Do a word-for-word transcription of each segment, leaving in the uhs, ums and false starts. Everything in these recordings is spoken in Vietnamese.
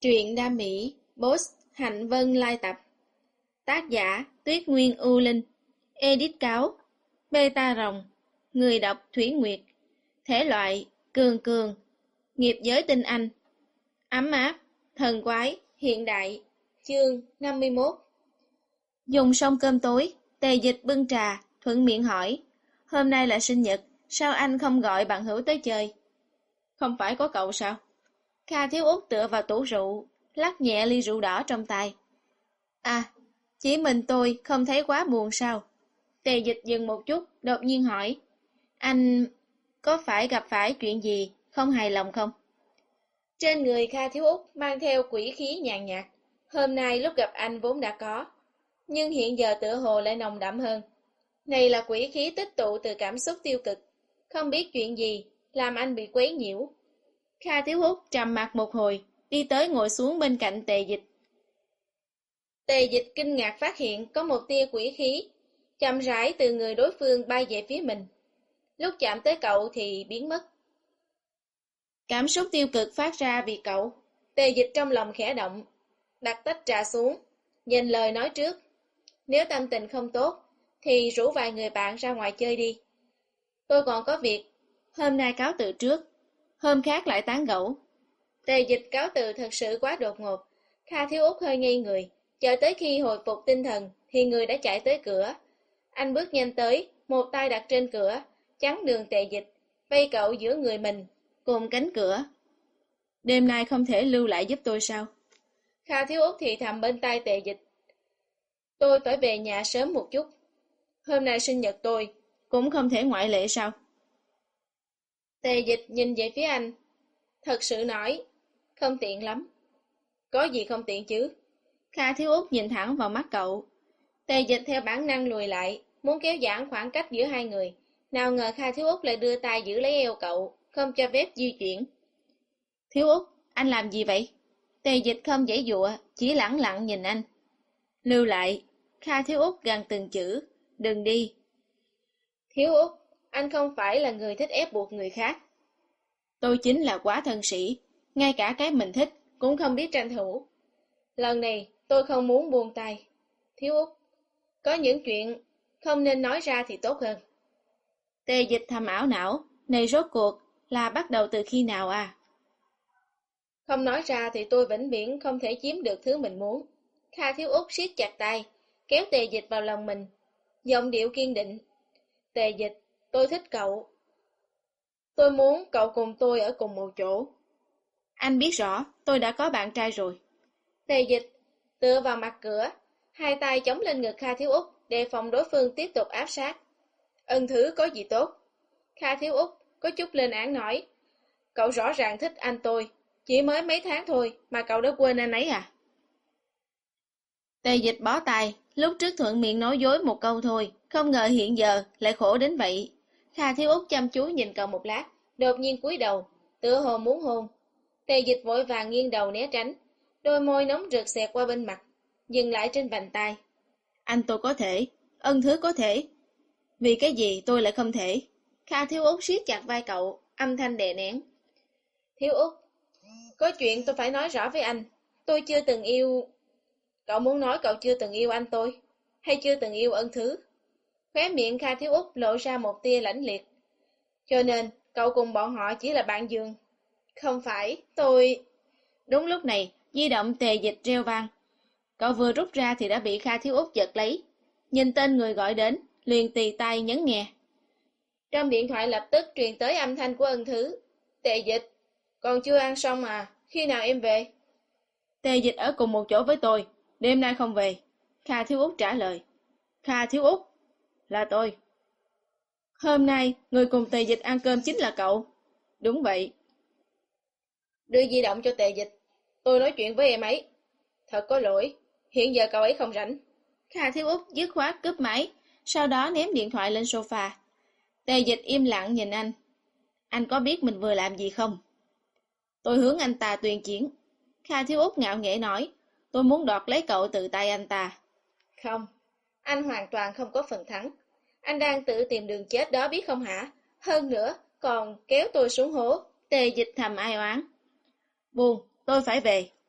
Truyện đam mỹ, Boss Hạnh Vân lai tập. Tác giả Tuyết Nguyên U Linh. Edit cáo Beta Rồng. Người đọc Thủy Nguyệt. Thể loại cường cường. Nghiệp giới tinh anh. Ấm áp, thần quái, hiện đại. Chương năm mươi mốt. Dùng xong cơm tối, Tề Dịch bưng trà, thuận miệng hỏi: "Hôm nay là sinh nhật, sao anh không gọi bạn hữu tới chơi?" "Không phải có cậu sao?" Kha Thiếu Út tựa vào tủ rượu, lắc nhẹ ly rượu đỏ trong tay. "À, chỉ mình tôi không thấy quá buồn sao?" Tề Dịch dừng một chút, đột nhiên hỏi: "Anh có phải gặp phải chuyện gì không hài lòng không?" Trên người Kha Thiếu Út mang theo quỷ khí nhàn nhạt. Hôm nay lúc gặp anh vốn đã có, nhưng hiện giờ tựa hồ lại nồng đậm hơn. Này là quỷ khí tích tụ từ cảm xúc tiêu cực, không biết chuyện gì làm anh bị quấy nhiễu. Kha Thiếu Út trầm mặc một hồi, đi tới ngồi xuống bên cạnh Tề Dịch. Tề Dịch kinh ngạc phát hiện có một tia quỷ khí chậm rãi từ người đối phương bay về phía mình. Lúc chạm tới cậu thì biến mất. Cảm xúc tiêu cực phát ra vì cậu. Tề Dịch trong lòng khẽ động, đặt tách trà xuống, nhìn lời nói trước: "Nếu tâm tình không tốt thì rủ vài người bạn ra ngoài chơi đi. Tôi còn có việc, hôm nay cáo từ trước, hôm khác lại tán gẫu." Tề Dịch cáo từ thật sự quá đột ngột. Kha Thiếu Út hơi ngây người, chờ tới khi hồi phục tinh thần thì người đã chạy tới cửa. Anh bước nhanh tới, một tay đặt trên cửa, chắn đường Tề Dịch, vây cậu giữa người mình cùng cánh cửa. "Đêm nay không thể lưu lại giúp tôi sao?" Kha Thiếu Út thì thầm bên tai Tề Dịch: "Tôi phải về nhà sớm một chút. Hôm nay sinh nhật tôi, cũng không thể ngoại lệ sao?" Tề Dịch nhìn về phía anh, thật sự nói: "Không tiện lắm." "Có gì không tiện chứ?" Kha Thiếu Út nhìn thẳng vào mắt cậu. Tề Dịch theo bản năng lùi lại, muốn kéo giãn khoảng cách giữa hai người. Nào ngờ Kha Thiếu Út lại đưa tay giữ lấy eo cậu, không cho phép di chuyển. "Thiếu Út, anh làm gì vậy?" Tề Dịch không giãy giụa, chỉ lẳng lặng nhìn anh. "Lưu lại." Kha Thiếu Út gần từng chữ: "Đừng đi." "Thiếu Út, anh không phải là người thích ép buộc người khác." "Tôi chính là quá thân sĩ, ngay cả cái mình thích cũng không biết tranh thủ. Lần này tôi không muốn buông tay. Thiếu Út, có những chuyện không nên nói ra thì tốt hơn." Tề Dịch thầm ảo não, này rốt cuộc là bắt đầu từ khi nào à? "Không nói ra thì tôi vĩnh viễn không thể chiếm được thứ mình muốn." Kha Thiếu Út siết chặt tay, kéo Tề Dịch vào lòng mình, giọng điệu kiên định: "Tề Dịch, tôi thích cậu. Tôi muốn cậu cùng tôi ở cùng một chỗ." "Anh biết rõ, tôi đã có bạn trai rồi." Tề Dịch tựa vào mặt cửa, hai tay chống lên ngực Kha Thiếu Út, đề phòng đối phương tiếp tục áp sát. "Ân Thứ có gì tốt?" Kha Thiếu Út có chút lên án nói: "Cậu rõ ràng thích anh tôi, chỉ mới mấy tháng thôi mà cậu đã quên anh ấy à?" Tề Dịch bó tay, lúc trước thuận miệng nói dối một câu thôi, không ngờ hiện giờ lại khổ đến vậy. Kha Thiếu Út chăm chú nhìn cậu một lát, đột nhiên cúi đầu, tựa hồ muốn hôn. Tề Dịch vội vàng nghiêng đầu né tránh, đôi môi nóng rực xẹt qua bên mặt, dừng lại trên vành tai. "Anh tôi có thể, Ân Thứ có thể. Vì cái gì tôi lại không thể?" Kha Thiếu Út siết chặt vai cậu, âm thanh đè nén. "Thiếu Út, có chuyện tôi phải nói rõ với anh. Tôi chưa từng yêu..." "Cậu muốn nói cậu chưa từng yêu anh tôi, hay chưa từng yêu Ân Thứ?" Khóe miệng Kha Thiếu Út lộ ra một tia lãnh liệt. "Cho nên, cậu cùng bọn họ chỉ là bạn giường." "Không phải, tôi..." Đúng lúc này, di động Tề Dịch reo vang. Cậu vừa rút ra thì đã bị Kha Thiếu Út giật lấy. Nhìn tên người gọi đến, liền tì tay nhấn nghe. Trong điện thoại lập tức truyền tới âm thanh của Ân Thứ. "Tề Dịch, còn chưa ăn xong à, khi nào em về?" "Tề Dịch ở cùng một chỗ với tôi, đêm nay không về." Kha Thiếu Út trả lời. "Kha Thiếu Út, là tôi." "Hôm nay, người cùng Tề Dịch ăn cơm chính là cậu." "Đúng vậy." "Đưa di động cho Tề Dịch, tôi nói chuyện với em ấy." "Thật có lỗi, hiện giờ cậu ấy không rảnh." Kha Thiếu Út dứt khoát cúp máy, sau đó ném điện thoại lên sofa. Tề Dịch im lặng nhìn anh. "Anh có biết mình vừa làm gì không?" "Tôi hướng anh ta tuyên chiến." Kha Thiếu Út ngạo nghễ nói. "Tôi muốn đoạt lấy cậu từ tay anh ta." "Không, anh hoàn toàn không có phần thắng. Anh đang tự tìm đường chết đó biết không hả? Hơn nữa, còn kéo tôi xuống hố." Tề Dịch thầm ai oán. "Buồn, tôi phải về."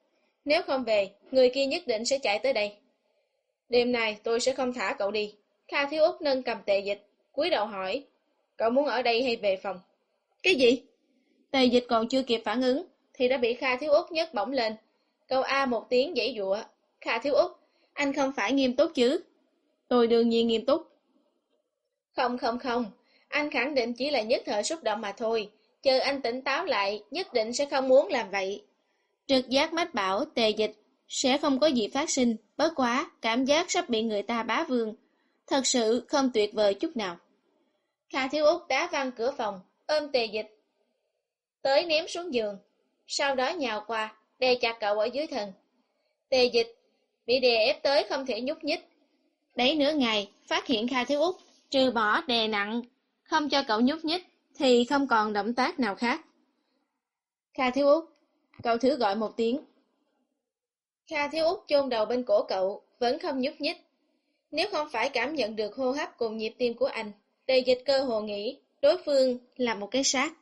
Nếu không về, người kia nhất định sẽ chạy tới đây. Đêm nay tôi sẽ không thả cậu đi. Kha Thiếu Úc nâng cầm Tề Dịch, cúi đầu hỏi, cậu muốn ở đây hay về phòng? Cái gì? Tề Dịch còn chưa kịp phản ứng, thì đã bị Kha Thiếu Úc nhấc bổng lên. Cậu a một tiếng giãy giụa. Kha Thiếu Úc, anh không phải nghiêm túc chứ? Tôi đương nhiên nghiêm túc. Không không không, anh khẳng định chỉ là nhất thời xúc động mà thôi. Chờ anh tỉnh táo lại, nhất định sẽ không muốn làm vậy. Trực giác mách bảo Tề Dịch sẽ không có gì phát sinh, bất quá cảm giác sắp bị người ta bá vương. Thật sự không tuyệt vời chút nào. Kha Thiếu Úc đá văng cửa phòng, ôm Tề Dịch tới ném xuống giường, sau đó nhào qua, đè chặt cậu ở dưới thân. Tề Dịch bị đè ép tới không thể nhúc nhích. Đấy nửa ngày, phát hiện Kha Thiếu Úc trừ bỏ đè nặng, không cho cậu nhúc nhích, thì không còn động tác nào khác. Kha Thiếu Úc, cậu thử gọi một tiếng. Kha Thiếu Úc chôn đầu bên cổ cậu, vẫn không nhúc nhích. Nếu không phải cảm nhận được hô hấp cùng nhịp tim của anh, Tề Dịch cơ hồ nghĩ đối phương là một cái xác.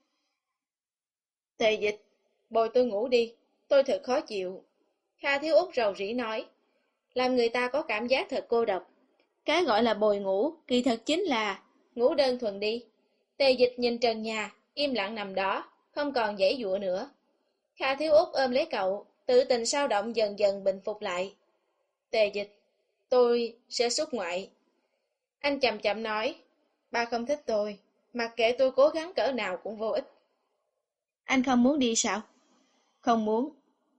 Tề Dịch, bồi tôi ngủ đi, tôi thật khó chịu. Kha Thiếu Úc rầu rĩ nói, làm người ta có cảm giác thật cô độc. Cái gọi là bồi ngủ, kỳ thật chính là ngủ đơn thuần đi. Tề Dịch nhìn trần nhà, im lặng nằm đó, không còn giãy giụa nữa. Kha Thiếu Úc ôm lấy cậu, tự tình sao động dần dần bình phục lại. Tề Dịch, tôi sẽ xuất ngoại. Anh chậm chậm nói, ba không thích tôi, mặc kệ tôi cố gắng cỡ nào cũng vô ích. Anh không muốn đi sao? Không muốn.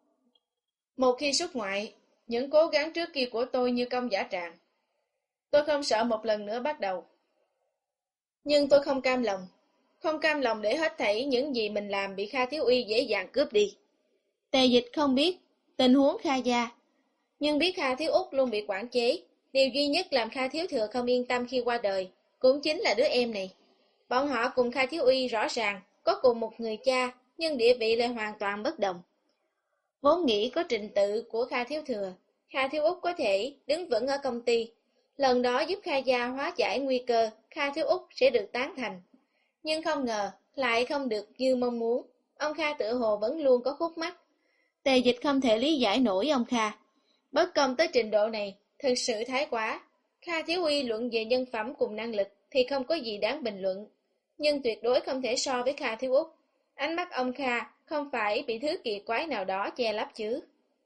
Một khi xuất ngoại, những cố gắng trước kia của tôi như công dã tràng. Tôi không sợ một lần nữa bắt đầu. Nhưng tôi không cam lòng. Không cam lòng để hết thảy những gì mình làm bị Kha Thiếu Uy dễ dàng cướp đi. Tề Dịch không biết tình huống Kha gia, nhưng biết Kha Thiếu Úc luôn bị quản chế. Điều duy nhất làm Kha Thiếu Thừa không yên tâm khi qua đời cũng chính là đứa em này. Bọn họ cùng Kha Thiếu Uy rõ ràng có cùng một người cha, nhưng địa vị lại hoàn toàn bất đồng. Vốn nghĩ có trình tự của Kha Thiếu Thừa, Kha Thiếu Úc có thể đứng vững ở công ty. Lần đó giúp Kha gia hóa giải nguy cơ, Kha Thiếu Úc sẽ được tán thành. Nhưng không ngờ, lại không được như mong muốn. Ông Kha tự hồ vẫn luôn có khúc mắc. Tề Dịch không thể lý giải nổi ông Kha. Bất công tới trình độ này, thực sự thái quá. Kha Thiếu Uy luận về nhân phẩm cùng năng lực thì không có gì đáng bình luận. Nhưng tuyệt đối không thể so với Kha Thiếu Úc. Ánh mắt ông Kha không phải bị thứ kỳ quái nào đó che lấp chứ.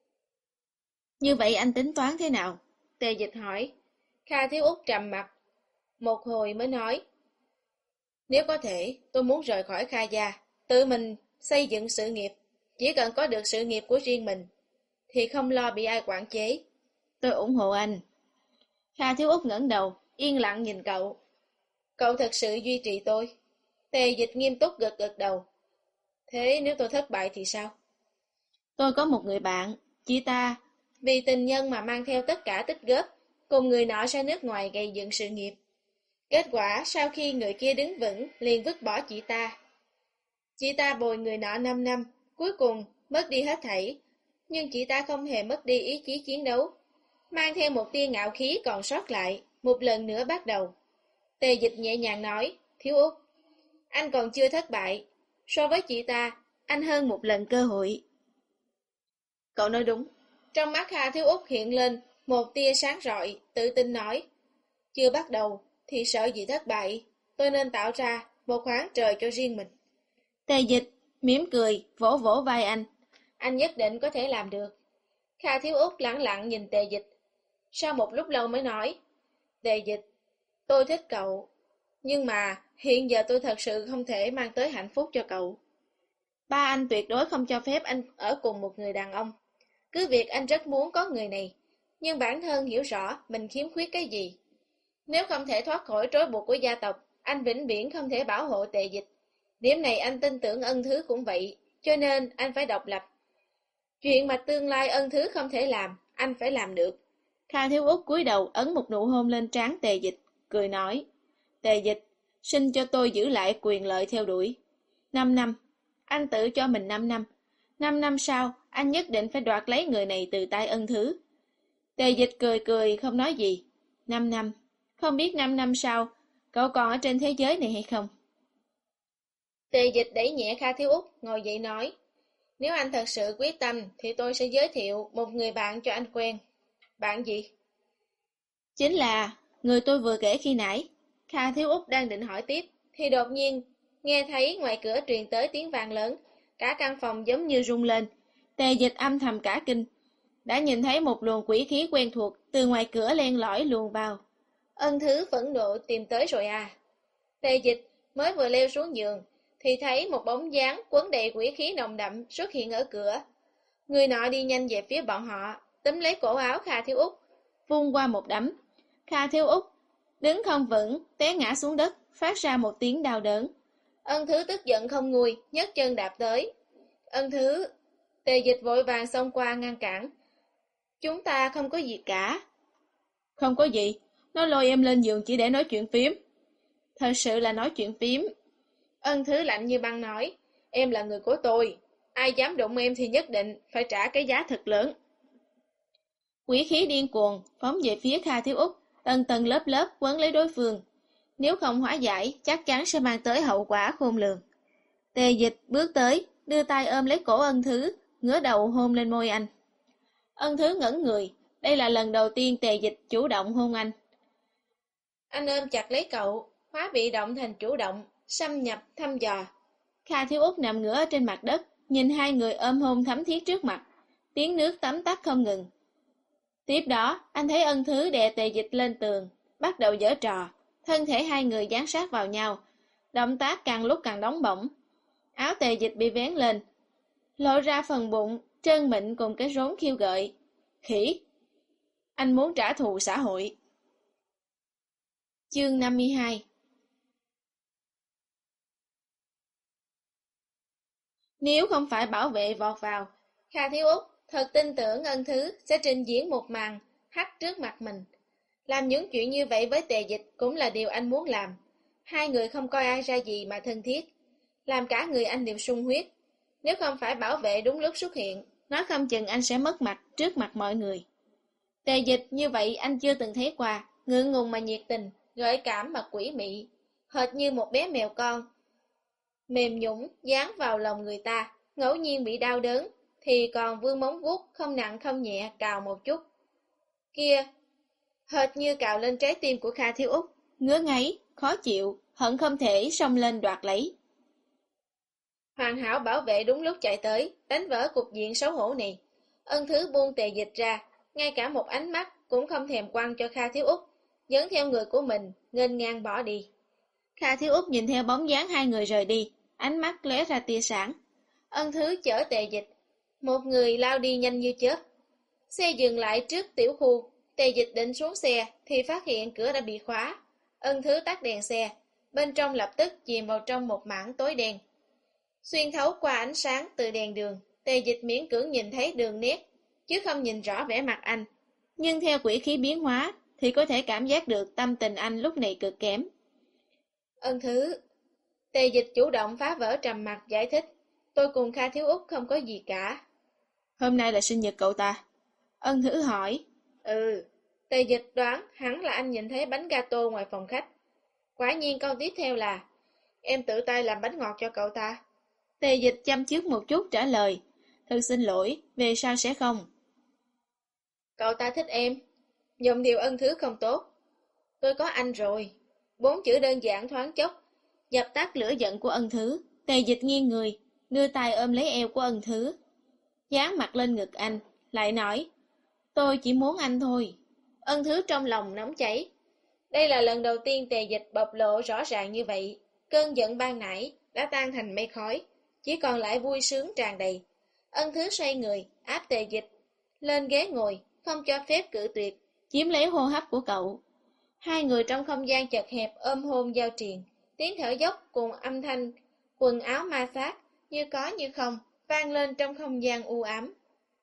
Như vậy anh tính toán thế nào? Tề Dịch hỏi. Kha Thiếu Úc trầm mặt. Một hồi mới nói. Nếu có thể, tôi muốn rời khỏi Kha gia, tự mình xây dựng sự nghiệp. Chỉ cần có được sự nghiệp của riêng mình, thì không lo bị ai quản chế. Tôi ủng hộ anh. Kha Thiếu Úc ngẩng đầu, yên lặng nhìn cậu. Cậu thật sự duy trì tôi. Tề Dịch nghiêm túc gật gật đầu. Thế nếu tôi thất bại thì sao? Tôi có một người bạn, chị ta, vì tình nhân mà mang theo tất cả tích góp, cùng người nọ ra nước ngoài gây dựng sự nghiệp. Kết quả sau khi người kia đứng vững, liền vứt bỏ chị ta. Chị ta bồi người nọ năm năm, cuối cùng mất đi hết thảy. Nhưng chị ta không hề mất đi ý chí chiến đấu, mang theo một tia ngạo khí còn sót lại, một lần nữa bắt đầu. Tề Dịch nhẹ nhàng nói, Thiếu Úc, anh còn chưa thất bại. So với chị ta, anh hơn một lần cơ hội. Cậu nói đúng. Trong mắt Kha Thiếu Úc hiện lên một tia sáng rọi, tự tin nói. Chưa bắt đầu, thì sợ gì thất bại. Tôi nên tạo ra một khoảng trời cho riêng mình. Tề Dịch mỉm cười, vỗ vỗ vai anh. Anh nhất định có thể làm được. Kha Thiếu Úc lặng lặng nhìn Tề Dịch. Sau một lúc lâu mới nói. Tề Dịch, tôi thích cậu. Nhưng mà hiện giờ tôi thật sự không thể mang tới hạnh phúc cho cậu. Ba anh tuyệt đối không cho phép anh ở cùng một người đàn ông. Cứ việc anh rất muốn có người này, nhưng bản thân hiểu rõ mình khiếm khuyết cái gì. Nếu không thể thoát khỏi trói buộc của gia tộc, anh vĩnh viễn không thể bảo hộ Tề Dịch. Điểm này anh tin tưởng Ân Thứ cũng vậy, cho nên anh phải độc lập. Chuyện mà tương lai Ân Thứ không thể làm, anh phải làm được. Kha Thiếu Úc cúi đầu ấn một nụ hôn lên trán Tề Dịch, cười nói. Tề Dịch, xin cho tôi giữ lại quyền lợi theo đuổi. Năm năm, anh tự cho mình năm năm. Năm năm sau, anh nhất định phải đoạt lấy người này từ tay Ân Thứ. Tề Dịch cười cười không nói gì. Năm năm, không biết năm năm sau, cậu còn ở trên thế giới này hay không? Tề Dịch đẩy nhẹ Kha Thiếu Úc, ngồi dậy nói. Nếu anh thật sự quyết tâm thì tôi sẽ giới thiệu một người bạn cho anh quen. Bạn gì? Chính là người tôi vừa kể khi nãy. Kha Thiếu Út đang định hỏi tiếp thì đột nhiên nghe thấy ngoài cửa truyền tới tiếng vang lớn. Cả căn phòng giống như rung lên. Tề Dịch âm thầm cả kinh. Đã nhìn thấy một luồng quỷ khí quen thuộc từ ngoài cửa len lỏi luồn vào. Ân Thứ phẫn nộ tìm tới rồi à. Tề Dịch mới vừa leo xuống giường thì thấy một bóng dáng quấn đầy quỷ khí nồng đậm xuất hiện ở cửa. Người nọ đi nhanh về phía bọn họ, túm lấy cổ áo Kha Thiếu Út, vung qua một đấm. Kha Thiếu Út đứng không vững, té ngã xuống đất, phát ra một tiếng đau đớn. Ân Thứ tức giận không nguôi, nhấc chân đạp tới. Ân Thứ, Tề Dịch vội vàng xông qua ngăn cản. Chúng ta không có gì cả. Không có gì, nó lôi em lên giường chỉ để nói chuyện phím. Thật sự là nói chuyện phím. Ân Thứ lạnh như băng nói, em là người của tôi, ai dám đụng em thì nhất định phải trả cái giá thật lớn. Quỷ khí điên cuồng phóng về phía Kha Thiếu Út, tầng tầng lớp lớp quấn lấy đối phương. Nếu không hóa giải, chắc chắn sẽ mang tới hậu quả khôn lường. Tề Dịch bước tới, đưa tay ôm lấy cổ Ân Thứ, ngửa đầu hôn lên môi anh. Ân Thứ ngẩn người, đây là lần đầu tiên Tề Dịch chủ động hôn anh. Anh ôm chặt lấy cậu, hóa bị động thành chủ động, xâm nhập, thăm dò. Kha Thiếu Út nằm ngửa trên mặt đất, nhìn hai người ôm hôn thấm thiết trước mặt, tiếng nước tắm tắt không ngừng. Tiếp đó, anh thấy Ân Thứ đè Tề Dịch lên tường, bắt đầu giở trò, thân thể hai người dán sát vào nhau, động tác càng lúc càng nóng bỏng. Áo Tề Dịch bị vén lên, lộ ra phần bụng, trơn mịn cùng cái rốn khiêu gợi. Khỉ! Anh muốn trả thù xã hội. Chương năm mươi hai. Nếu không phải bảo vệ vọt vào, Kha Thiếu Út thật tin tưởng Ân Thứ sẽ trình diễn một màn hắt trước mặt mình. Làm những chuyện như vậy với Tề Dịch cũng là điều anh muốn làm. Hai người không coi ai ra gì mà thân thiết, làm cả người anh đều sung huyết. Nếu không phải bảo vệ đúng lúc xuất hiện, nói không chừng anh sẽ mất mặt trước mặt mọi người. Tề Dịch như vậy anh chưa từng thấy qua, ngượng ngùng mà nhiệt tình, gợi cảm mà quỷ mị, hệt như một bé mèo con. Mềm nhũng, dán vào lòng người ta, ngẫu nhiên bị đau đớn, thì còn vươn móng vuốt không nặng không nhẹ cào một chút. Kia, hệt như cào lên trái tim của Kha Thiếu Út, ngứa ngáy, khó chịu, hận không thể xông lên đoạt lấy. Hoàn hảo bảo vệ đúng lúc chạy tới, đánh vỡ cục diện xấu hổ này. Ân Thứ buông Tề Dịch ra, ngay cả một ánh mắt cũng không thèm quăng cho Kha Thiếu Út, dẫn theo người của mình, nghênh ngang bỏ đi. Kha Thiếu Út nhìn theo bóng dáng hai người rời đi, ánh mắt lóe ra tia sáng. Ân Thứ chở Tề Dịch, một người lao đi nhanh như chớp. Xe dừng lại trước tiểu khu, Tề Dịch định xuống xe thì phát hiện cửa đã bị khóa. Ân Thứ tắt đèn xe, bên trong lập tức chìm vào trong một mảng tối đen. Xuyên thấu qua ánh sáng từ đèn đường, Tề Dịch miễn cưỡng nhìn thấy đường nét, chứ không nhìn rõ vẻ mặt anh. Nhưng theo quỷ khí biến hóa thì có thể cảm giác được tâm tình anh lúc này cực kém. Ân Thứ, Tề Dịch chủ động phá vỡ trầm mặc giải thích, tôi cùng Kha Thiếu Út không có gì cả. Hôm nay là sinh nhật cậu ta. Ân Thứ hỏi. Ừ, Tề Dịch đoán hẳn là anh nhìn thấy bánh gato ngoài phòng khách. Quả nhiên câu tiếp theo là, em tự tay làm bánh ngọt cho cậu ta. Tề Dịch chăm trước một chút trả lời, thật xin lỗi, về sau sẽ không. Cậu ta thích em. Giọng điệu Ân Thứ không tốt. Tôi có anh rồi. Bốn chữ đơn giản thoáng chốc dập tắt lửa giận của Ân Thứ. Tề Dịch nghiêng người, đưa tay ôm lấy eo của Ân Thứ, dán mặt lên ngực anh, lại nói, tôi chỉ muốn anh thôi. Ân Thứ trong lòng nóng cháy. Đây là lần đầu tiên Tề Dịch bộc lộ rõ ràng như vậy. Cơn giận ban nãy đã tan thành mây khói, chỉ còn lại vui sướng tràn đầy. Ân Thứ xoay người, áp Tề Dịch lên ghế ngồi, không cho phép cự tuyệt, chiếm lấy hô hấp của cậu. Hai người trong không gian chật hẹp ôm hôn giao triền, tiếng thở dốc cùng âm thanh quần áo ma sát như có như không vang lên trong không gian u ám.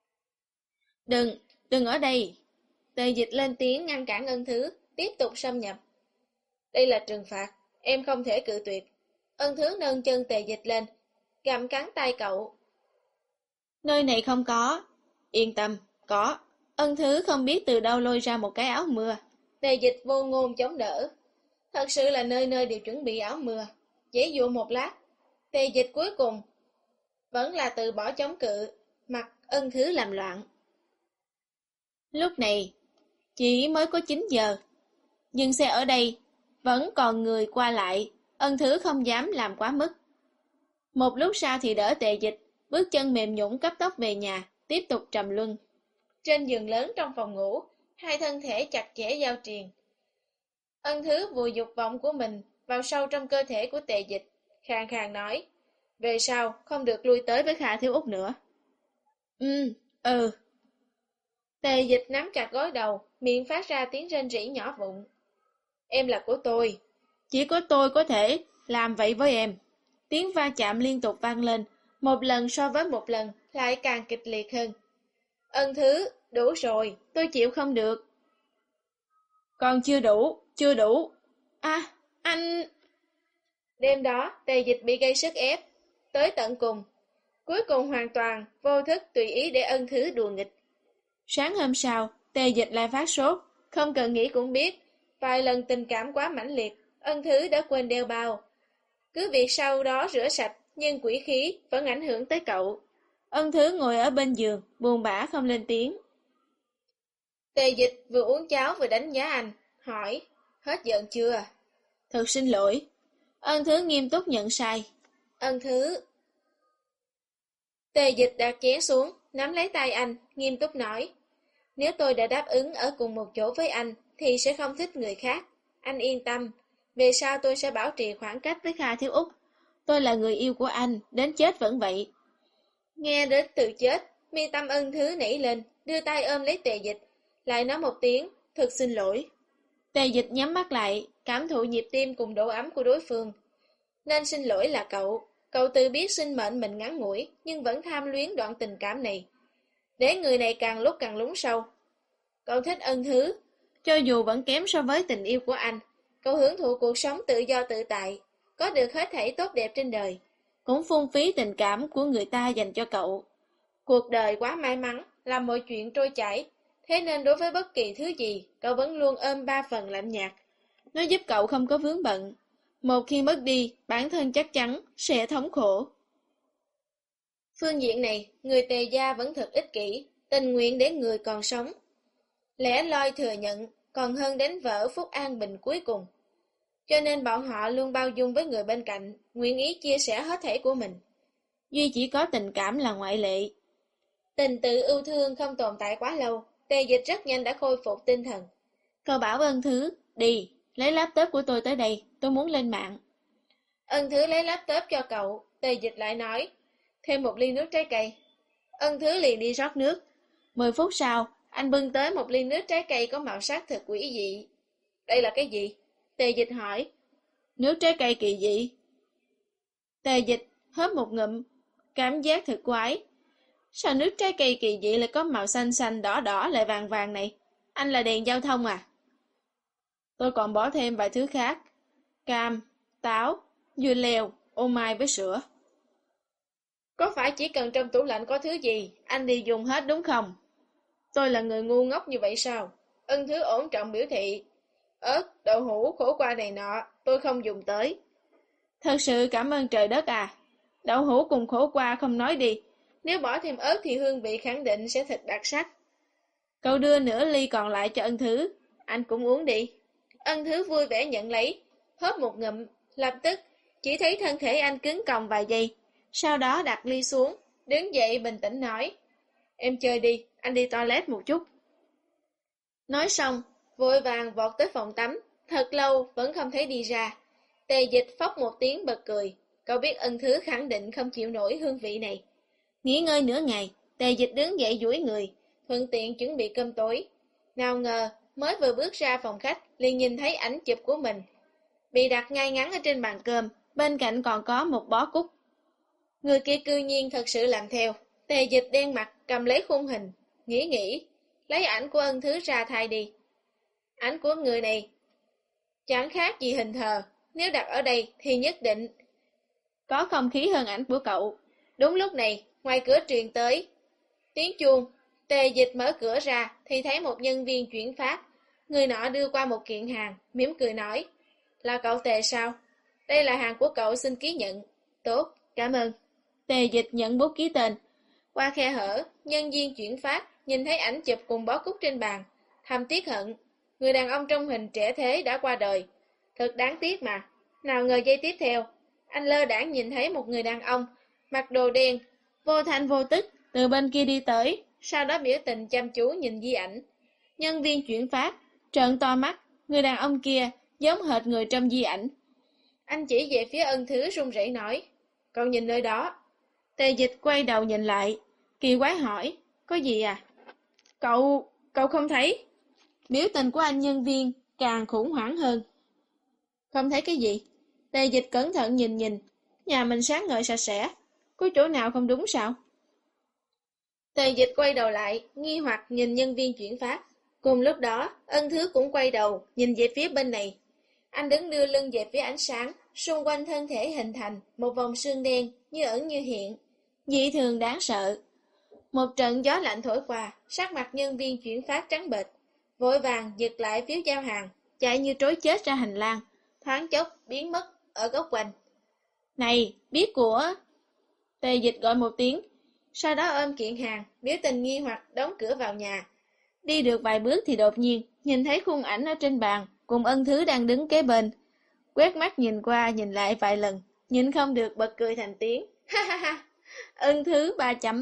Đừng, đừng ở đây. Tề Dịch lên tiếng ngăn cản Ân Thứ tiếp tục xâm nhập. Đây là trừng phạt, em không thể cự tuyệt. Ân Thứ nâng chân Tề Dịch lên, gặm cắn tay cậu. Nơi này không có. Yên tâm, có. Ân Thứ không biết từ đâu lôi ra một cái áo mưa. Tề Dịch vô ngôn chống đỡ. Thật sự là nơi nơi đều chuẩn bị áo mưa. Dễ dụ một lát, Tề Dịch cuối cùng vẫn là từ bỏ chống cự, mặc Ân Thứ làm loạn. Lúc này, chỉ mới có chín giờ, nhưng xe ở đây vẫn còn người qua lại, Ân Thứ không dám làm quá mức. Một lúc sau thì đỡ Tề Dịch, bước chân mềm nhũn cấp tốc về nhà, tiếp tục trầm luân. Trên giường lớn trong phòng ngủ, hai thân thể chặt chẽ giao triền. Ân Thứ vùi dục vọng của mình vào sâu trong cơ thể của Tề Dịch, khàn khàn nói, về sau không được lui tới với Kha Thiếu Út nữa. Ừ, ừ. Tề Dịch nắm chặt gối đầu, miệng phát ra tiếng rên rỉ nhỏ vụn. Em là của tôi, chỉ có tôi có thể làm vậy với em. Tiếng va chạm liên tục vang lên, một lần so với một lần, lại càng kịch liệt hơn. Ân Thứ, đủ rồi, tôi chịu không được. Còn chưa đủ, chưa đủ. À, anh... Đêm đó, Tề Dịch bị gây sức ép, tới tận cùng. Cuối cùng hoàn toàn, vô thức tùy ý để Ân Thứ đùa nghịch. Sáng hôm sau, Tề Dịch lại phát sốt, không cần nghĩ cũng biết. Vài lần tình cảm quá mãnh liệt, Ân Thứ đã quên đeo bao. Cứ việc sau đó rửa sạch, nhưng quỷ khí vẫn ảnh hưởng tới cậu. Ân Thứ ngồi ở bên giường, buồn bã không lên tiếng. Tề Dịch vừa uống cháo vừa đánh giá anh, hỏi, hết giận chưa? Thật xin lỗi. Ân Thứ nghiêm túc nhận sai. Ân Thứ... Tề Dịch đặt chén xuống, nắm lấy tay anh, nghiêm túc nói, nếu tôi đã đáp ứng ở cùng một chỗ với anh, thì sẽ không thích người khác. Anh yên tâm, về sau tôi sẽ bảo trì khoảng cách với Kha Thiếu Út. Tôi là người yêu của anh, đến chết vẫn vậy. Nghe đến từ chết, mi tâm Ân Thứ nảy lên, đưa tay ôm lấy Tề Dịch, lại nói một tiếng, thật xin lỗi. Tề Dịch nhắm mắt lại, cảm thụ nhịp tim cùng độ ấm của đối phương. Nên xin lỗi là cậu, cậu tự biết sinh mệnh mình ngắn ngủi, nhưng vẫn tham luyến đoạn tình cảm này. Để người này càng lúc càng lún sâu. Cậu thích Ân Thứ, cho dù vẫn kém so với tình yêu của anh. Cậu hưởng thụ cuộc sống tự do tự tại, có được hết thảy tốt đẹp trên đời, cũng phung phí tình cảm của người ta dành cho cậu. Cuộc đời quá may mắn, làm mọi chuyện trôi chảy, thế nên đối với bất kỳ thứ gì, cậu vẫn luôn ôm ba phần lạnh nhạt. Nó giúp cậu không có vướng bận. Một khi mất đi, bản thân chắc chắn sẽ thống khổ. Phương diện này, người Tề gia vẫn thật ích kỷ, tình nguyện để người còn sống. Lẽ loi thừa nhận, còn hơn đánh vỡ phút an bình cuối cùng. Cho nên bọn họ luôn bao dung với người bên cạnh, nguyện ý chia sẻ hết thảy của mình. Duy chỉ có tình cảm là ngoại lệ. Tình tự yêu thương không tồn tại quá lâu, Tề Dịch rất nhanh đã khôi phục tinh thần. Cậu bảo Ân Thứ, đi, lấy laptop của tôi tới đây, tôi muốn lên mạng. Ân Thứ lấy laptop cho cậu, Tề Dịch lại nói, thêm một ly nước trái cây. Ân Thứ liền đi rót nước. Mười phút sau, anh bưng tới một ly nước trái cây có màu sắc thật quỷ dị. Đây là cái gì? Tề Dịch hỏi. Nước trái cây kỳ dị. Tề Dịch hớp một ngụm, cảm giác thật quái. Sao nước trái cây kỳ dị lại có màu xanh xanh đỏ đỏ lại vàng vàng này? Anh là đèn giao thông à? Tôi còn bỏ thêm vài thứ khác. Cam, táo, dưa leo, ô mai với sữa. Có phải chỉ cần trong tủ lạnh có thứ gì, anh đi dùng hết đúng không? Tôi là người ngu ngốc như vậy sao? Ân Thứ ổn trọng biểu thị. Ớt, đậu hũ, khổ qua này nọ, tôi không dùng tới. Thật sự cảm ơn trời đất à. Đậu hũ cùng khổ qua không nói đi. Nếu bỏ thêm ớt thì hương vị khẳng định sẽ thật đặc sắc. Cậu đưa nửa ly còn lại cho Ân Thứ. Anh cũng uống đi. Ân Thứ vui vẻ nhận lấy, hớp một ngụm, lập tức chỉ thấy thân thể anh cứng còng vài giây. Sau đó đặt ly xuống, đứng dậy bình tĩnh nói. Em chơi đi, anh đi toilet một chút. Nói xong, vội vàng vọt tới phòng tắm, thật lâu vẫn không thấy đi ra. Tề Dịch phốc một tiếng bật cười, cậu biết Ân Thứ khẳng định không chịu nổi hương vị này. Nghỉ ngơi nửa ngày, Tề Dịch đứng dậy duỗi người, thuận tiện chuẩn bị cơm tối. Nào ngờ, mới vừa bước ra phòng khách, liền nhìn thấy ảnh chụp của mình. Bị đặt ngay ngắn ở trên bàn cơm, bên cạnh còn có một bó cúc. Người kia cư nhiên thật sự làm theo. Tề Dịch đen mặt cầm lấy khung hình, nghĩ nghĩ, lấy ảnh của Ân Thứ ra thay đi. Ảnh của người này chẳng khác gì hình thờ, nếu đặt ở đây thì nhất định có không khí hơn ảnh của cậu. Đúng lúc này, ngoài cửa truyền tới tiếng chuông. Tề Dịch mở cửa ra thì thấy một nhân viên chuyển phát. Người nọ đưa qua một kiện hàng, mỉm cười nói, là cậu Tề sao? Đây là hàng của cậu, xin ký nhận. Tốt, cảm ơn. Tề Dịch nhận bút ký tên. Qua khe hở, nhân viên chuyển phát, nhìn thấy ảnh chụp cùng bó cúc trên bàn. Thầm tiếc hận, người đàn ông trong hình trẻ thế đã qua đời. Thật đáng tiếc mà. Nào ngờ giây tiếp theo, anh lơ đãng nhìn thấy một người đàn ông, mặc đồ đen, vô thanh vô tức, từ bên kia đi tới, sau đó biểu tình chăm chú nhìn di ảnh. Nhân viên chuyển phát, trợn to mắt, người đàn ông kia giống hệt người trong di ảnh. Anh chỉ về phía Ân Thứ run rẩy nói, cậu nhìn nơi đó. Tề Dịch quay đầu nhìn lại, kỳ quái hỏi, có gì à? Cậu, cậu không thấy? Biểu tình của anh nhân viên càng khủng hoảng hơn. Không thấy cái gì? Tề Dịch cẩn thận nhìn nhìn, nhà mình sáng ngời sạch sẽ, có chỗ nào không đúng sao? Tề Dịch quay đầu lại, nghi hoặc nhìn nhân viên chuyển phát. Cùng lúc đó, Ân Thứ cũng quay đầu, nhìn về phía bên này. Anh đứng đưa lưng về phía ánh sáng, xung quanh thân thể hình thành một vòng sương đen, như ẩn như hiện, dị thường đáng sợ. Một trận gió lạnh thổi qua, sắc mặt nhân viên chuyển phát trắng bệch, vội vàng giật lại phiếu giao hàng, chạy như trối chết ra hành lang, thoáng chốc biến mất ở góc quanh. Này, biết của... Tề Dịch gọi một tiếng, sau đó ôm kiện hàng, biểu tình nghi hoặc đóng cửa vào nhà. Đi được vài bước thì đột nhiên, nhìn thấy khung ảnh ở trên bàn, cùng Ân Thứ đang đứng kế bên. Quét mắt nhìn qua nhìn lại vài lần, nhìn không được bật cười thành tiếng. Ha ha ha, Ân Thứ ba chấm.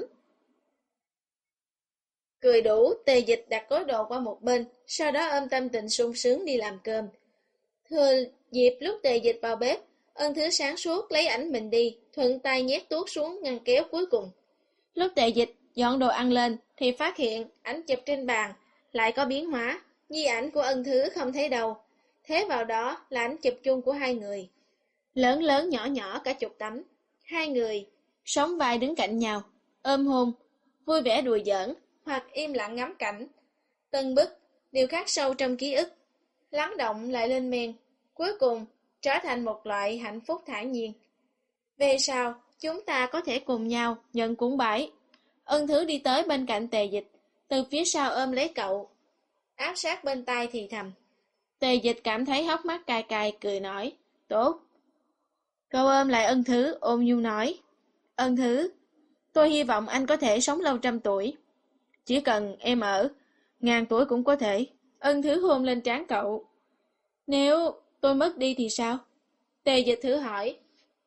Cười đủ, Tề Dịch đặt gói đồ qua một bên, sau đó ôm tâm tình sung sướng đi làm cơm. Thừa dịp lúc Tề Dịch vào bếp, Ân Thứ sáng suốt lấy ảnh mình đi, thuận tay nhét tuốt xuống ngăn kéo cuối cùng. Lúc Tề Dịch dọn đồ ăn lên thì phát hiện ảnh chụp trên bàn lại có biến hóa, di ảnh của Ân Thứ không thấy đâu. Thế vào đó là ảnh chụp chung của hai người. Lớn lớn nhỏ nhỏ cả chục tấm. Hai người sóng vai đứng cạnh nhau, ôm hôn, vui vẻ đùa giỡn hoặc im lặng ngắm cảnh. Từng bức đều khắc sâu trong ký ức, lắng động lại lên men, cuối cùng trở thành một loại hạnh phúc thản nhiên. Về sau, chúng ta có thể cùng nhau nhận cuốn bãi. Ân Thứ đi tới bên cạnh Tề Dịch, từ phía sau ôm lấy cậu, áp sát bên tai thì thầm. Tề Dịch cảm thấy hốc mắt cay cay, cười nói, tốt. Cậu ôm lại Ân Thứ, ôm nhu nói, Ân Thứ, tôi hy vọng anh có thể sống lâu trăm tuổi. Chỉ cần em ở, ngàn tuổi cũng có thể. Ân Thứ hôn lên trán cậu. Nếu tôi mất đi thì sao? Tề Dịch thử hỏi.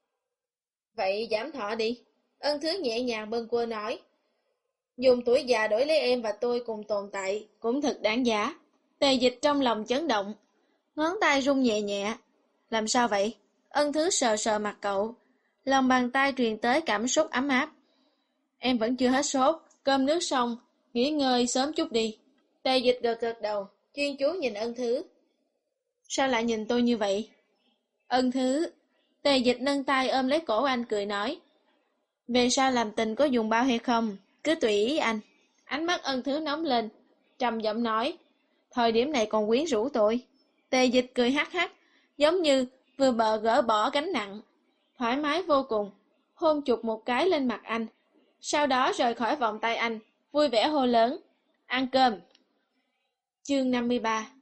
Vậy giảm thọ đi. Ân Thứ nhẹ nhàng bâng quơ nói. Dùng tuổi già đổi lấy em và tôi cùng tồn tại cũng thật đáng giá. Tề Dịch trong lòng chấn động, ngón tay rung nhẹ nhẹ. Làm sao vậy? Ân Thứ sờ sờ mặt cậu, lòng bàn tay truyền tới cảm xúc ấm áp. Em vẫn chưa hết sốt, cơm nước xong, nghỉ ngơi sớm chút đi. Tề Dịch gật gật đầu, chuyên chú nhìn Ân Thứ. Sao lại nhìn tôi như vậy? Ân Thứ. Tề Dịch nâng tay ôm lấy cổ anh cười nói. Về sau làm tình có dùng bao hay không? Cứ tùy ý anh. Ánh mắt Ân Thứ nóng lên, trầm giọng nói. Thời điểm này còn quyến rũ tôi. Tề Dịch cười hắc hắc, giống như vừa bợ gỡ bỏ gánh nặng. Thoải mái vô cùng, hôn chụp một cái lên mặt anh. Sau đó rời khỏi vòng tay anh, vui vẻ hô lớn. Ăn cơm. Chương năm mươi ba.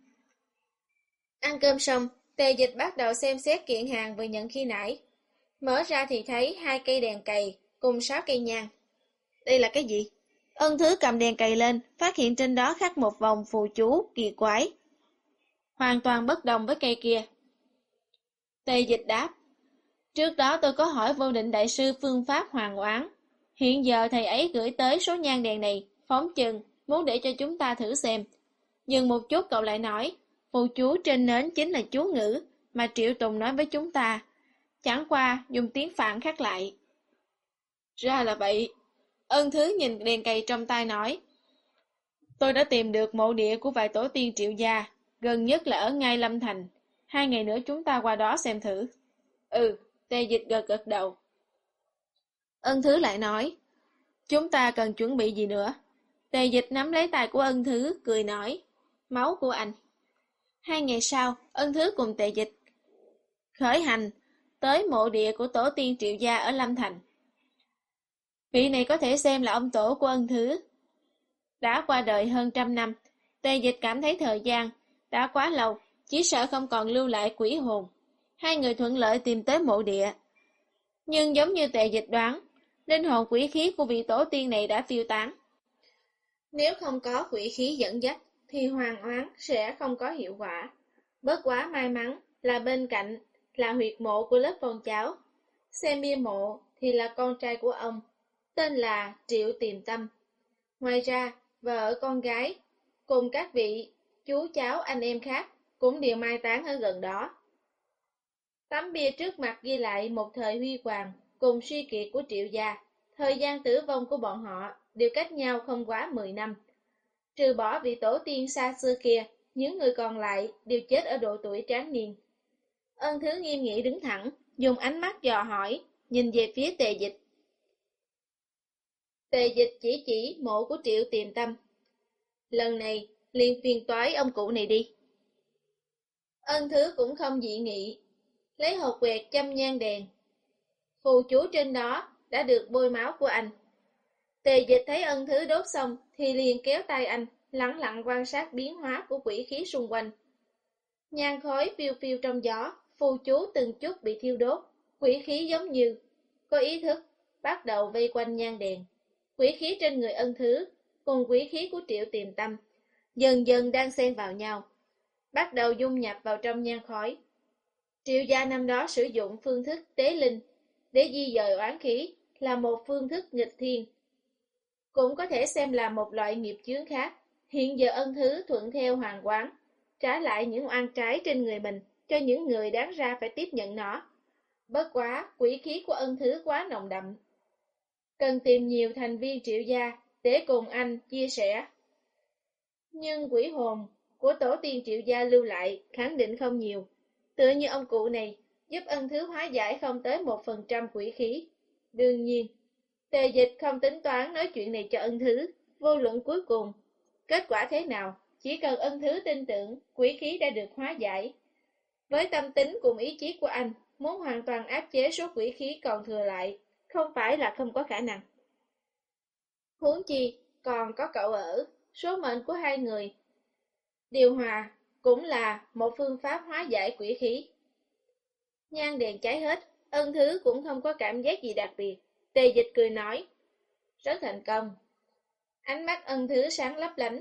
Ăn cơm xong, Tề Dịch bắt đầu xem xét kiện hàng vừa nhận khi nãy. Mở ra thì thấy hai cây đèn cầy cùng sáu cây nhang. Đây là cái gì? Ân Thứ cầm đèn cầy lên, phát hiện trên đó khắc một vòng phù chú kỳ quái, hoàn toàn bất đồng với cây kia. Tề Dịch đáp. Trước đó tôi có hỏi Vô Định Đại Sư phương pháp hoàn oán. Hiện giờ thầy ấy gửi tới số nhang đèn này, phóng chừng, muốn để cho chúng ta thử xem. Nhưng một chút cậu lại nói, phù chú trên nến chính là chú ngữ mà Triệu Tùng nói với chúng ta. Chẳng qua dùng tiếng Phạn khắc lại. Ra là vậy. Ân Thứ nhìn đèn cầy trong tay nói. Tôi đã tìm được mộ địa của vài tổ tiên Triệu gia, gần nhất là ở ngay Lâm Thành. Hai ngày nữa chúng ta qua đó xem thử. Ừ, Tề Dịch gật gật đầu. Ân Thứ lại nói. Chúng ta cần chuẩn bị gì nữa? Tề Dịch nắm lấy tay của Ân Thứ, cười nói. Máu của anh. Hai ngày sau, Ân Thứ cùng Tề Dịch khởi hành tới mộ địa của tổ tiên Triệu gia ở Lâm Thành. Vị này có thể xem là ông tổ của Ân Thứ. Đã qua đời hơn trăm năm, Tề Dịch cảm thấy thời gian đã quá lâu, chỉ sợ không còn lưu lại quỷ hồn. Hai người thuận lợi tìm tới mộ địa. Nhưng giống như Tề Dịch đoán, linh hồn quỷ khí của vị tổ tiên này đã tiêu tán. Nếu không có quỷ khí dẫn dắt, thì hoàng oán sẽ không có hiệu quả. Bất quá may mắn là bên cạnh là huyệt mộ của lớp con cháu. Xem bia mộ thì là con trai của ông, tên là Triệu Tiềm Tâm. Ngoài ra, vợ con gái cùng các vị chú cháu anh em khác cũng đều mai táng ở gần đó. Tấm bia trước mặt ghi lại một thời huy hoàng cùng suy kiệt của Triệu gia. Thời gian tử vong của bọn họ đều cách nhau không quá mười năm. Trừ bỏ vị tổ tiên xa xưa kia, những người còn lại đều chết ở độ tuổi tráng niên. Ân Thứ nghiêm nghị đứng thẳng, dùng ánh mắt dò hỏi, nhìn về phía Tề Dịch. Tề Dịch chỉ chỉ mộ của Triệu Tiềm Tâm. Lần này, liền phiền toái ông cụ này đi. Ân Thứ cũng không dị nghị, lấy hộp quẹt châm nhang đèn. Phù chú trên đó đã được bôi máu của anh. Tề Dịch thấy Ân Thứ đốt xong thì liền kéo tay anh, lặng lặng quan sát biến hóa của quỷ khí xung quanh. Nhang khói phiêu phiêu trong gió, phù chú từng chút bị thiêu đốt, quỷ khí giống như có ý thức bắt đầu vây quanh nhang đèn. Quỷ khí trên người Ân Thứ cùng quỷ khí của Triệu Tiềm Tâm dần dần đang xen vào nhau, bắt đầu dung nhập vào trong nhang khói. Triệu gia năm đó sử dụng phương thức tế linh để di dời oán khí là một phương thức nghịch thiên, cũng có thể xem là một loại nghiệp chướng khác. Hiện giờ Ân Thứ thuận theo hoàng quán, trả lại những oan trái trên người mình cho những người đáng ra phải tiếp nhận nó. Bất quá, quỷ khí của Ân Thứ quá nồng đậm, cần tìm nhiều thành viên Triệu gia để cùng anh chia sẻ. Nhưng quỷ hồn của tổ tiên Triệu gia lưu lại khẳng định không nhiều, tựa như ông cụ này giúp Ân Thứ hóa giải không tới một phần trăm quỷ khí. Đương nhiên, Tề Dịch không tính toán nói chuyện này cho Ân Thứ, vô luận cuối cùng kết quả thế nào, chỉ cần Ân Thứ tin tưởng quỷ khí đã được hóa giải. Với tâm tính cùng ý chí của anh, muốn hoàn toàn áp chế số quỷ khí còn thừa lại, không phải là không có khả năng. Huống chi, còn có cậu ở, số mệnh của hai người điều hòa cũng là một phương pháp hóa giải quỷ khí. Nhang đèn cháy hết, Ân Thứ cũng không có cảm giác gì đặc biệt. Tề Dịch cười nói, rất thành công. Ánh mắt Ân Thứ sáng lấp lánh.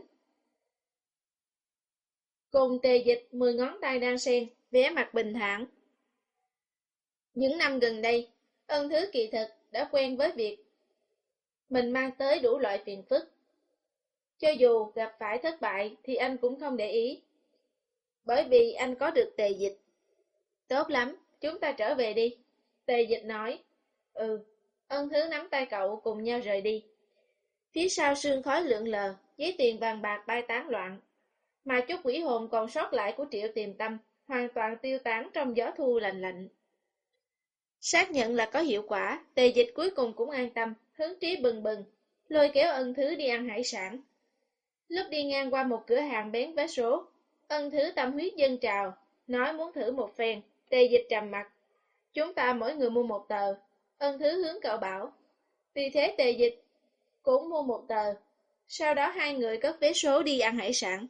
Cùng Tề Dịch mười ngón tay đang xen, vẻ mặt bình thản. Những năm gần đây, Ân Thứ kỳ thực đã quen với việc mình mang tới đủ loại phiền phức. Cho dù gặp phải thất bại thì anh cũng không để ý, bởi vì anh có được Tề Dịch. Tốt lắm, chúng ta trở về đi. Tề Dịch nói. Ừ. Ân Thứ nắm tay cậu cùng nhau rời đi. Phía sau sương khói lượn lờ, giấy tiền vàng bạc bay tán loạn, mà chút quỷ hồn còn sót lại của Triệu Tiềm Tâm hoàn toàn tiêu tán trong gió thu lạnh lạnh. Xác nhận là có hiệu quả, Tề Dịch cuối cùng cũng an tâm, hứng trí bừng bừng, lôi kéo Ân Thứ đi ăn hải sản. Lúc đi ngang qua một cửa hàng bán vé số, Ân Thứ tâm huyết dâng trào, nói muốn thử một phen. Tề Dịch trầm mặt. Chúng ta mỗi người mua một tờ. Ân Thứ hướng cậu bảo. Vì thế Tề Dịch cũng mua một tờ. Sau đó hai người cất vé số đi ăn hải sản.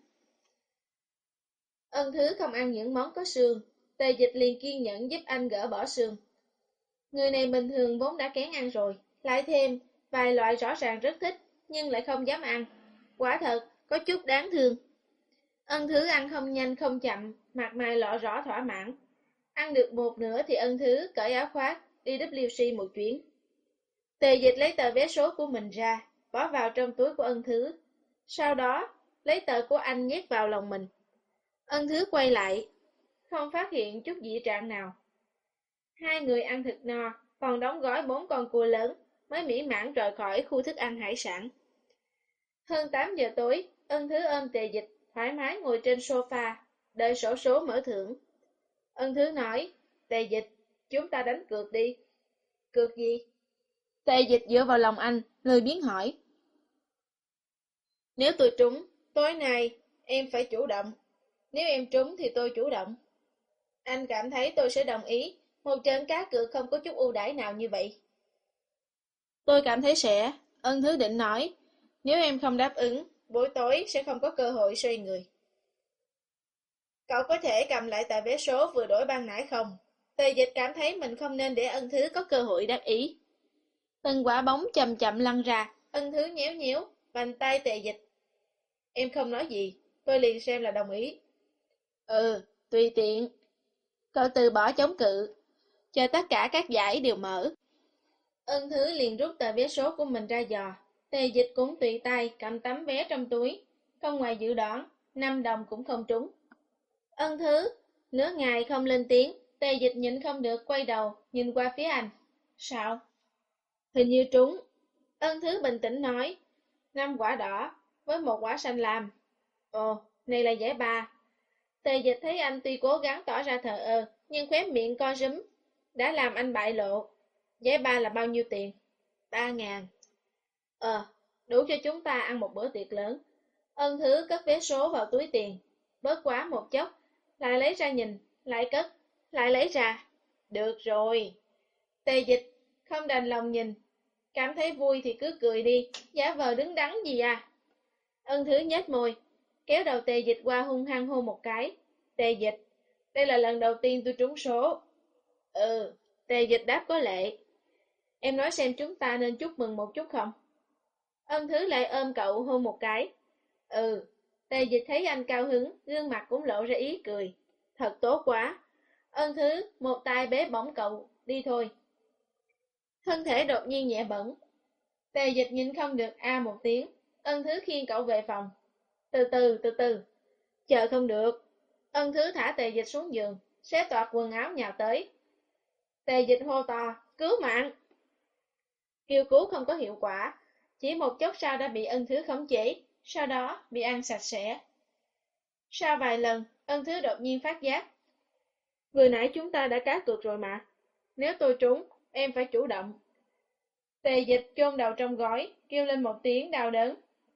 Ân Thứ không ăn những món có xương, Tề Dịch liền kiên nhẫn giúp anh gỡ bỏ xương. Người này bình thường vốn đã kén ăn rồi, lại thêm vài loại rõ ràng rất thích, nhưng lại không dám ăn. Quả thật, có chút đáng thương. Ân Thứ ăn không nhanh không chậm, mặt mày lọ rõ thỏa mãn. Ăn được một nửa thì Ân Thứ cởi áo khoác, đi W C một chuyến. Tề Dịch lấy tờ vé số của mình ra, bỏ vào trong túi của Ân Thứ. Sau đó, lấy tờ của anh nhét vào lòng mình. Ân Thứ quay lại, không phát hiện chút dị trạng nào. Hai người ăn thịt no, còn đóng gói bốn con cua lớn, mới mỹ mãn rời khỏi khu thức ăn hải sản. Hơn tám giờ tối, Ân Thứ ôm Tề Dịch, thoải mái ngồi trên sofa, đợi xổ số mở thưởng. Ân Thứ nói, Tề Dịch, chúng ta đánh cược đi. Cược gì? Tề Dịch dựa vào lòng anh, lười biếng hỏi. Nếu tôi trúng, tối nay em phải chủ động. Nếu em trúng thì tôi chủ động. Anh cảm thấy tôi sẽ đồng ý, một trận cá cược không có chút ưu đãi nào như vậy. Tôi cảm thấy sẽ, Ân Thứ định nói, nếu em không đáp ứng, buổi tối sẽ không có cơ hội xoay người. Cậu có thể cầm lại tờ vé số vừa đổi ban nãy không? Tề Dịch cảm thấy mình không nên để Ân Thứ có cơ hội đáp ý. Từng quả bóng chậm chậm lăn ra, Ân Thứ nhéo nhéo, vành tay Tề Dịch. Em không nói gì, tôi liền xem là đồng ý. Ừ, tùy tiện. Cậu từ bỏ chống cự, cho tất cả các giải đều mở. Ân Thứ liền rút tờ vé số của mình ra dò. Tề Dịch cũng tùy tay cầm tấm vé trong túi, không ngoài dự đoán, năm đồng cũng không trúng. Ân Thứ, nửa ngày không lên tiếng, Tề Dịch nhịn không được quay đầu, nhìn qua phía anh. Sao? Hình như trúng. Ân Thứ bình tĩnh nói, năm quả đỏ, với một quả xanh lam. Ồ, này là giải ba. Tề Dịch thấy anh tuy cố gắng tỏ ra thờ ơ, nhưng khóe miệng co rúm, đã làm anh bại lộ. Giải ba là bao nhiêu tiền? Ba ngàn. Ờ, đủ cho chúng ta ăn một bữa tiệc lớn. Ân Thứ cất vé số vào túi tiền, bớt quá một chốc, lại lấy ra nhìn, lại cất, lại lấy ra. Được rồi. Tề Dịch không đành lòng nhìn, cảm thấy vui thì cứ cười đi, giả vờ đứng đắn gì à. Ân Thứ nhếch môi, kéo đầu Tề Dịch qua hung hăng hôn một cái. Tề Dịch, đây là lần đầu tiên tôi trúng số. Ừ, Tề Dịch đáp có lệ. Em nói xem chúng ta nên chúc mừng một chút không? Ân Thứ lại ôm cậu hôn một cái. Ừ, Tề Dịch thấy anh cao hứng, gương mặt cũng lộ ra ý cười. Thật tốt quá. Ân Thứ, một tay bế bổng cậu, đi thôi. Thân thể đột nhiên nhẹ bẩn. Tề Dịch nhìn không được a một tiếng. Ân Thứ khiêng cậu về phòng. Từ từ, từ từ. Chờ không được. Ân Thứ thả Tề Dịch xuống giường, xé toạc quần áo nhào tới. Tề Dịch hô to, cứu mạng. Kêu cứu không có hiệu quả, chỉ một chốc sau đã bị Ân Thứ khống chế, sau đó bị ăn sạch sẽ. Sau vài lần, Ân Thứ đột nhiên phát giác. Vừa nãy chúng ta đã cá cược rồi mà. Nếu tôi trúng, em phải chủ động. Tề Dịch chôn đầu trong gói, kêu lên một tiếng đau đớn.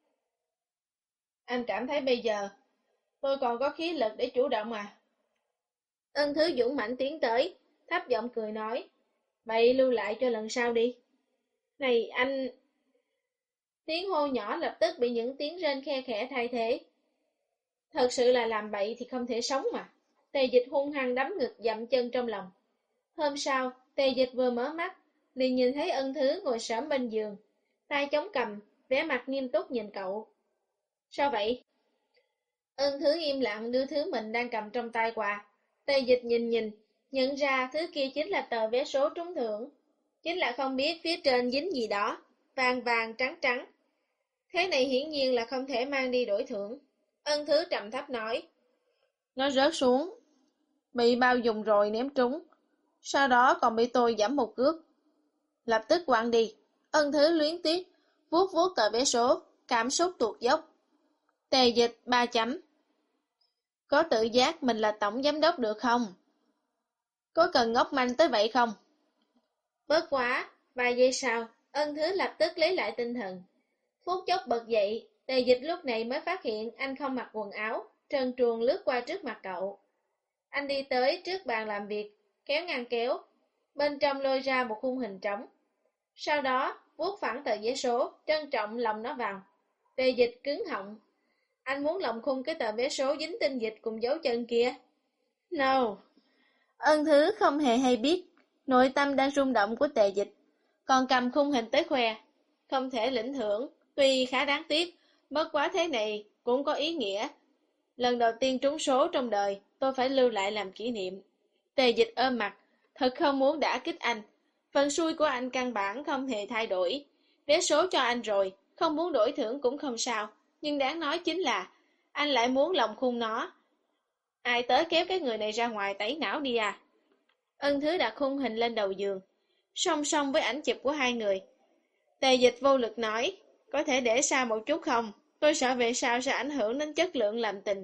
Anh cảm thấy bây giờ, tôi còn có khí lực để chủ động à? Ân Thứ dũng mãnh tiến tới, thấp giọng cười nói. Vậy lưu lại cho lần sau đi. Này anh... Tiếng hô nhỏ lập tức bị những tiếng rên khe khẽ thay thế. Thật sự là làm bậy thì không thể sống mà. Tề Dịch hung hăng đấm ngực dậm chân trong lòng. Hôm sau, Tề Dịch vừa mở mắt, liền nhìn thấy Ân Thứ ngồi xổm bên giường, tay chống cằm, vẻ mặt nghiêm túc nhìn cậu. Sao vậy? Ân Thứ im lặng đưa thứ mình đang cầm trong tay qua. Tề Dịch nhìn nhìn, nhận ra thứ kia chính là tờ vé số trúng thưởng. Chính là không biết phía trên dính gì đó, vàng vàng trắng trắng. Thế này hiển nhiên là không thể mang đi đổi thưởng. Ân Thứ trầm thấp nói. Nó rớt xuống, bị bao dùng rồi ném trúng, sau đó còn bị tôi giẫm một cước. Lập tức quăng đi. Ân Thứ luyến tiếc, vuốt vuốt tờ vé số, cảm xúc tuột dốc. Tề Dịch ba chấm. Có tự giác mình là tổng giám đốc được không? Có cần ngốc manh tới vậy không? Bớt quá, vài giây sau, Ân Thứ lập tức lấy lại tinh thần. Phút chốc bật dậy, Tề Dịch lúc này mới phát hiện anh không mặc quần áo, trơn truồng lướt qua trước mặt cậu. Anh đi tới trước bàn làm việc, kéo ngăn kéo, bên trong lôi ra một khung hình trống. Sau đó, vuốt phẳng tờ vé số, trân trọng lồng nó vào. Tề Dịch cứng họng. Anh muốn lồng khung cái tờ vé số dính tinh dịch cùng dấu chân kia. No. Ân Thứ không hề hay biết nội tâm đang rung động của Tề Dịch, còn cầm khung hình tới khoe. Không thể lĩnh thưởng, tuy khá đáng tiếc, bất quá thế này cũng có ý nghĩa. Lần đầu tiên trúng số trong đời, tôi phải lưu lại làm kỷ niệm. Tề Dịch ôm mặt, thật không muốn đả kích anh. Phần xui của anh căn bản không hề thay đổi. Vé số cho anh rồi, không muốn đổi thưởng cũng không sao. Nhưng đáng nói chính là, anh lại muốn lòng khung nó. Ai tới kéo cái người này ra ngoài tẩy não đi à? Ân Thứ đặt khung hình lên đầu giường, song song với ảnh chụp của hai người. Tề Dịch vô lực nói, có thể để xa một chút không? Tôi sợ về sau sẽ ảnh hưởng đến chất lượng làm tình.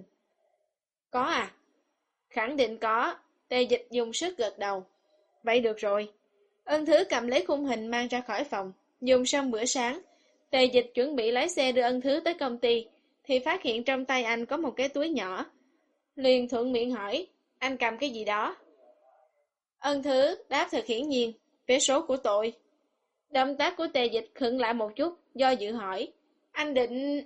Có à? Khẳng định có. Tề Dịch dùng sức gật đầu. Vậy được rồi. Ân Thứ cầm lấy khung hình mang ra khỏi phòng. Dùng xong bữa sáng, Tề Dịch chuẩn bị lái xe đưa Ân Thứ tới công ty, thì phát hiện trong tay anh có một cái túi nhỏ. Liền thuận miệng hỏi, anh cầm cái gì đó? Ân Thứ đáp thật hiển nhiên, vé số của tôi. Động tác của Tề Dịch khựng lại một chút, do dự hỏi, anh định...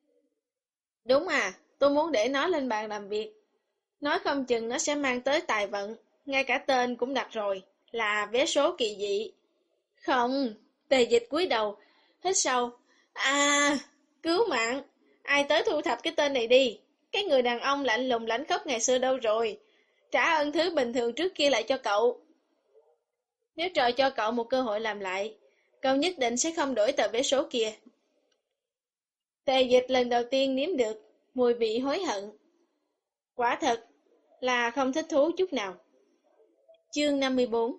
Đúng à, tôi muốn để nó lên bàn làm việc. Nói không chừng nó sẽ mang tới tài vận, ngay cả tên cũng đặt rồi, là vé số kỳ dị. Không, Tề Dịch cúi đầu, hít sâu. À, cứu mạng, ai tới thu thập cái tên này đi. Cái người đàn ông lạnh lùng lãnh khốc ngày xưa đâu rồi? Trả ân thứ bình thường trước kia lại cho cậu. Nếu trời cho cậu một cơ hội làm lại, cậu nhất định sẽ không đổi tờ vé số kia. Tề Dịch lần đầu tiên nếm được mùi vị hối hận. Quả thật là không thích thú chút nào. Chương năm mươi bốn.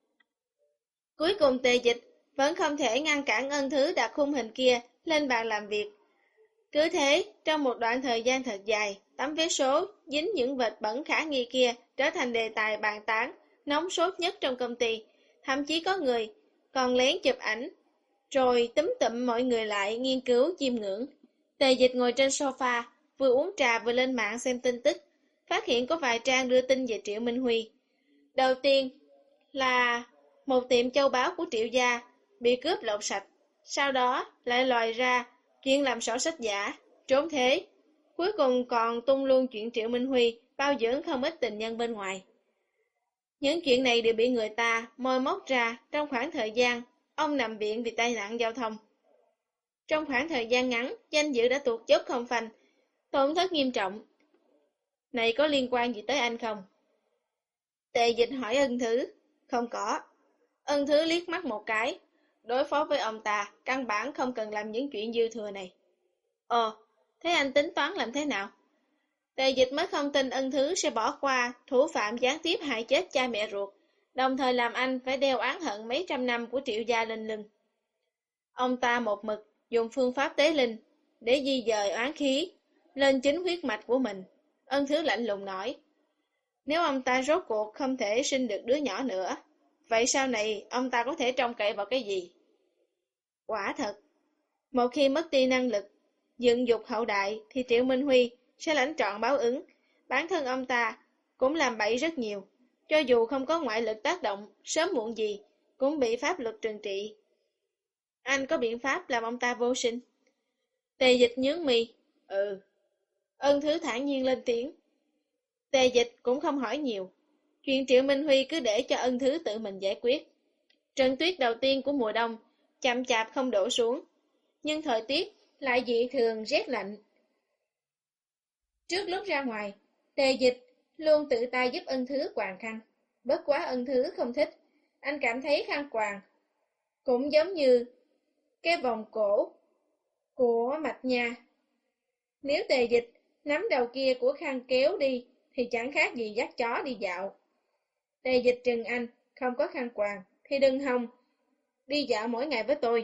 Cuối cùng Tề Dịch vẫn không thể ngăn cản ân thứ đặt khung hình kia lên bàn làm việc. Cứ thế, trong một đoạn thời gian thật dài, tấm vé số dính những vệt bẩn khả nghi kia trở thành đề tài bàn tán, nóng sốt nhất trong công ty. Thậm chí có người còn lén chụp ảnh, rồi túm tụm mọi người lại nghiên cứu chiêm ngưỡng. Tề Dịch ngồi trên sofa, vừa uống trà vừa lên mạng xem tin tức, phát hiện có vài trang đưa tin về Triệu Minh Huy. Đầu tiên là một tiệm châu báu của Triệu gia bị cướp lột sạch, sau đó lại lòi ra chuyện làm sổ sách giả, trốn thế. Cuối cùng còn tung luôn chuyện Triệu Minh Huy bao dưỡng không ít tình nhân bên ngoài. Những chuyện này đều bị người ta moi móc ra trong khoảng thời gian ông nằm viện vì tai nạn giao thông. Trong khoảng thời gian ngắn, danh dự đã tuột dốc không phanh, tổn thất nghiêm trọng. Này có liên quan gì tới anh không? Tề Dịch hỏi ân thứ. Không có. Ân thứ liếc mắt một cái. Đối phó với ông ta, căn bản không cần làm những chuyện dư thừa này. Ồ, thế anh tính toán làm thế nào? Tề Dịch mới không tin ân thứ sẽ bỏ qua thủ phạm gián tiếp hại chết cha mẹ ruột, đồng thời làm anh phải đeo oán hận mấy trăm năm của Triệu gia lên lưng. Ông ta một mực dùng phương pháp tế linh để di dời oán khí lên chính huyết mạch của mình. Ân thứ lạnh lùng nói, nếu ông ta rốt cuộc không thể sinh được đứa nhỏ nữa, vậy sau này ông ta có thể trông cậy vào cái gì? Quả thật, một khi mất đi năng lực dựng dục hậu đại thì Triệu Minh Huy sẽ lãnh trọn báo ứng. Bản thân ông ta cũng làm bậy rất nhiều, cho dù không có ngoại lực tác động, sớm muộn gì cũng bị pháp luật trừng trị. Anh có biện pháp làm ông ta vô sinh? Tề Dịch nhướng mi. Ừ. Ân thứ thản nhiên lên tiếng. Tề Dịch cũng không hỏi nhiều. Chuyện Triệu Minh Huy cứ để cho ân thứ tự mình giải quyết. Trận tuyết đầu tiên của mùa đông chậm chạp không đổ xuống, nhưng thời tiết lại dị thường rét lạnh. Trước lúc ra ngoài, Tề Dịch luôn tự tay giúp ân thứ quàng khăn. Bất quá ân thứ không thích. Anh cảm thấy khăn quàng cũng giống như cái vòng cổ của mạch nha. Nếu Tề Dịch nắm đầu kia của khăn kéo đi thì chẳng khác gì dắt chó đi dạo. Tề Dịch trừng anh, không có khăn quàng thì đừng hòng đi dạo mỗi ngày với tôi.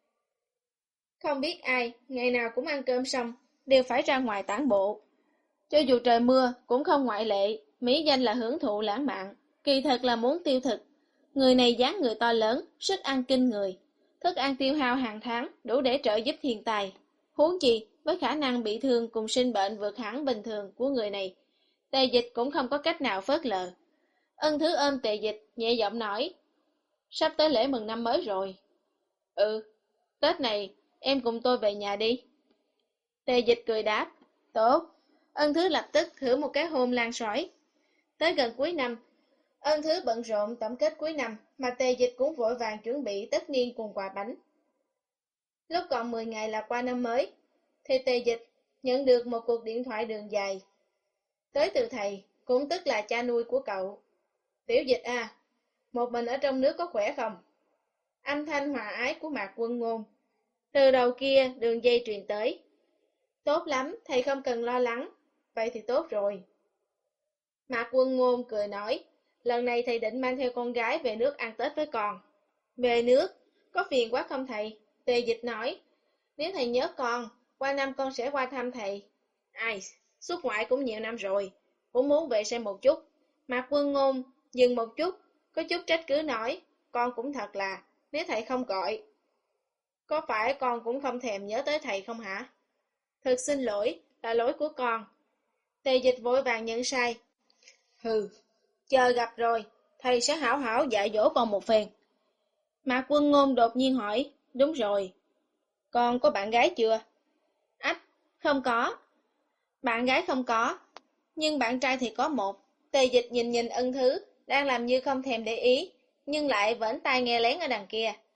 Không biết ai, ngày nào cũng ăn cơm xong, đều phải ra ngoài tản bộ. Cho dù trời mưa, cũng không ngoại lệ, mỹ danh là hưởng thụ lãng mạn, kỳ thật là muốn tiêu thực. Người này dáng người to lớn, sức ăn kinh người, thức ăn tiêu hao hàng tháng, đủ để trợ giúp thiên tài. Huống chi, với khả năng bị thương cùng sinh bệnh vượt hẳn bình thường của người này, Tề Dịch cũng không có cách nào phớt lờ. Ân thứ ôm Tề Dịch, nhẹ giọng nói, sắp tới lễ mừng năm mới rồi. Ừ, Tết này, em cùng tôi về nhà đi. Tề Dịch cười đáp, tốt. Ân thứ lập tức thử một cái hôn lan sỏi. Tới gần cuối năm, Ân thứ bận rộn tổng kết cuối năm, mà Tề Dịch cũng vội vàng chuẩn bị tất niên cùng quà bánh. Lúc còn mười ngày là qua năm mới, thì Tề Dịch nhận được một cuộc điện thoại đường dài. Tới từ thầy, cũng tức là cha nuôi của cậu. Tiểu Dịch à, một mình ở trong nước có khỏe không? Âm thanh hòa ái của Mạc Quân Ngôn. Từ đầu kia đường dây truyền tới. Tốt lắm, thầy không cần lo lắng. Vậy thì tốt rồi. Mạc Quân Ngôn cười nói, lần này thầy định mang theo con gái về nước ăn Tết với con. Về nước? Có phiền quá không thầy? Tề Dịch nói, nếu thầy nhớ con, qua năm con sẽ qua thăm thầy. Ai, xuất ngoại cũng nhiều năm rồi, cũng muốn về xem một chút. Mạc Quân Ngôn dừng một chút, có chút trách cứ nói, con cũng thật là, nếu thầy không gọi, có phải con cũng không thèm nhớ tới thầy không hả? Thật xin lỗi, là lỗi của con. Tề Dịch vội vàng nhận sai. Hừ, chờ gặp rồi, thầy sẽ hảo hảo dạy dỗ con một phen. Mạc Quân Ngôn đột nhiên hỏi, đúng rồi, con có bạn gái chưa? Ách, không có. Bạn gái không có, nhưng bạn trai thì có một. Tề Dịch nhìn nhìn Ân Thứ, đang làm như không thèm để ý, nhưng lại vẫn tai nghe lén ở đằng kia.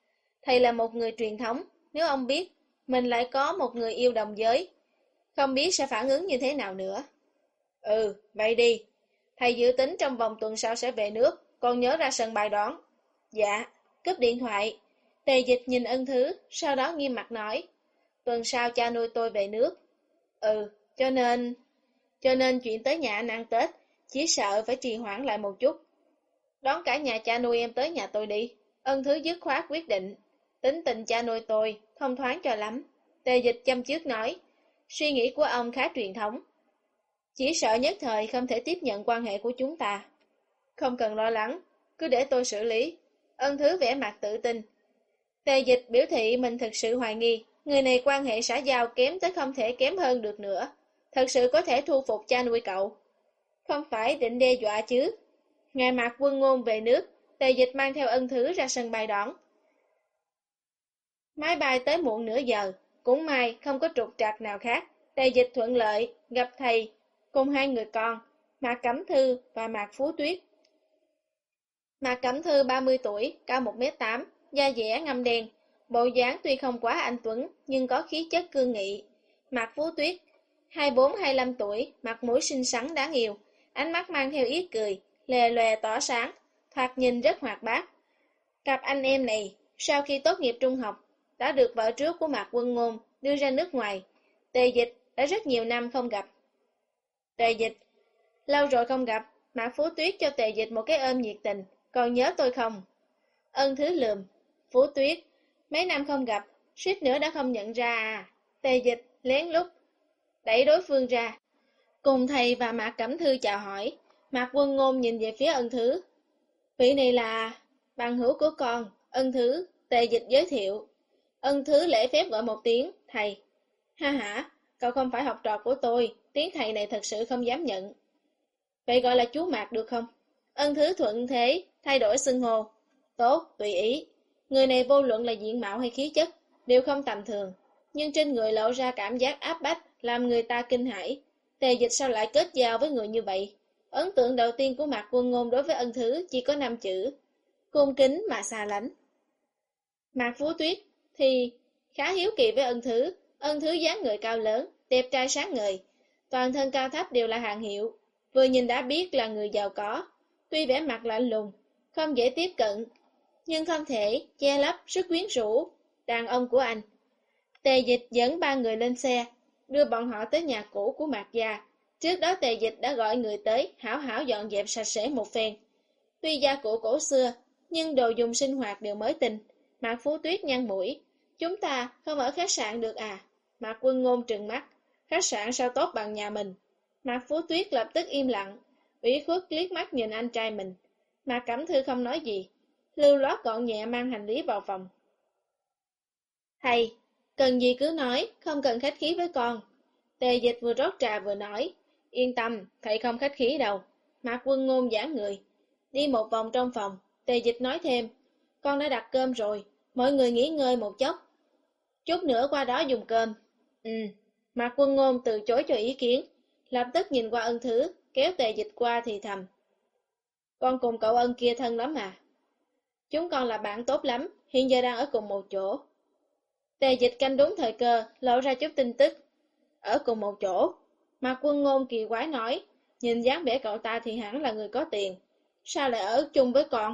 Thầy là một người truyền thống, nếu ông biết mình lại có một người yêu đồng giới, không biết sẽ phản ứng như thế nào nữa. Ừ, vậy đi. Thầy dự tính trong vòng tuần sau sẽ về nước, còn nhớ ra sân bay đón. Dạ, cúp điện thoại. Tề Dịch nhìn Ân Thứ, sau đó nghiêm mặt nói. Tuần sau cha nuôi tôi về nước. Ừ, cho nên... Cho nên chuyện tới nhà anh ăn Tết, chỉ sợ phải trì hoãn lại một chút. Đón cả nhà cha nuôi em tới nhà tôi đi. Ân Thứ dứt khoát quyết định. Tính tình cha nuôi tôi, thông thoáng cho lắm. Tề Dịch chăm trước nói. Suy nghĩ của ông khá truyền thống. Chỉ sợ nhất thời không thể tiếp nhận quan hệ của chúng ta. Không cần lo lắng, cứ để tôi xử lý. Ân Thứ vẻ mặt tự tin. Tề Dịch biểu thị mình thực sự hoài nghi, người này quan hệ xã giao kém tới không thể kém hơn được nữa. Thật sự có thể thu phục cha nuôi cậu. Không phải định đe dọa chứ. Ngày Mạc Quân Ngôn về nước, Tề Dịch mang theo Ân Thứ ra sân bay đón. Máy bay tới muộn nửa giờ, cũng may không có trục trặc nào khác. Tề Dịch thuận lợi, gặp thầy, cùng hai người con, Mạc Cẩm Thư và Mạc Phú Tuyết. Mạc Cẩm Thư ba mươi tuổi, cao một mét tám, da dẻ ngăm đen, bộ dáng tuy không quá anh tuấn nhưng có khí chất cương nghị. Mạc Phú Tuyết, hai mươi bốn hai mươi lăm tuổi, mặt mũi xinh xắn đáng yêu, ánh mắt mang theo ý cười, lè lòe tỏa sáng, thoạt nhìn rất hoạt bát. Cặp anh em này, sau khi tốt nghiệp trung học, đã được vợ trước của Mạc Quân Ngôn đưa ra nước ngoài. Tề Dịch đã rất nhiều năm không gặp. Tề Dịch, lâu rồi không gặp, Mạc Phú Tuyết cho Tề Dịch một cái ôm nhiệt tình, còn nhớ tôi không? Ân Thứ lườm, Phú Tuyết, mấy năm không gặp, suýt nữa đã không nhận ra à? Tề Dịch lén lút đẩy đối phương ra, cùng thầy và Mạc Cẩm Thư chào hỏi. Mạc Quân Ngôn nhìn về phía Ân Thứ. Vị này là bằng hữu của con, Ân Thứ. Tề Dịch giới thiệu. Ân Thứ lễ phép gọi một tiếng thầy. Ha hả, cậu không phải học trò của tôi, tiếng thầy này thật sự không dám nhận. Vậy gọi là chú Mạc được không? Ân Thứ thuận thế, thay đổi xưng hô. Tốt, tùy ý. Người này vô luận là diện mạo hay khí chất, đều không tầm thường, nhưng trên người lộ ra cảm giác áp bách, làm người ta kinh hãi. Tề Dịch sao lại kết giao với người như vậy? Ấn tượng đầu tiên của Mạc Quân Ngôn đối với Ân Thứ chỉ có năm chữ: cung kính mà xa lánh. Mạc Phú Tuyết thì khá hiếu kỳ với Ân Thứ. Ân Thứ dáng người cao lớn, đẹp trai sáng ngời, toàn thân cao thấp đều là hàng hiệu, vừa nhìn đã biết là người giàu có. Tuy vẻ mặt lạnh lùng, không dễ tiếp cận, nhưng không thể che lấp sức quyến rũ đàn ông của anh. Tề Dịch dẫn ba người lên xe, đưa bọn họ tới nhà cũ của Mạc gia. Trước đó Tề Dịch đã gọi người tới hảo hảo dọn dẹp sạch sẽ một phen. Tuy gia cụ cổ xưa, nhưng đồ dùng sinh hoạt đều mới tinh. Mạc Phú Tuyết nhăn mũi. Chúng ta không ở khách sạn được à? Mạc Quân Ngôn trừng mắt. Khách sạn sao tốt bằng nhà mình? Mạc Phú Tuyết lập tức im lặng, ủy khuất liếc mắt nhìn anh trai mình. Mạc Cẩm Thư không nói gì, lưu loát gọn nhẹ mang hành lý vào phòng. Thầy, cần gì cứ nói, không cần khách khí với con. Tề Dịch vừa rót trà vừa nói. Yên tâm, thầy không khách khí đâu. Mạc Quân Ngôn giãn người. Đi một vòng trong phòng, Tề Dịch nói thêm. Con đã đặt cơm rồi, mọi người nghỉ ngơi một chốc. Chút nữa qua đó dùng cơm. Ừ, Mạc Quân Ngôn từ chối cho ý kiến, lập tức nhìn qua Ân Thứ, kéo Tề Dịch qua thì thầm. Con cùng cậu Ân kia thân lắm à? Chúng con là bạn tốt lắm, hiện giờ đang ở cùng một chỗ. Tề Dịch canh đúng thời cơ, lộ ra chút tin tức. Ở cùng một chỗ. Mạc Quân Ngôn kỳ quái nói, nhìn dáng vẻ cậu ta thì hẳn là người có tiền. Sao lại ở chung với con?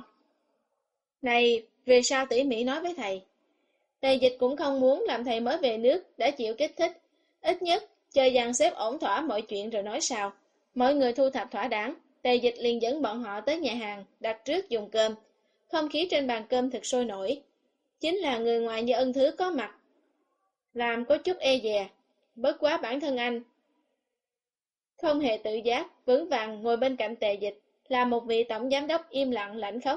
Này, về sau tỉ mỉ nói với thầy. Tề Dịch cũng không muốn làm thầy mới về nước đã chịu kích thích. Ít nhất, chơi dàn xếp ổn thỏa mọi chuyện rồi nói sao. Mọi người thu thập thỏa đáng, Tề Dịch liền dẫn bọn họ tới nhà hàng, đặt trước dùng cơm. Không khí trên bàn cơm thật sôi nổi. Chính là người ngoài như Ân Thứ có mặt, làm có chút e dè. Bất quá bản thân anh không hề tự giác, vững vàng ngồi bên cạnh Tề Dịch, là một vị tổng giám đốc im lặng lãnh khốc.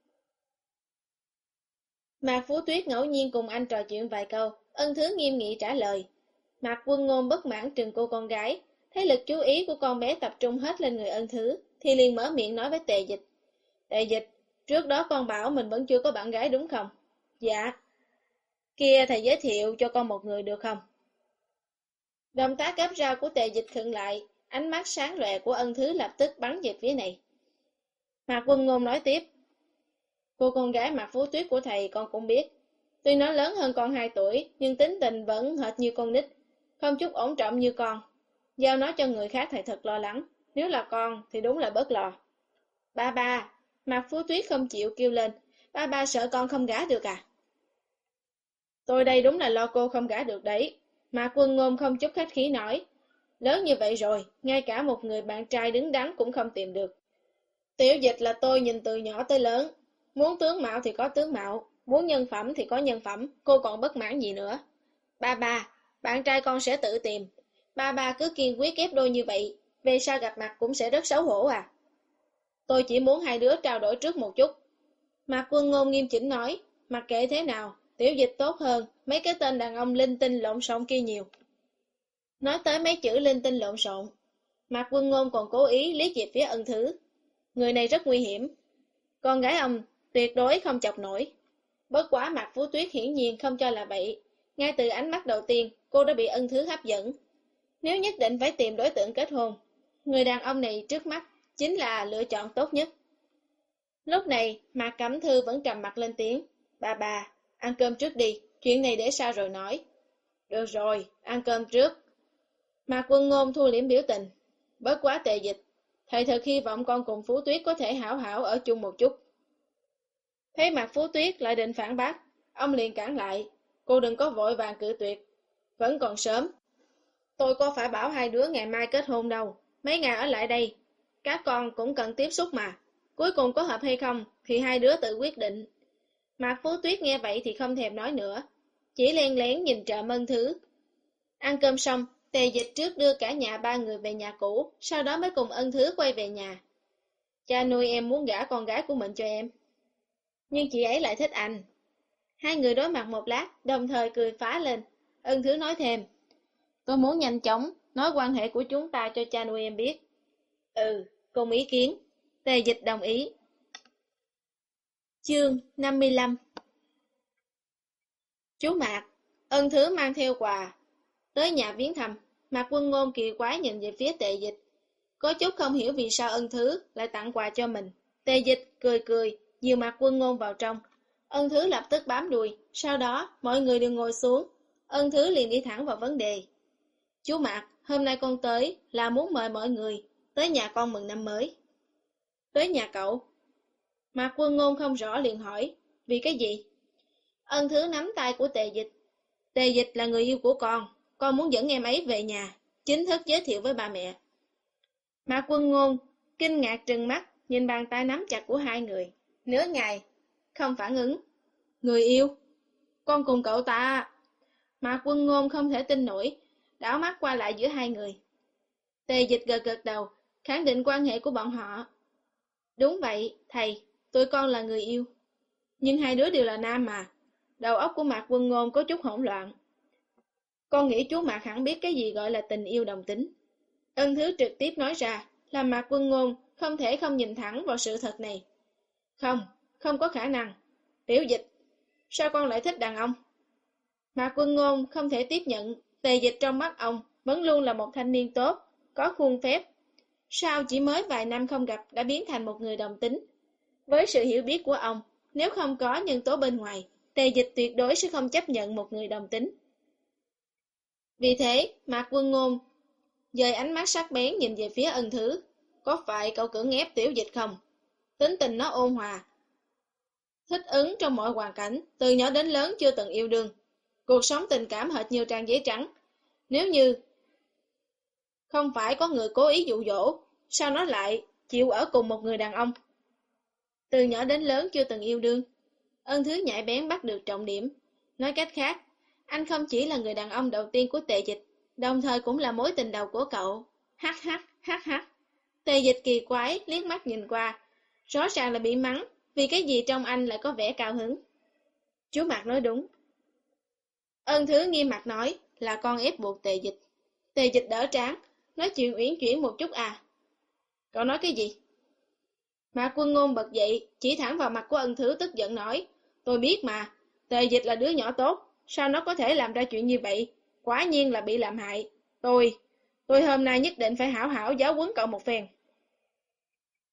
Mạc Phú Tuyết ngẫu nhiên cùng anh trò chuyện vài câu, Ân Thứ nghiêm nghị trả lời. Mạc Quân Ngôn bất mãn trừng cô con gái, thấy lực chú ý của con bé tập trung hết lên người Ân Thứ, thì liền mở miệng nói với Tề Dịch. Tề Dịch, trước đó con bảo mình vẫn chưa có bạn gái đúng không? Dạ. Kia thầy giới thiệu cho con một người được không? Động tác gấp rau của Tề Dịch khựng lại, ánh mắt sáng lòe của Ân Thứ lập tức bắn về phía này. Mạc Quân Ngôn nói tiếp. Cô con gái Mạc Phú Tuyết của thầy con cũng biết. Tuy nó lớn hơn con hai tuổi, nhưng tính tình vẫn hệt như con nít, không chút ổn trọng như con. Giao nó cho người khác thầy thật lo lắng, nếu là con thì đúng là bớt lo. Ba ba, Mạc Phú Tuyết không chịu kêu lên, ba ba sợ con không gả được à? Tôi đây đúng là lo cô không gả được đấy. Mạc Quân Ngôn không chút khách khí nói, lớn như vậy rồi, ngay cả một người bạn trai đứng đắn cũng không tìm được. Tiểu Dịch là tôi nhìn từ nhỏ tới lớn, muốn tướng mạo thì có tướng mạo, muốn nhân phẩm thì có nhân phẩm, cô còn bất mãn gì nữa. Ba ba, bạn trai con sẽ tự tìm. Ba ba cứ kiên quyết ép đôi như vậy, về sau gặp mặt cũng sẽ rất xấu hổ à. Tôi chỉ muốn hai đứa trao đổi trước một chút. Mạc Quân Ngôn nghiêm chỉnh nói, mặc kệ thế nào, Tiểu Dịch tốt hơn, mấy cái tên đàn ông linh tinh lộn xộn kia nhiều. Nói tới mấy chữ linh tinh lộn xộn, Mạc Quân Ngôn còn cố ý liếc về phía Ân Thứ. Người này rất nguy hiểm. Con gái ông tuyệt đối không chọc nổi. Bất quá Mạc Phú Tuyết hiển nhiên không cho là vậy. Ngay từ ánh mắt đầu tiên, cô đã bị Ân Thứ hấp dẫn. Nếu nhất định phải tìm đối tượng kết hôn, người đàn ông này trước mắt chính là lựa chọn tốt nhất. Lúc này, Mạc Cẩm Thư vẫn trầm mặt lên tiếng. Bà bà, ăn cơm trước đi, chuyện này để sau rồi nói. Được rồi, ăn cơm trước. Mạc Quân Ngôn thu liễm biểu tình. Bớt quá Tề Dịch, thầy thật hy vọng con cùng Phú Tuyết có thể hảo hảo ở chung một chút. Thấy Mạc Phú Tuyết lại định phản bác, ông liền cản lại. Cô đừng có vội vàng cự tuyệt. Vẫn còn sớm. Tôi có phải bảo hai đứa ngày mai kết hôn đâu. Mấy ngày ở lại đây, các con cũng cần tiếp xúc mà. Cuối cùng có hợp hay không thì hai đứa tự quyết định. Mạc Phú Tuyết nghe vậy thì không thèm nói nữa, chỉ len lén nhìn Trạm Ân Thứ. Ăn cơm xong, Tề Dịch trước đưa cả nhà ba người về nhà cũ, sau đó mới cùng Ân Thứ quay về nhà. Cha nuôi em muốn gả con gái của mình cho em, nhưng chị ấy lại thích anh. Hai người đối mặt một lát, đồng thời cười phá lên. Ân Thứ nói thêm, tôi muốn nhanh chóng nói quan hệ của chúng ta cho cha nuôi em biết. Ừ, cùng ý kiến. Tề Dịch đồng ý. Chương năm mươi lăm. Chú Mạc, Ân Thứ mang theo quà tới nhà viếng thăm. Mạc Quân Ngôn kỳ quái nhìn về phía Tề Dịch, có chút không hiểu vì sao Ân Thứ lại tặng quà cho mình. Tề Dịch cười cười, dìu Mạc Quân Ngôn vào trong. Ân Thứ lập tức bám đuôi, sau đó mọi người đều ngồi xuống. Ân Thứ liền đi thẳng vào vấn đề. Chú Mạc, hôm nay con tới là muốn mời mọi người tới nhà con mừng năm mới. Tới nhà cậu? Mạc Quân Ngôn không rõ liền hỏi, vì cái gì? Ân Thứ nắm tay của Tề Dịch. Tề Dịch là người yêu của con, con muốn dẫn em ấy về nhà, chính thức giới thiệu với ba mẹ. Mạc Quân Ngôn kinh ngạc trừng mắt, nhìn bàn tay nắm chặt của hai người. Nửa ngày, không phản ứng. Người yêu? Con cùng cậu ta? Mạc Quân Ngôn không thể tin nổi, đảo mắt qua lại giữa hai người. Tề Dịch gật gật đầu, khẳng định quan hệ của bọn họ. Đúng vậy, thầy, tụi con là người yêu. Nhưng hai đứa đều là nam mà. Đầu óc của Mạc Quân Ngôn có chút hỗn loạn. Con nghĩ chú Mạc hẳn biết cái gì gọi là tình yêu đồng tính. Ân Thứ trực tiếp nói ra, làm Mạc Quân Ngôn không thể không nhìn thẳng vào sự thật này. Không, không có khả năng. Tiểu Dịch, sao con lại thích đàn ông? Mạc Quân Ngôn không thể tiếp nhận, Tề Dịch trong mắt ông vẫn luôn là một thanh niên tốt, có khuôn phép. Sao chỉ mới vài năm không gặp đã biến thành một người đồng tính? Với sự hiểu biết của ông, nếu không có nhân tố bên ngoài, Tề Dịch tuyệt đối sẽ không chấp nhận một người đồng tính. Vì thế, Mạc Quân Ngôn dời ánh mắt sắc bén nhìn về phía Ân Thứ. Có phải cậu cưỡng ép Tiểu Dịch không? Tính tình nó ôn hòa, thích ứng trong mọi hoàn cảnh, từ nhỏ đến lớn chưa từng yêu đương. Cuộc sống tình cảm hệt như trang giấy trắng. Nếu như không phải có người cố ý dụ dỗ, sao nó lại chịu ở cùng một người đàn ông? Từ nhỏ đến lớn chưa từng yêu đương. Ân Thứ nhạy bén bắt được trọng điểm. Nói cách khác, anh không chỉ là người đàn ông đầu tiên của Tề Dịch, đồng thời cũng là mối tình đầu của cậu. Hắc hắc, hắc hắc. Tề Dịch kỳ quái, liếc mắt nhìn qua. Rõ ràng là bị mắng, vì cái gì trong anh lại có vẻ cao hứng. Chú Mạc nói đúng. Ân Thứ nghiêm mặt nói, là con ép buộc Tề Dịch. Tề Dịch đỡ trán, nói chuyện uyển chuyển một chút à. Cậu nói cái gì? Mạc Quân Ngôn bật dậy, chỉ thẳng vào mặt của Ân Thứ tức giận nói, tôi biết mà, Tề Dịch là đứa nhỏ tốt, sao nó có thể làm ra chuyện như vậy? Quả nhiên là bị làm hại. Tôi, tôi hôm nay nhất định phải hảo hảo giáo huấn cậu một phen.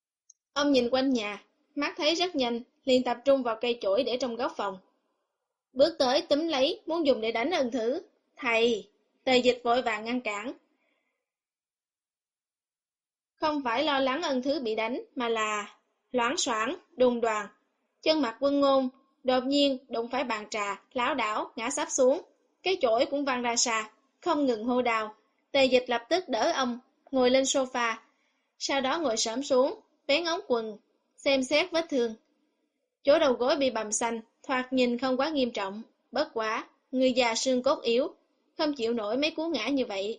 Ông nhìn quanh nhà, mắt thấy rất nhanh, liền tập trung vào cây chổi để trong góc phòng. bước tới túm lấy, muốn dùng để đánh Ân Thứ. Thầy! Tề Dịch vội vàng ngăn cản. Không phải lo lắng Ân Thứ bị đánh, mà là loảng xoảng, đùng đoàng. Chân Mặt Quân Ngôn đột nhiên đụng phải bàn trà, lảo đảo ngã sắp xuống, cái chổi cũng văng ra xa, không ngừng hô đau. Tề Dịch lập tức đỡ ông, ngồi lên sofa, sau đó ngồi xổm xuống, vén ống quần, xem xét vết thương. Chỗ đầu gối bị bầm xanh, thoạt nhìn không quá nghiêm trọng, bất quá, người già xương cốt yếu, không chịu nổi mấy cú ngã như vậy.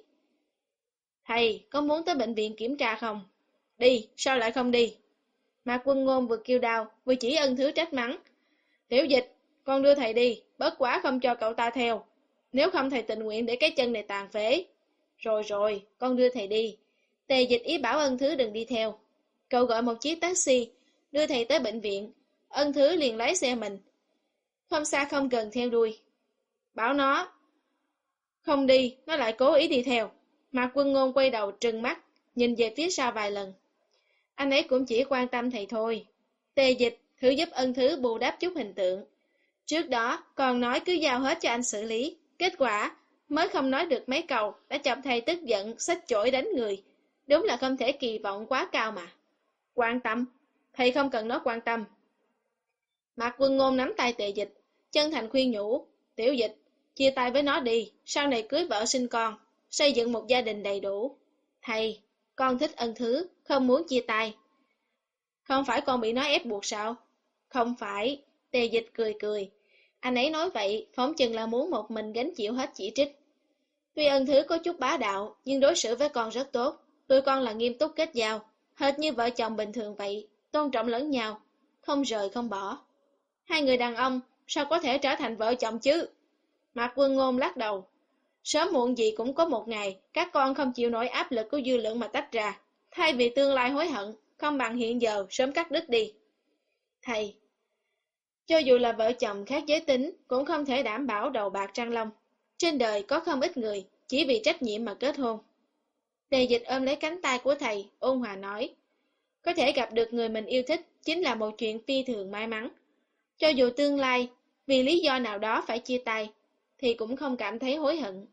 Thầy, có muốn tới bệnh viện kiểm tra không? Đi, sao lại không đi? Mạc Quân Ngôn vừa kêu đau, vừa chỉ Ân Thứ trách mắng. Tiểu Dịch, con đưa thầy đi, bất quá không cho cậu ta theo. Nếu không thầy tình nguyện để cái chân này tàn phế. Rồi rồi, con đưa thầy đi. Tề Dịch ý bảo Ân Thứ đừng đi theo. Cậu gọi một chiếc taxi, đưa thầy tới bệnh viện. Ân Thứ liền lái xe mình. Không xa không cần theo đuôi. Bảo nó không đi, nó lại cố ý đi theo. Mạc Quân Ngôn quay đầu trừng mắt, nhìn về phía sau vài lần. Anh ấy cũng chỉ quan tâm thầy thôi. Tề Dịch thử giúp Ân Thứ bù đắp chút hình tượng. Trước đó còn nói cứ giao hết cho anh xử lý. Kết quả mới không nói được mấy câu đã chọc thầy tức giận xách chổi đánh người. Đúng là không thể kỳ vọng quá cao mà. Quan tâm? Thầy không cần nó quan tâm. Mạc Quân Ngôn nắm tay Tề Dịch, chân thành khuyên nhủ. Tiểu Dịch, chia tay với nó đi, sau này cưới vợ sinh con, xây dựng một gia đình đầy đủ. Thầy, con thích Ân Thứ, không muốn chia tay. Không phải con bị nó ép buộc sao? Không phải, Tề Dịch cười cười. Anh ấy nói vậy, phóng chừng là muốn một mình gánh chịu hết chỉ trích. Tuy Ân Thứ có chút bá đạo, nhưng đối xử với con rất tốt. Tụi con là nghiêm túc kết giao, hệt như vợ chồng bình thường vậy, tôn trọng lẫn nhau, không rời không bỏ. Hai người đàn ông, sao có thể trở thành vợ chồng chứ? Mạc Quân Ngôn lắc đầu. Sớm muộn gì cũng có một ngày, các con không chịu nổi áp lực của dư luận mà tách ra. Thay vì tương lai hối hận, không bằng hiện giờ sớm cắt đứt đi. Thầy, cho dù là vợ chồng khác giới tính, cũng không thể đảm bảo đầu bạc răng long. Trên đời có không ít người, chỉ vì trách nhiệm mà kết hôn. Tề Dịch ôm lấy cánh tay của thầy, ôn hòa nói. Có thể gặp được người mình yêu thích, chính là một chuyện phi thường may mắn. Cho dù tương lai, vì lý do nào đó phải chia tay, thì cũng không cảm thấy hối hận.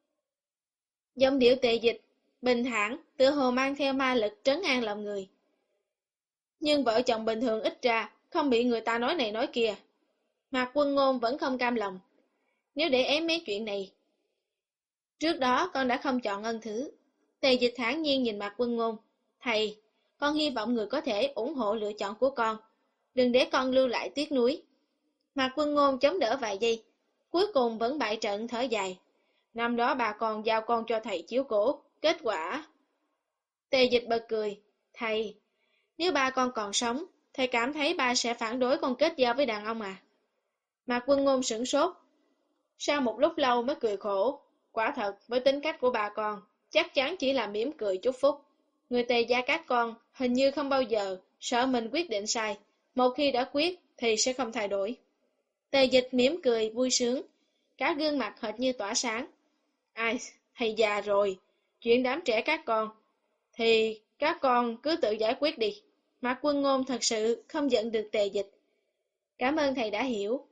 Giọng điệu Tề Dịch, bình thản, tựa hồ mang theo ma lực trấn an lòng người. Nhưng vợ chồng bình thường ít ra, không bị người ta nói này nói kia. Mạc Quân Ngôn vẫn không cam lòng. Nếu để ém mấy chuyện này, trước đó con đã không chọn Ân Thứ. Tề Dịch thản nhiên nhìn Mạc Quân Ngôn. Thầy, con hy vọng người có thể ủng hộ lựa chọn của con. Đừng để con lưu lại tiếc nuối. Mạc Quân Ngôn chống đỡ vài giây, cuối cùng vẫn bại trận thở dài. Năm đó bà con giao con cho thầy chiếu cố, kết quả... Tề Dịch bật cười. Thầy, nếu ba con còn sống, thầy cảm thấy ba sẽ phản đối con kết giao với đàn ông à? Mạc Quân Ngôn sửng sốt. Sau một lúc lâu mới cười khổ. Quả thật, với tính cách của bà con, chắc chắn chỉ là mỉm cười chúc phúc. Người Tề gia các con hình như không bao giờ sợ mình quyết định sai. Một khi đã quyết thì sẽ không thay đổi. Tề Dịch mỉm cười vui sướng, cả gương mặt hệt như tỏa sáng. Ai, thầy già rồi, chuyện đám trẻ các con, thì các con cứ tự giải quyết đi. Mạc Quân Ngôn thật sự không giận được Tề Dịch. Cảm ơn thầy đã hiểu.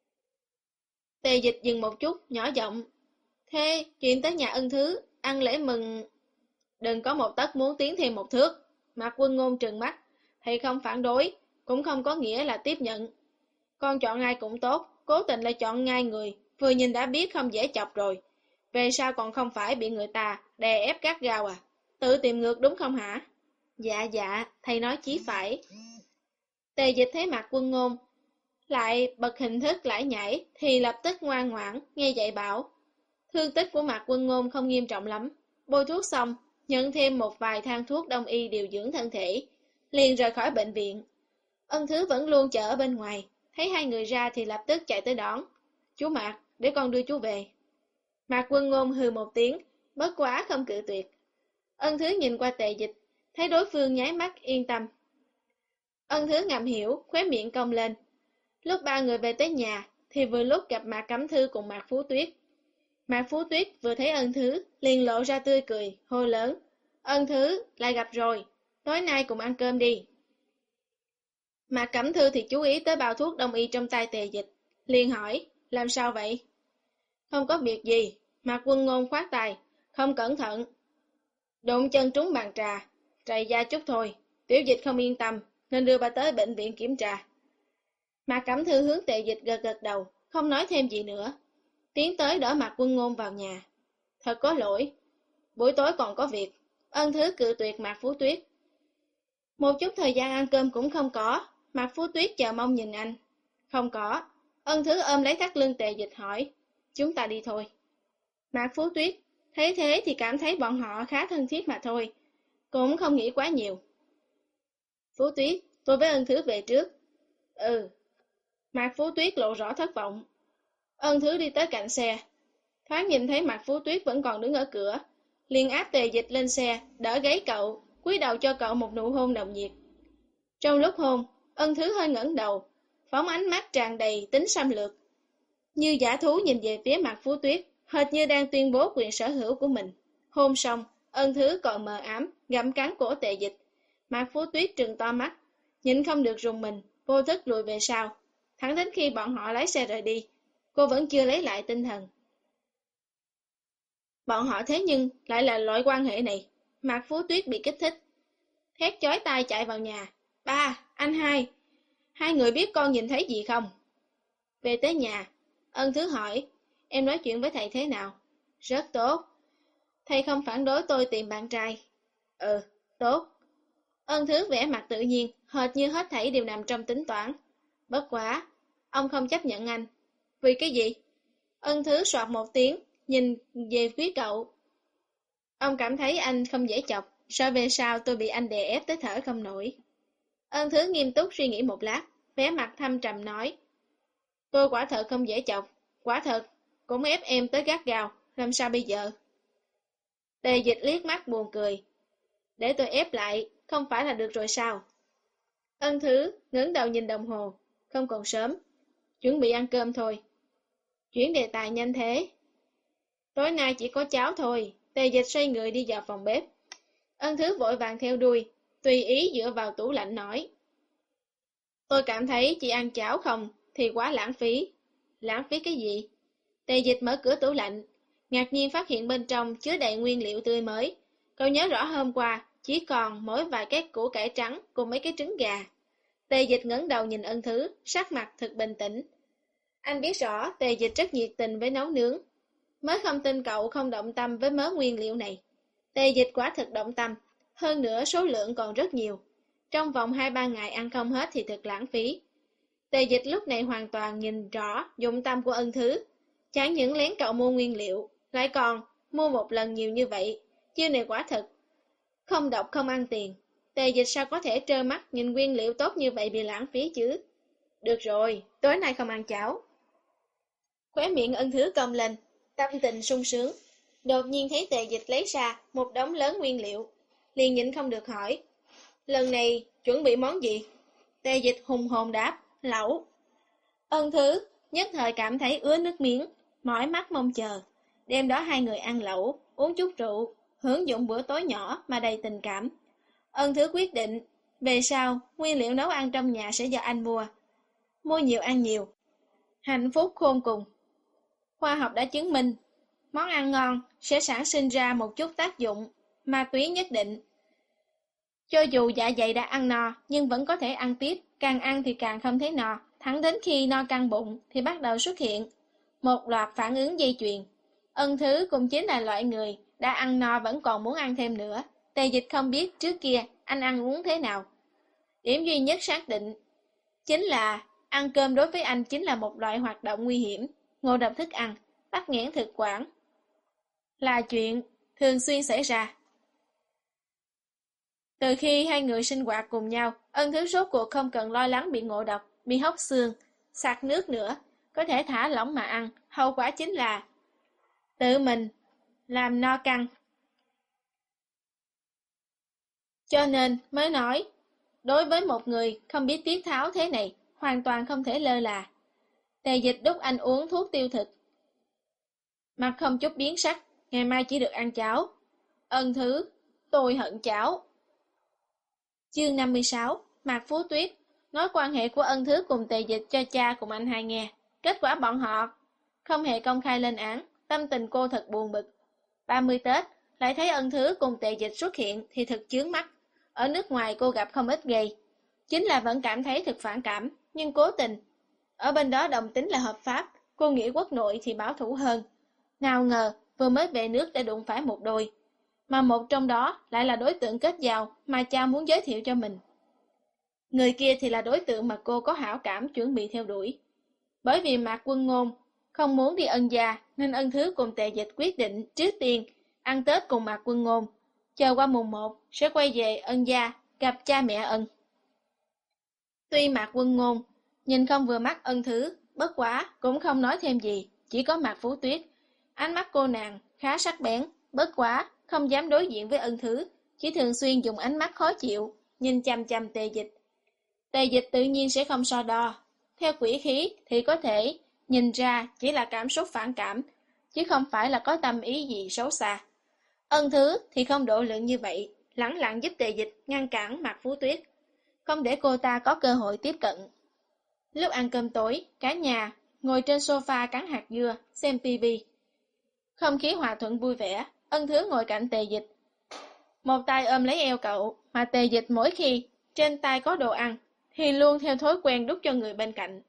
Tề Dịch dừng một chút, nhỏ giọng. Thế, chuyện tới nhà Ân Thứ, ăn lễ mừng... Đừng có một tấc muốn tiến thêm một thước. Mạc Quân Ngôn trừng mắt. Thầy không phản đối, cũng không có nghĩa là tiếp nhận. Con chọn ai cũng tốt, cố tình lại chọn ngay người, vừa nhìn đã biết không dễ chọc rồi. Về sau còn không phải bị người ta đè ép gắt gao à? Tự tìm ngược đúng không hả? Dạ dạ, thầy nói chí phải. Tề Dịch thấy Mạc Quân Ngôn lại bật hình thức lải nhải thì lập tức ngoan ngoãn nghe dạy bảo. Thương tích của Mạc Quân Ngôn không nghiêm trọng lắm, bôi thuốc xong, nhận thêm một vài thang thuốc đông y điều dưỡng thân thể, liền rời khỏi bệnh viện. Ân Thứ vẫn luôn chờ ở bên ngoài, thấy hai người ra thì lập tức chạy tới đón. Chú Mạc, để con đưa chú về. Mạc Quân Ngôn hừ một tiếng, bất quá không cự tuyệt. Ân Thứ nhìn qua Tề Dịch, thấy đối phương nháy mắt yên tâm. Ân Thứ ngầm hiểu, khóe miệng cong lên. Lúc ba người về tới nhà, thì vừa lúc gặp Mạc Cẩm Thư cùng Mạc Phú Tuyết. Mạc Phú Tuyết vừa thấy Ân Thứ, liền lộ ra tươi cười, hô lớn. Ân Thứ, lại gặp rồi, tối nay cùng ăn cơm đi. Mạc Cẩm Thư thì chú ý tới bao thuốc đông y trong tay Tề Dịch, liền hỏi, Làm sao vậy? Không có việc gì. Mạc Quân Ngôn khoát tay. Không cẩn thận. Đụng chân trúng bàn trà. Trầy da chút thôi. Tiểu Dịch không yên tâm, nên đưa bà tới bệnh viện kiểm tra. Mạc Cẩm Thư hướng Tề Dịch gật gật đầu, không nói thêm gì nữa. Tiến tới đỡ Mạc Quân Ngôn vào nhà. Thật có lỗi. Buổi tối còn có việc. Ân Thứ cự tuyệt Mạc Phú Tuyết. Một chút thời gian ăn cơm cũng không có. Mạc Phú Tuyết chờ mong nhìn anh. Không có. Ân Thứ ôm lấy thắt lưng Tề Dịch hỏi. Chúng ta đi thôi. Mạc Phú Tuyết thấy thế thì cảm thấy bọn họ khá thân thiết mà thôi. Cũng không nghĩ quá nhiều. Phú Tuyết, tôi với Ân Thứ về trước. Ừ. Mạc Phú Tuyết lộ rõ thất vọng. Ân Thứ đi tới cạnh xe. Thoáng nhìn thấy Mạc Phú Tuyết vẫn còn đứng ở cửa. Liền áp Tề Dịch lên xe, đỡ gáy cậu, cúi đầu cho cậu một nụ hôn nồng nhiệt. Trong lúc hôn, Ân Thứ hơi ngẩng đầu, phóng ánh mắt tràn đầy tính xâm lược. Như dã thú nhìn về phía Mạc Phú Tuyết, hệt như đang tuyên bố quyền sở hữu của mình. Hôn xong, Ân Thứ còn mờ ám, gặm cắn cổ Tề Dịch. Mạc Phú Tuyết trừng to mắt, nhịn không được rùng mình, vô thức lùi về sau. Thẳng đến khi bọn họ lái xe rời đi, cô vẫn chưa lấy lại tinh thần. Bọn họ thế nhưng lại là loại quan hệ này. Mạc Phú Tuyết bị kích thích, thét chói tai chạy vào nhà. Ba, anh hai, hai người biết con nhìn thấy gì không? Về tới nhà, Ân Thứ hỏi, em nói chuyện với thầy thế nào? Rất tốt. Thầy không phản đối tôi tìm bạn trai. Ừ, tốt. Ân Thứ vẻ mặt tự nhiên, hệt như hết thảy đều nằm trong tính toán. Bất quá, ông không chấp nhận anh. Vì cái gì? Ân Thứ soạt một tiếng, nhìn về phía cậu. Ông cảm thấy anh không dễ chọc, sao về sau tôi bị anh đè ép tới thở không nổi. Ân Thứ nghiêm túc suy nghĩ một lát, vẻ mặt thâm trầm nói. Tôi quả thật không dễ chọc, quả thật, cũng ép em tới gắt gao, làm sao bây giờ? Tề Dịch liếc mắt buồn cười. Để tôi ép lại, không phải là được rồi sao? Ân Thứ ngẩng đầu nhìn đồng hồ, không còn sớm, chuẩn bị ăn cơm thôi. Chuyển đề tài nhanh thế. Tối nay chỉ có cháo thôi. Tề Dịch xoay người đi vào phòng bếp. Ân Thứ vội vàng theo đuôi, tùy ý dựa vào tủ lạnh nói. Tôi cảm thấy chỉ ăn cháo không thì quá lãng phí. Lãng phí cái gì? Tề Dịch mở cửa tủ lạnh, ngạc nhiên phát hiện bên trong chứa đầy nguyên liệu tươi mới. Cậu nhớ rõ hôm qua chỉ còn mỗi vài cái củ cải trắng cùng mấy cái trứng gà. Tề Dịch ngẩng đầu nhìn Ân Thứ, sắc mặt thật bình tĩnh. Anh biết rõ Tề Dịch rất nhiệt tình với nấu nướng, mới không tin cậu không động tâm với mớ nguyên liệu này. Tề Dịch quả thực động tâm, hơn nữa số lượng còn rất nhiều. Trong vòng hai ba ngày ăn không hết thì thật lãng phí. Tề Dịch lúc này hoàn toàn nhìn rõ dụng tâm của Ân Thứ. Chẳng những lén cậu mua nguyên liệu, lại còn mua một lần nhiều như vậy. Chiêu này quả thật không độc không ăn tiền. Tề Dịch sao có thể trơ mắt nhìn nguyên liệu tốt như vậy bị lãng phí chứ? Được rồi, tối nay không ăn cháo. Khóe miệng Ân Thứ cong lên, tâm tình sung sướng. Đột nhiên thấy Tề Dịch lấy ra một đống lớn nguyên liệu, liền nhịn không được hỏi. Lần này chuẩn bị món gì? Tề Dịch hùng hồn đáp, lẩu. Ân Thứ nhất thời cảm thấy ứa nước miếng, mỏi mắt mong chờ. Đêm đó hai người ăn lẩu, uống chút rượu, hưởng dụng bữa tối nhỏ mà đầy tình cảm. Ân Thứ quyết định, về sau, nguyên liệu nấu ăn trong nhà sẽ do anh mua. Mua nhiều ăn nhiều. Hạnh phúc khôn cùng. Khoa học đã chứng minh, món ăn ngon sẽ sản sinh ra một chút tác dụng ma túy nhất định. Cho dù dạ dày đã ăn no, nhưng vẫn có thể ăn tiếp, càng ăn thì càng không thấy no, thẳng đến khi no căng bụng thì bắt đầu xuất hiện một loạt phản ứng dây chuyền. Ân Thứ cũng chính là loại người đã ăn no vẫn còn muốn ăn thêm nữa. Tề Dịch không biết trước kia anh ăn uống thế nào. Điểm duy nhất xác định chính là ăn cơm đối với anh chính là một loại hoạt động nguy hiểm. Ngộ độc thức ăn, tắc nghẽn thực quản là chuyện thường xuyên xảy ra. Từ khi hai người sinh hoạt cùng nhau, Ân Thứ rốt cuộc không cần lo lắng bị ngộ độc, bị hóc xương, sặc nước nữa, có thể thả lỏng mà ăn, hậu quả chính là tự mình làm no căng. Cho nên mới nói, đối với một người không biết tiết tháo thế này, hoàn toàn không thể lơ là. Tề Dịch đút anh uống thuốc tiêu thực. Mặt không chút biến sắc, ngày mai chỉ được ăn cháo. Ân Thứ, tôi hận cháo. Chương năm mươi sáu, Mạc Phú Tuyết nói quan hệ của Ân Thứ cùng Tề Dịch cho cha cùng anh hai nghe. Kết quả bọn họ không hề công khai lên án, tâm tình cô thật buồn bực. ba mươi Tết, lại thấy Ân Thứ cùng Tề Dịch xuất hiện thì thật chướng mắt. Ở nước ngoài cô gặp không ít gay, chính là vẫn cảm thấy thật phản cảm, nhưng cố tình. Ở bên đó đồng tính là hợp pháp, cô nghĩ quốc nội thì bảo thủ hơn. Nào ngờ, vừa mới về nước đã đụng phải một đôi. Mà một trong đó lại là đối tượng kết giao mà cha muốn giới thiệu cho mình. Người kia thì là đối tượng mà cô có hảo cảm chuẩn bị theo đuổi. Bởi vì Mạc Quân Ngôn không muốn đi Ân gia nên Ân Thứ cùng Tề Dịch quyết định trước tiên ăn Tết cùng Mạc Quân Ngôn. Chờ qua mùng một sẽ quay về Ân gia gặp cha mẹ Ân. Tuy Mạc Quân Ngôn nhìn không vừa mắt Ân Thứ, bất quá cũng không nói thêm gì, chỉ có Mạc Phú Tuyết. Ánh mắt cô nàng khá sắc bén, bất quá không dám đối diện với Ân Thứ, chỉ thường xuyên dùng ánh mắt khó chịu nhìn chằm chằm Tề Dịch. Tề Dịch tự nhiên sẽ không so đo. Theo quỷ khí thì có thể nhìn ra chỉ là cảm xúc phản cảm, chứ không phải là có tâm ý gì xấu xa. Ân Thứ thì không độ lượng như vậy, lẳng lặng giúp Tề Dịch ngăn cản Mạc Phú Tuyết, không để cô ta có cơ hội tiếp cận. Lúc ăn cơm tối, cả nhà ngồi trên sofa cắn hạt dưa, xem tivi. Không khí hòa thuận vui vẻ, Ân Thứ ngồi cạnh Tề Dịch. Một tay ôm lấy eo cậu, mà Tề Dịch mỗi khi trên tay có đồ ăn, thì luôn theo thói quen đút cho người bên cạnh.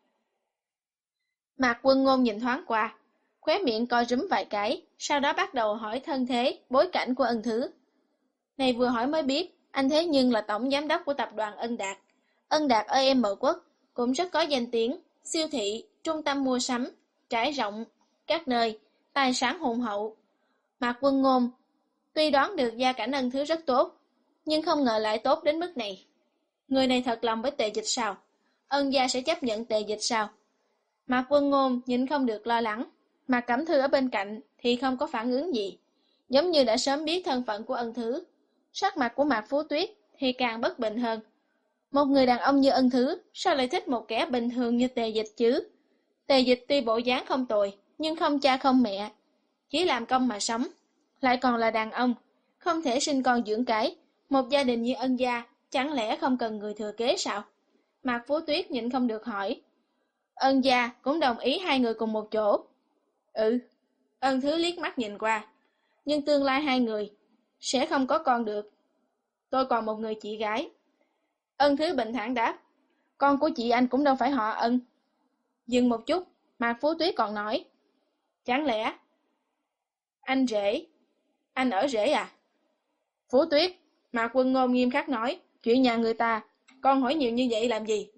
Mạc Quân Ngôn nhìn thoáng qua, khóe miệng co rúm vài cái, sau đó bắt đầu hỏi thân thế, bối cảnh của Ân Thứ. Này vừa hỏi mới biết, anh thế nhưng là tổng giám đốc của tập đoàn Ân Đạt. Ân Đạt ở em quốc cũng rất có danh tiếng, siêu thị, trung tâm mua sắm, trải rộng các nơi, tài sản hùng hậu. Mạc Quân Ngôn tuy đoán được gia cảnh Ân Thứ rất tốt, nhưng không ngờ lại tốt đến mức này. Người này thật lòng với Tề Dịch sao? Ân gia sẽ chấp nhận Tề Dịch sao? Mạc Quân Ngôn nhìn không được lo lắng, mà Cẩm Thư ở bên cạnh thì không có phản ứng gì, giống như đã sớm biết thân phận của Ân Thứ. Sắc mặt của Mạc Phú Tuyết thì càng bất bình hơn. Một người đàn ông như Ân Thứ sao lại thích một kẻ bình thường như Tề Dịch chứ? Tề Dịch tuy bộ dáng không tồi, nhưng không cha không mẹ, chỉ làm công mà sống, lại còn là đàn ông, không thể sinh con dưỡng cái. Một gia đình như Ân gia chẳng lẽ không cần người thừa kế sao? Mạc Phú Tuyết nhịn không được hỏi. Ân gia cũng đồng ý hai người cùng một chỗ. Ừ. Ân Thứ liếc mắt nhìn qua. Nhưng tương lai hai người sẽ không có con được. Tôi còn một người chị gái. Ân Thứ bình thản đáp. Con của chị anh cũng đâu phải họ Ân. Dừng một chút, Mạc Phú Tuyết còn nói. Chẳng lẽ anh rể? Anh ở rể à? Phú Tuyết, Mạc Quân Ngôn nghiêm khắc nói. Chuyện nhà người ta, con hỏi nhiều như vậy làm gì?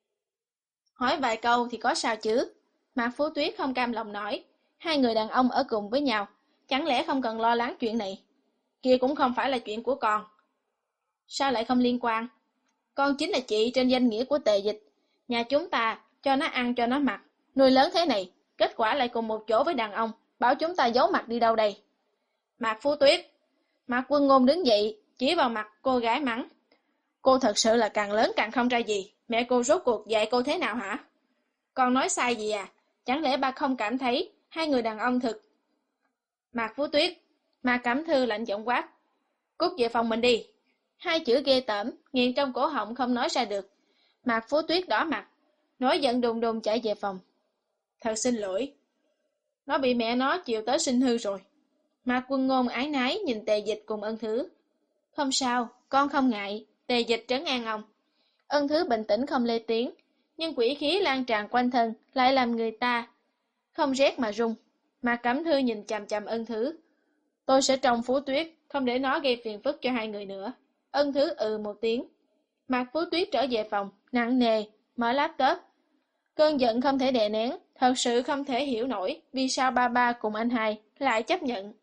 Hỏi vài câu thì có sao chứ? Mạc Phú Tuyết không cam lòng nói. Hai người đàn ông ở cùng với nhau, chẳng lẽ không cần lo lắng chuyện này? Kia cũng không phải là chuyện của con. Sao lại không liên quan? Con chính là chị trên danh nghĩa của Tề Dịch. Nhà chúng ta cho nó ăn cho nó mặc, nuôi lớn thế này, kết quả lại cùng một chỗ với đàn ông, bảo chúng ta giấu mặt đi đâu đây? Mạc Phú Tuyết. Mạc Quân Ngôn đứng dậy, chỉ vào mặt cô gái mắng. Cô thật sự là càng lớn càng không ra gì. Mẹ cô rốt cuộc dạy cô thế nào hả? Con nói sai gì à? Chẳng lẽ ba không cảm thấy hai người đàn ông thực? Mạc Phú Tuyết. Mạc Cẩm Thư lạnh giọng quát. Cút về phòng mình đi. Hai chữ ghê tởm, nghiền trong cổ họng không nói ra được. Mạc Phú Tuyết đỏ mặt, nổi giận đùng đùng chạy về phòng. Thật xin lỗi. Nó bị mẹ nó chiều tới sinh hư rồi. Mạc Quân Ngôn ái nái nhìn Tề Dịch cùng Ân Thứ. Không sao, con không ngại. Tề Dịch trấn an ông. Ân Thứ bình tĩnh không lên tiếng, nhưng quỷ khí lan tràn quanh thân lại làm người ta không rét mà run. Mạc Cẩm Thư nhìn chằm chằm Ân Thứ. Tôi sẽ trông Phú Tuyết, không để nó gây phiền phức cho hai người nữa. Ân Thứ ừ một tiếng. Mạc Phú Tuyết trở về phòng, nặng nề, mở laptop. Cơn giận không thể đè nén, thật sự không thể hiểu nổi vì sao ba ba cùng anh hai lại chấp nhận.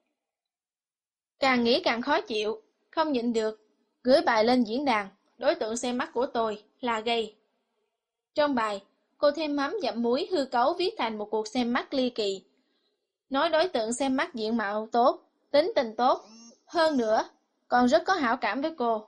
Càng nghĩ càng khó chịu, không nhịn được, gửi bài lên diễn đàn, đối tượng xem mắt của tôi là gay. Trong bài, cô thêm mắm dặm muối hư cấu viết thành một cuộc xem mắt ly kỳ. Nói đối tượng xem mắt diện mạo tốt, tính tình tốt, hơn nữa, còn rất có hảo cảm với cô.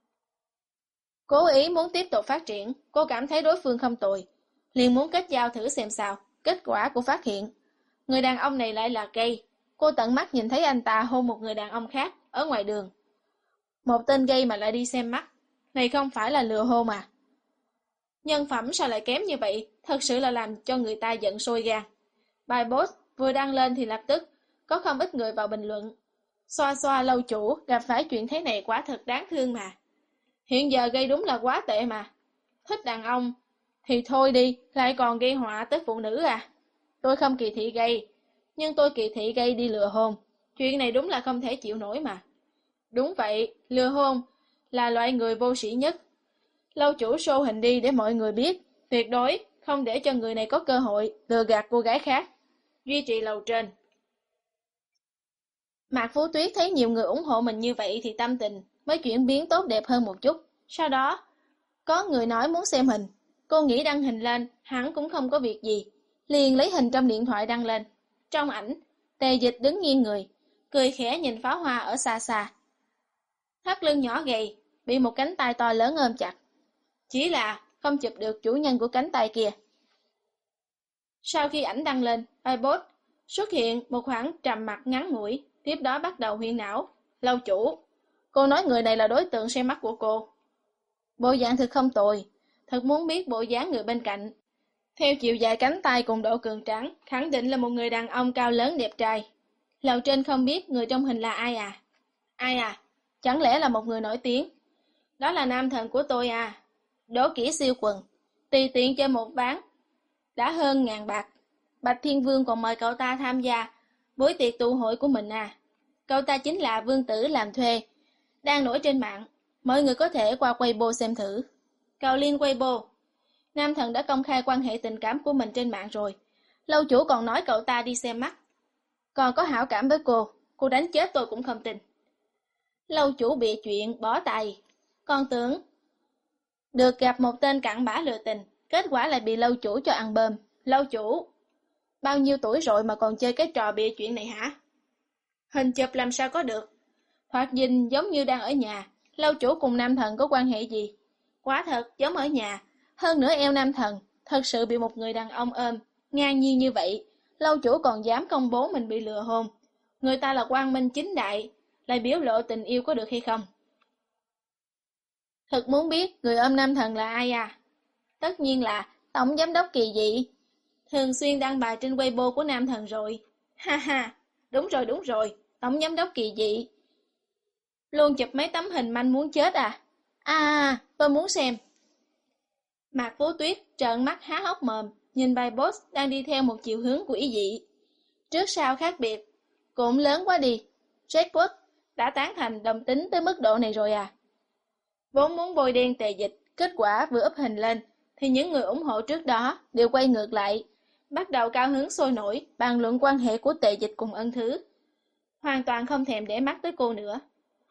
Cố ý muốn tiếp tục phát triển, cô cảm thấy đối phương không tồi, liền muốn kết giao thử xem sao. Kết quả của phát hiện, người đàn ông này lại là gay. Cô tận mắt nhìn thấy anh ta hôn một người đàn ông khác ở ngoài đường. Một tên gay mà lại đi xem mắt, này không phải là lừa hôn à? Nhân phẩm sao lại kém như vậy, thật sự là làm cho người ta giận sôi gan. Bài post vừa đăng lên thì lập tức có không ít người vào bình luận. Xoa xoa lâu chủ, gặp phải chuyện thế này quả thật đáng thương mà. Hiện giờ gây đúng là quá tệ mà. Thích đàn ông thì thôi đi, lại còn gây họa tới phụ nữ à. Tôi không kỳ thị gay, nhưng tôi kỳ thị gay đi lừa hôn. Chuyện này đúng là không thể chịu nổi mà. Đúng vậy, lừa hôn là loại người vô sĩ nhất. Lâu chủ show hình đi để mọi người biết, tuyệt đối không để cho người này có cơ hội lừa gạt cô gái khác. Duy trì lầu trên. Mạc Phú Tuyết thấy nhiều người ủng hộ mình như vậy thì tâm tình mới chuyển biến tốt đẹp hơn một chút. Sau đó, có người nói muốn xem hình. Cô nghĩ đăng hình lên, hẳn cũng không có việc gì. Liền lấy hình trong điện thoại đăng lên. Trong ảnh, Tề Dịch đứng nghiêng người, cười khẽ nhìn pháo hoa ở xa xa. Thắt lưng nhỏ gầy, bị một cánh tay to lớn ôm chặt. Chỉ là không chụp được chủ nhân của cánh tay kia. Sau khi ảnh đăng lên, iPod xuất hiện một khoảng trầm mặc ngắn ngủi, tiếp đó bắt đầu huyễn não. Lâu chủ, cô nói người này là đối tượng xem mắt của cô. Bộ dạng thực không tồi, thật muốn biết bộ dáng người bên cạnh. Theo chiều dài cánh tay cùng độ cường tráng, khẳng định là một người đàn ông cao lớn đẹp trai. Lầu trên không biết người trong hình là ai à? Ai à? Chẳng lẽ là một người nổi tiếng? Đó là nam thần của tôi à? Đỗ Kỷ siêu quần, tùy tiện chơi một ván đã hơn ngàn bạc. Bạch Thiên Vương còn mời cậu ta tham gia buổi tiệc tụ hội của mình à? Cậu ta chính là Vương Tử làm thuê, đang nổi trên mạng. Mọi người có thể qua Weibo xem thử. Cào liên Weibo. Nam thần đã công khai quan hệ tình cảm của mình trên mạng rồi. Lâu chủ còn nói cậu ta đi xem mắt. Còn có hảo cảm với cô, cô đánh chết tôi cũng không tin. Lâu chủ bịa chuyện, bỏ tay. Còn tưởng được gặp một tên cặn bã lừa tình, kết quả lại bị lâu chủ cho ăn bơm. Lâu chủ, bao nhiêu tuổi rồi mà còn chơi cái trò bịa chuyện này hả? Hình chụp làm sao có được? Thoạt nhìn giống như đang ở nhà. Lâu chủ cùng nam thần có quan hệ gì? Quá thật, giống ở nhà. Hơn nữa eo nam thần, thật sự bị một người đàn ông ôm. Ngang nhiên như vậy, lâu chủ còn dám công bố mình bị lừa hôn. Người ta là quang minh chính đại, lại biểu lộ tình yêu có được hay không? Thật muốn biết người ôm nam thần là ai à? Tất nhiên là tổng giám đốc Kỳ Dị. Thường xuyên đăng bài trên Weibo của nam thần rồi. Ha ha, đúng rồi đúng rồi, tổng giám đốc Kỳ Dị. Luôn chụp mấy tấm hình manh muốn chết à? À, tôi muốn xem. Mạc Phú Tuyết trợn mắt há hốc mồm, nhìn bài post đang đi theo một chiều hướng quỷ dị. Trước sau khác biệt, cũng lớn quá đi. Jackpot đã tán thành đồng tính tới mức độ này rồi à? Vốn muốn bôi đen Tề Dịch, kết quả vừa up hình lên, thì những người ủng hộ trước đó đều quay ngược lại, bắt đầu cao hứng sôi nổi, bàn luận quan hệ của Tề Dịch cùng Ân Thứ. Hoàn toàn không thèm để mắt tới cô nữa.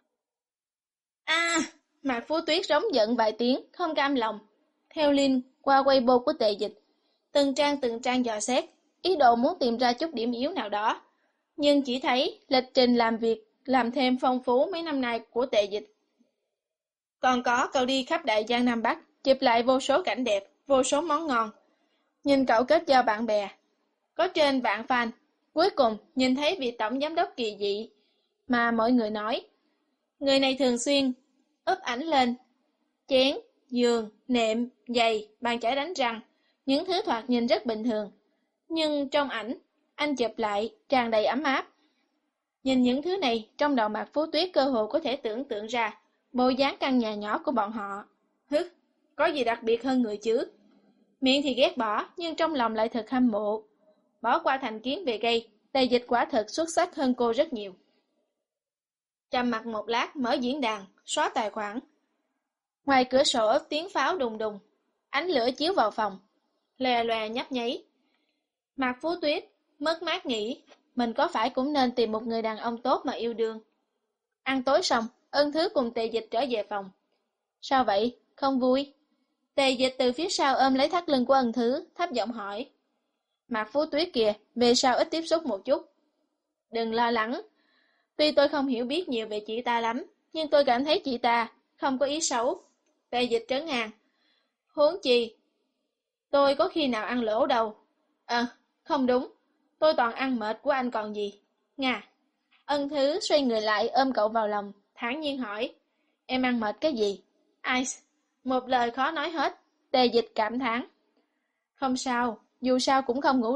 À, Mạc Phú Tuyết rống giận vài tiếng, không cam lòng. Theo link qua Weibo của Tề Dịch, từng trang từng trang dò xét, ý đồ muốn tìm ra chút điểm yếu nào đó. Nhưng chỉ thấy lịch trình làm việc làm thêm phong phú mấy năm nay của Tề Dịch. Còn có cậu đi khắp đại giang Nam Bắc, chụp lại vô số cảnh đẹp, vô số món ngon. Nhìn cậu kết giao bạn bè, có trên vạn fan. Cuối cùng nhìn thấy vị tổng giám đốc Kỳ Dị mà mọi người nói. Người này thường xuyên up ảnh lên chén, giường, nệm, giày, bàn chải đánh răng, những thứ thoạt nhìn rất bình thường. Nhưng trong ảnh, anh chụp lại tràn đầy ấm áp. Nhìn những thứ này, trong đầu Mạc Phú Tuyết cơ hồ có thể tưởng tượng ra bộ dáng căn nhà nhỏ của bọn họ. Hứ, có gì đặc biệt hơn người chứ? Miệng thì ghét bỏ, nhưng trong lòng lại thật hâm mộ. Bỏ qua thành kiến về gay, Tề Dịch quả thật xuất sắc hơn cô rất nhiều. Trầm mặt một lát, mở diễn đàn, xóa tài khoản. Ngoài cửa sổ ớt tiếng pháo đùng đùng, ánh lửa chiếu vào phòng, lè lòe nhấp nháy. Mạc Phú Tuyết mất mát nghĩ, mình có phải cũng nên tìm một người đàn ông tốt mà yêu đương. Ăn tối xong, Ân Thứ cùng Tề Dịch trở về phòng. Sao vậy? Không vui? Tề Dịch từ phía sau ôm lấy thắt lưng của Ân Thứ, thấp giọng hỏi. Mạc Phú Tuyết kìa, về sau ít tiếp xúc một chút. Đừng lo lắng. Tuy tôi không hiểu biết nhiều về chị ta lắm, nhưng tôi cảm thấy chị ta không có ý xấu. Tề Dịch trấn an. Huống chi, tôi có khi nào ăn lỗ đâu. Ờ, không đúng. Tôi toàn ăn mệt của anh còn gì. Nga. Ân Thứ xoay người lại ôm cậu vào lòng, thản nhiên hỏi. Em ăn mệt cái gì? Ai? Một lời khó nói hết. Tề Dịch cảm thán. Không sao, dù sao cũng không ngủ được.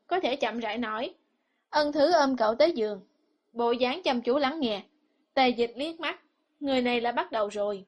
có thể chậm rãi nói. Ân Thứ ôm cậu tới giường, bộ dáng chăm chú lắng nghe. Tề Dịch liếc mắt, người này là bắt đầu rồi.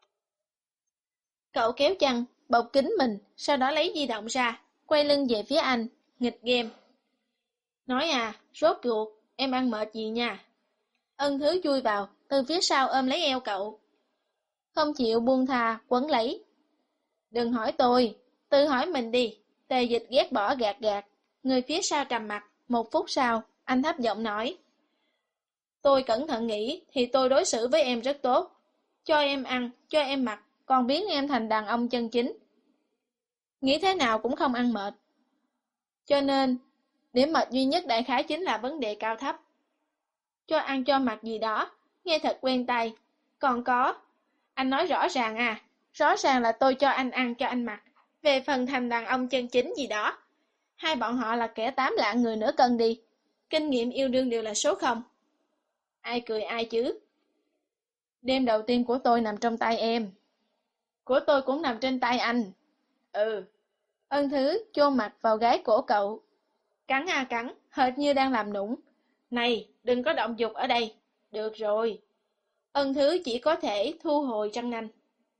Cậu kéo chăn, bọc kín mình, sau đó lấy di động ra, quay lưng về phía anh, nghịch game. Nói à, rốt cuộc, em ăn mệt gì nha. Ân Thứ chui vào, từ phía sau ôm lấy eo cậu. Không chịu buông tha, quấn lấy. Đừng hỏi tôi, tự hỏi mình đi. Tề Dịch ghét bỏ gạt gạt. Người phía sau trầm mặt, một phút sau, anh thấp giọng nói. Tôi cẩn thận nghĩ thì tôi đối xử với em rất tốt. Cho em ăn, cho em mặc, còn biến em thành đàn ông chân chính. Nghĩ thế nào cũng không ăn mệt. Cho nên, điểm mệt duy nhất đại khái chính là vấn đề cao thấp. Cho ăn cho mặc gì đó, nghe thật quen tay. Còn có, anh nói rõ ràng à, rõ ràng là tôi cho anh ăn cho anh mặc. Về phần thành đàn ông chân chính gì đó, hai bọn họ là kẻ tám lạng người nửa cân đi. Kinh nghiệm yêu đương đều là số không. Ai cười ai chứ? Đêm đầu tiên của tôi nằm trong tay em. Của tôi cũng nằm trên tay anh. Ừ. Ân Thứ chôn mặt vào gái cổ cậu. Cắn à cắn, hệt như đang làm nũng. Này, đừng có động dục ở đây. Được rồi. Ân Thứ chỉ có thể thu hồi răng nanh.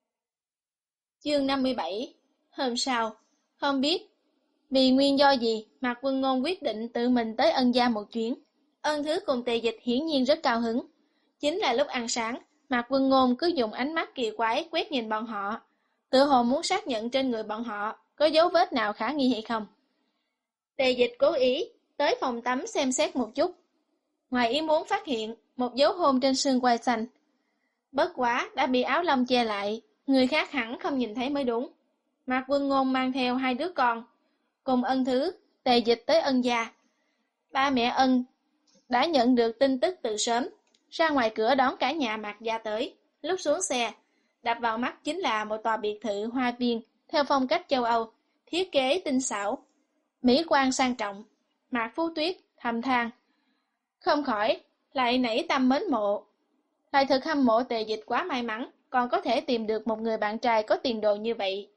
Chương năm mươi bảy. Hôm sau, không biết vì nguyên do gì Mạc Vân Ngôn quyết định tự mình tới Ân gia một chuyến. Ân Thứ cùng Tề Dịch hiển nhiên rất cao hứng. Chính là lúc ăn sáng, Mạc Vân Ngôn cứ dùng ánh mắt kỳ quái quét nhìn bọn họ, tự hồ muốn xác nhận trên người bọn họ có dấu vết nào khả nghi hay không. Tề Dịch cố ý tới phòng tắm xem xét một chút, ngoài ý muốn phát hiện một dấu hôn trên xương quai xanh. Bất quá đã bị áo lông che lại, người khác hẳn không nhìn thấy mới đúng. Mạc Vân Ngôn mang theo hai đứa con, cùng Ân Thứ, Tề Dịch tới Ân gia. Ba mẹ Ân đã nhận được tin tức từ sớm, ra ngoài cửa đón cả nhà Mạc gia tới. Lúc xuống xe, đập vào mắt chính là một tòa biệt thự hoa viên theo phong cách châu Âu, thiết kế tinh xảo, mỹ quan sang trọng. Mạc Phú Tuyết thầm than, không khỏi lại nảy tâm mến mộ, lại thực hâm mộ Tề Dịch quá may mắn, còn có thể tìm được một người bạn trai có tiền đồ như vậy.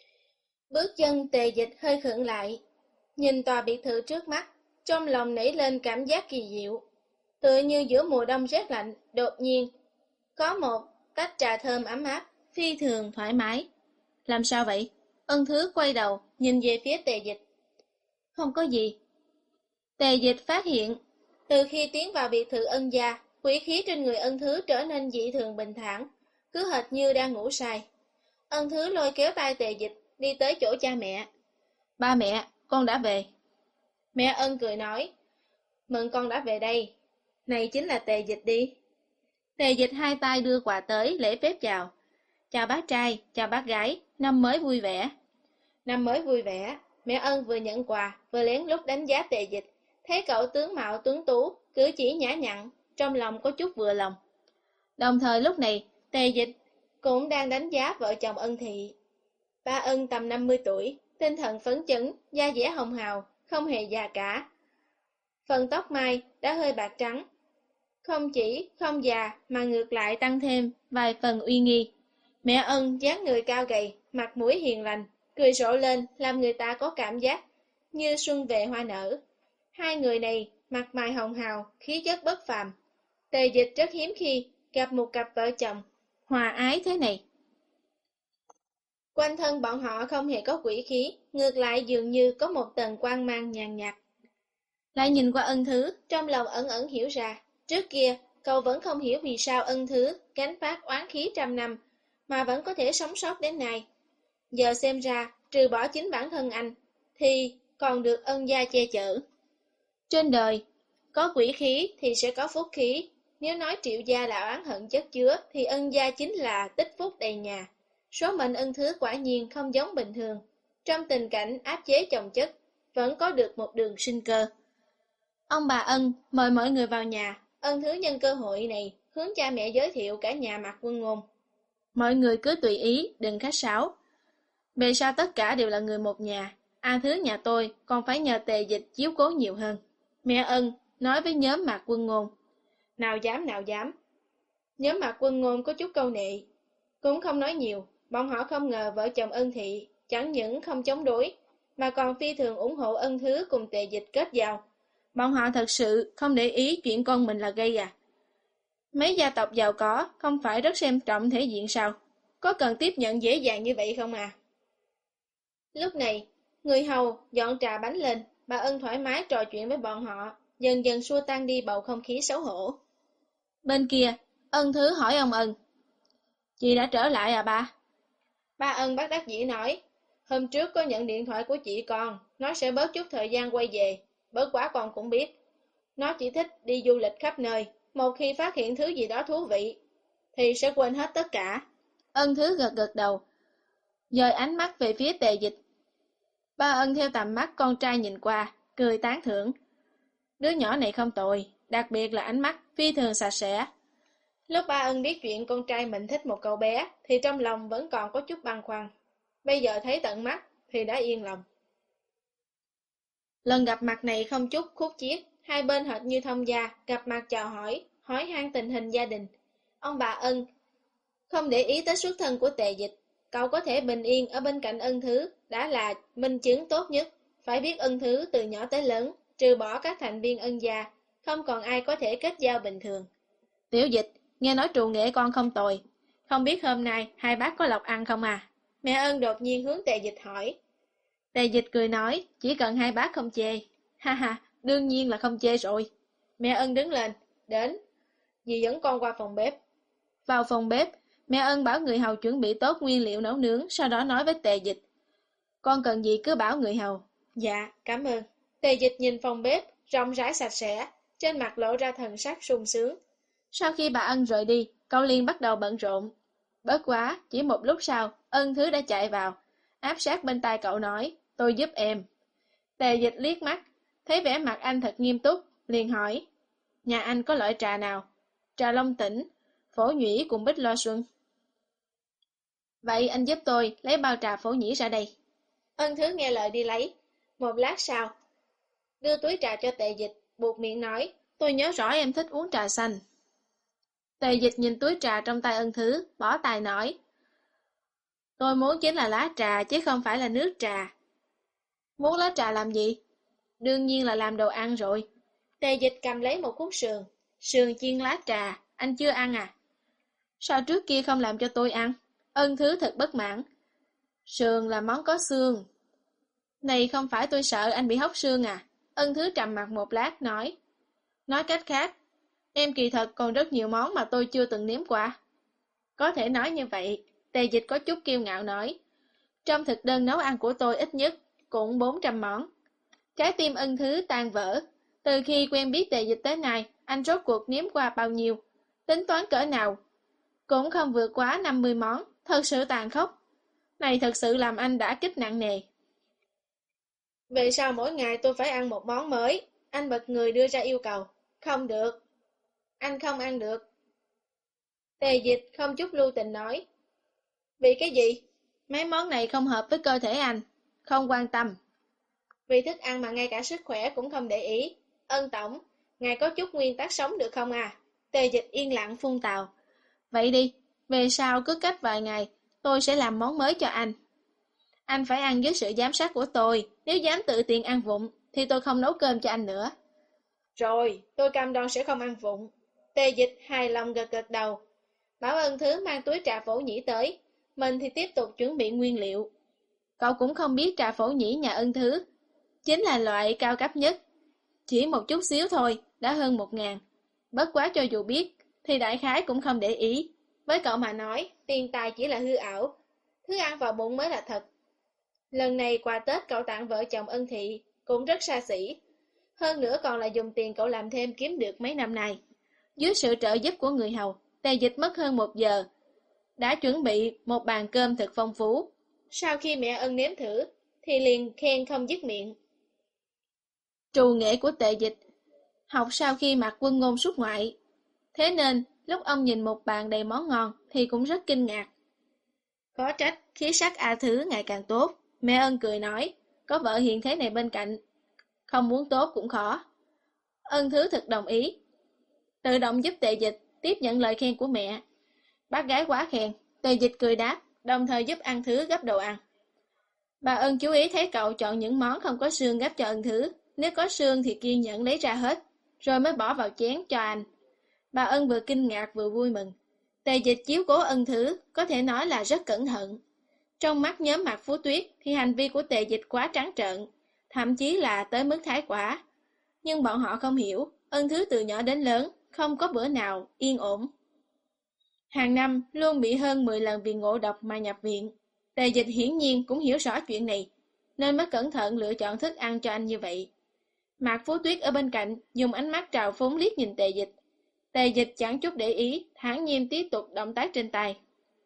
Bước chân Tề Dịch hơi khựng lại, nhìn tòa biệt thự trước mắt, trong lòng nảy lên cảm giác kỳ diệu, tựa như giữa mùa đông rét lạnh, đột nhiên có một tách trà thơm ấm áp, phi thường thoải mái. Làm sao vậy? Ân Thứ quay đầu, nhìn về phía Tề Dịch. Không có gì. Tề Dịch phát hiện, từ khi tiến vào biệt thự Ân gia, quỷ khí trên người Ân Thứ trở nên dị thường bình thản, cứ hệt như đang ngủ say. Ân Thứ lôi kéo tay Tề Dịch, đi tới chỗ cha mẹ. Ba mẹ, con đã về. Mẹ Ân cười nói, mừng con đã về đây. Này chính là Tề Dịch đi. Tề Dịch hai tay đưa quà tới, lễ phép chào. Chào bác trai, chào bác gái, năm mới vui vẻ. Năm mới vui vẻ, mẹ Ân vừa nhận quà, vừa lén lút đánh giá Tề Dịch. Thấy cậu tướng mạo tuấn tú, cử chỉ nhã nhặn, trong lòng có chút vừa lòng. Đồng thời lúc này, Tề Dịch cũng đang đánh giá vợ chồng Ân Thị. Ba Ân tầm năm mươi tuổi, tinh thần phấn chấn, da dẻ hồng hào, không hề già cả. Phần tóc mai đã hơi bạc trắng, không chỉ không già mà ngược lại tăng thêm vài phần uy nghi. Mẹ Ân dáng người cao gầy, mặt mũi hiền lành, cười rộ lên làm người ta có cảm giác như xuân về hoa nở. Hai người này mặt mày hồng hào, khí chất bất phàm. Tề Dịch rất hiếm khi gặp một cặp vợ chồng hòa ái thế này. Quanh thân bọn họ không hề có quỷ khí, ngược lại dường như có một tầng quang mang nhàn nhạt. Lại nhìn qua Ân Thứ, trong lòng ẩn ẩn hiểu ra, trước kia cậu vẫn không hiểu vì sao Ân Thứ gánh phát oán khí trăm năm mà vẫn có thể sống sót đến nay. Giờ xem ra, trừ bỏ chính bản thân anh, thì còn được Ân gia che chở. Trên đời, có quỷ khí thì sẽ có phúc khí. Nếu nói Triệu gia là oán hận chất chứa, thì Ân gia chính là tích phúc đầy nhà. Số mệnh Ân Thứ quả nhiên không giống bình thường. Trong tình cảnh áp chế chồng chất, vẫn có được một đường sinh cơ. Ông bà Ân mời mọi người vào nhà. Ân Thứ nhân cơ hội này hướng cha mẹ giới thiệu cả nhà Mạc Vân Ngôn. Mọi người cứ tùy ý, đừng khách sáo. Về sau tất cả đều là người một nhà. A Thứ nhà tôi còn phải nhờ Tề Dịch chiếu cố nhiều hơn. Mẹ Ân nói với nhóm Mạc Vân Ngôn. Nào dám nào dám. Nhóm Mạc Vân Ngôn có chút câu nệ, cũng không nói nhiều. Bọn họ không ngờ vợ chồng Ân Thị chẳng những không chống đối, mà còn phi thường ủng hộ Ân Thứ cùng Tề Dịch kết giao. Bọn họ thật sự không để ý chuyện con mình là gay à. Mấy gia tộc giàu có không phải rất xem trọng thể diện sao? Có cần tiếp nhận dễ dàng như vậy không à? Lúc này, người hầu dọn trà bánh lên, bà Ân thoải mái trò chuyện với bọn họ, dần dần xua tan đi bầu không khí xấu hổ. Bên kia, Ân Thứ hỏi ông Ân. Chị đã trở lại à ba? Ba Ân bất đắc dĩ nói, hôm trước có nhận điện thoại của chị con, nó sẽ bớt chút thời gian quay về, bớt quá con cũng biết. Nó chỉ thích đi du lịch khắp nơi, một khi phát hiện thứ gì đó thú vị, thì sẽ quên hết tất cả. Ân Thứ gật gật đầu, dời ánh mắt về phía Tề Dịch. Ba Ân theo tầm mắt con trai nhìn qua, cười tán thưởng. Đứa nhỏ này không tồi, đặc biệt là ánh mắt phi thường sạch sẽ. Lúc ba Ân biết chuyện con trai mình thích một cậu bé, thì trong lòng vẫn còn có chút băn khoăn. Bây giờ thấy tận mắt, thì đã yên lòng. Lần gặp mặt này không chút khúc chiết, hai bên hệt như thông gia, gặp mặt chào hỏi, hỏi han tình hình gia đình. Ông bà Ân không để ý tới xuất thân của Tề Dịch, cậu có thể bình yên ở bên cạnh Ân Thứ đã là minh chứng tốt nhất. Phải biết Ân Thứ từ nhỏ tới lớn, trừ bỏ các thành viên Ân gia, không còn ai có thể kết giao bình thường. Tiểu Dịch, nghe nói trù nghệ con không tồi, không biết hôm nay hai bác có lộc ăn không à? Mẹ Ân đột nhiên hướng Tề Dịch hỏi. Tề Dịch cười nói, chỉ cần hai bác không chê. Ha ha, đương nhiên là không chê rồi. Mẹ Ân đứng lên, đến, dì dẫn con qua phòng bếp. Vào phòng bếp, mẹ Ân bảo người hầu chuẩn bị tốt nguyên liệu nấu nướng, sau đó nói với Tề Dịch. Con cần gì cứ bảo người hầu. Dạ, cảm ơn. Tề Dịch nhìn phòng bếp, rộng rãi sạch sẽ, trên mặt lộ ra thần sắc sung sướng. Sau khi bà Ân rời đi, cậu liền bắt đầu bận rộn. Bớt quá, chỉ một lúc sau, Ân Thứ đã chạy vào, áp sát bên tai cậu nói, tôi giúp em. Tề Dịch liếc mắt, thấy vẻ mặt anh thật nghiêm túc, liền hỏi, nhà anh có loại trà nào? Trà Long Tỉnh, Phổ Nhũy cùng Bích Loa Xuân. Vậy anh giúp tôi lấy bao trà Phổ Nhĩ ra đây. Ân Thứ nghe lời đi lấy. Một lát sau, đưa túi trà cho Tề Dịch, buộc miệng nói, tôi nhớ rõ em thích uống trà xanh. Tề Dịch nhìn túi trà trong tay Ân Thứ, bỏ tài nói, tôi muốn chính là lá trà chứ không phải là nước trà. Muốn lá trà làm gì? Đương nhiên là làm đồ ăn rồi. Tề Dịch cầm lấy một khúc sườn, sườn chiên lá trà, anh chưa ăn à? Sao trước kia không làm cho tôi ăn? Ân Thứ thật bất mãn. Sườn là món có xương. Này không phải tôi sợ anh bị hóc xương à? Ân Thứ trầm mặt một lát nói. Nói cách khác, em kỳ thật còn rất nhiều món mà tôi chưa từng nếm qua. Có thể nói như vậy, Tề Dịch có chút kiêu ngạo nói. Trong thực đơn nấu ăn của tôi ít nhất cũng bốn trăm món. Trái tim Ân Thứ tan vỡ. Từ khi quen biết Tề Dịch tới nay, anh rốt cuộc nếm qua bao nhiêu? Tính toán cỡ nào? Cũng không vượt quá năm mươi món, thật sự tàn khốc. Này thật sự làm anh đã kích nặng nề. Vì sao mỗi ngày tôi phải ăn một món mới? Anh bật người đưa ra yêu cầu. Không được. Anh không ăn được. Tề Dịch không chút lưu tình nói. Vì cái gì? Mấy món này không hợp với cơ thể anh. Không quan tâm. Vì thức ăn mà ngay cả sức khỏe cũng không để ý. Ân tổng, ngài có chút nguyên tắc sống được không à? Tề Dịch yên lặng phun tào. Vậy đi, về sau cứ cách vài ngày, tôi sẽ làm món mới cho anh. Anh phải ăn dưới sự giám sát của tôi, nếu dám tự tiện ăn vụng, thì tôi không nấu cơm cho anh nữa. Rồi, tôi cam đoan sẽ không ăn vụng. Tề Dịch hài lòng gật gật đầu. Bảo Ân Thứ mang túi trà Phổ Nhĩ tới, mình thì tiếp tục chuẩn bị nguyên liệu. Cậu cũng không biết trà Phổ Nhĩ nhà Ân Thứ chính là loại cao cấp nhất. Chỉ một chút xíu thôi, đã hơn một ngàn. Bất quá cho dù biết, thì đại khái cũng không để ý. Với cậu mà nói, tiền tài chỉ là hư ảo. Thứ ăn vào bụng mới là thật. Lần này quà Tết cậu tặng vợ chồng Ân Thị cũng rất xa xỉ. Hơn nữa còn là dùng tiền cậu làm thêm kiếm được mấy năm nay. Dưới sự trợ giúp của người hầu, Tề Dịch mất hơn một giờ. Đã chuẩn bị một bàn cơm thật phong phú. Sau khi mẹ Ân nếm thử, thì liền khen không dứt miệng. Trù nghệ của Tề Dịch học sau khi mặc Quân Ngôn xuất ngoại. Thế nên, lúc ông nhìn một bàn đầy món ngon thì cũng rất kinh ngạc. Có trách, khí sắc A Thứ ngày càng tốt. Mẹ Ân cười nói, có vợ hiện thế này bên cạnh, không muốn tốt cũng khó. Ân Thứ thực đồng ý. Tự động giúp Tề Dịch tiếp nhận lời khen của mẹ. Bác gái quá khen, Tề Dịch cười đáp, đồng thời giúp An Thứ gấp đồ ăn. Bà Ân chú ý thấy cậu chọn những món không có xương gắp cho Ân Thứ, nếu có xương thì kiên nhẫn lấy ra hết, rồi mới bỏ vào chén cho anh. Bà Ân vừa kinh ngạc vừa vui mừng. Tề Dịch chiếu cố Ân Thứ có thể nói là rất cẩn thận. Trong mắt nhóm Mạc Phú Tuyết thì hành vi của Tề Dịch quá trắng trợn, thậm chí là tới mức thái quá. Nhưng bọn họ không hiểu, Ân Thứ từ nhỏ đến lớn, không có bữa nào yên ổn. Hàng năm luôn bị hơn mười lần vì ngộ độc mà nhập viện. Tề Dịch hiển nhiên cũng hiểu rõ chuyện này, nên mới cẩn thận lựa chọn thức ăn cho anh như vậy. Mạc Phú Tuyết ở bên cạnh dùng ánh mắt trào phúng liếc nhìn Tề Dịch. Tề Dịch chẳng chút để ý, thản nhiên tiếp tục động tác trên tay.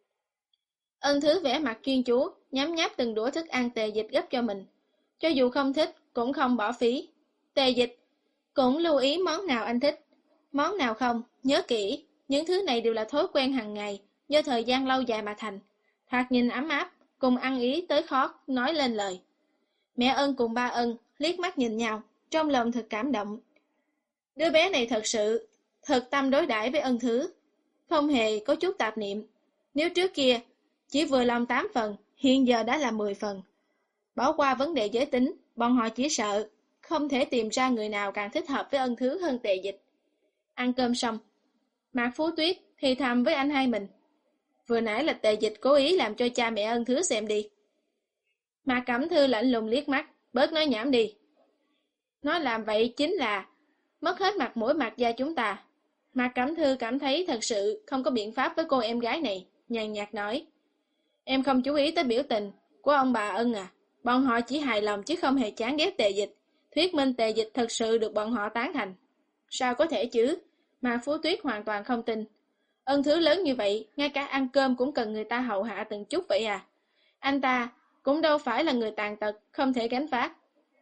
Ân Thứ vẻ mặt chuyên chú, nhấm nháp từng đũa thức ăn Tề Dịch gấp cho mình. Cho dù không thích, cũng không bỏ phí. Tề Dịch cũng lưu ý món nào anh thích, món nào không, nhớ kỹ. Những thứ này đều là thói quen hàng ngày, do thời gian lâu dài mà thành. Thoạt nhìn ấm áp, cùng ăn ý tới khó nói lên lời. Mẹ Ân cùng ba Ân liếc mắt nhìn nhau, trong lòng thật cảm động. Đứa bé này thật sự, thật tâm đối đãi với Ân Thứ, không hề có chút tạp niệm. Nếu trước kia chỉ vừa lòng tám phần, hiện giờ đã là mười phần. Bỏ qua vấn đề giới tính, bọn họ chỉ sợ không thể tìm ra người nào càng thích hợp với Ân Thứ hơn Tề Dịch. Ăn cơm xong, Mạc Phú Tuyết thì thầm với anh hai mình. Vừa nãy là Tề Dịch cố ý làm cho cha mẹ Ân Thứ xem đi. Mạc Cẩm Thư lạnh lùng liếc mắt, bớt nói nhảm đi. Nó làm vậy chính là mất hết mặt mũi mặt da chúng ta. Mạc Cẩm Thư cảm thấy thật sự không có biện pháp với cô em gái này, nhàn nhạt nói. Em không chú ý tới biểu tình của ông bà Ân à. Bọn họ chỉ hài lòng chứ không hề chán ghét Tề Dịch. Thuyết minh Tề Dịch thật sự được bọn họ tán thành. Sao có thể chứ? Mạc Phú Tuyết hoàn toàn không tin. Ân Thứ lớn như vậy, ngay cả ăn cơm cũng cần người ta hậu hạ từng chút vậy à? Anh ta cũng đâu phải là người tàn tật, không thể gánh vác.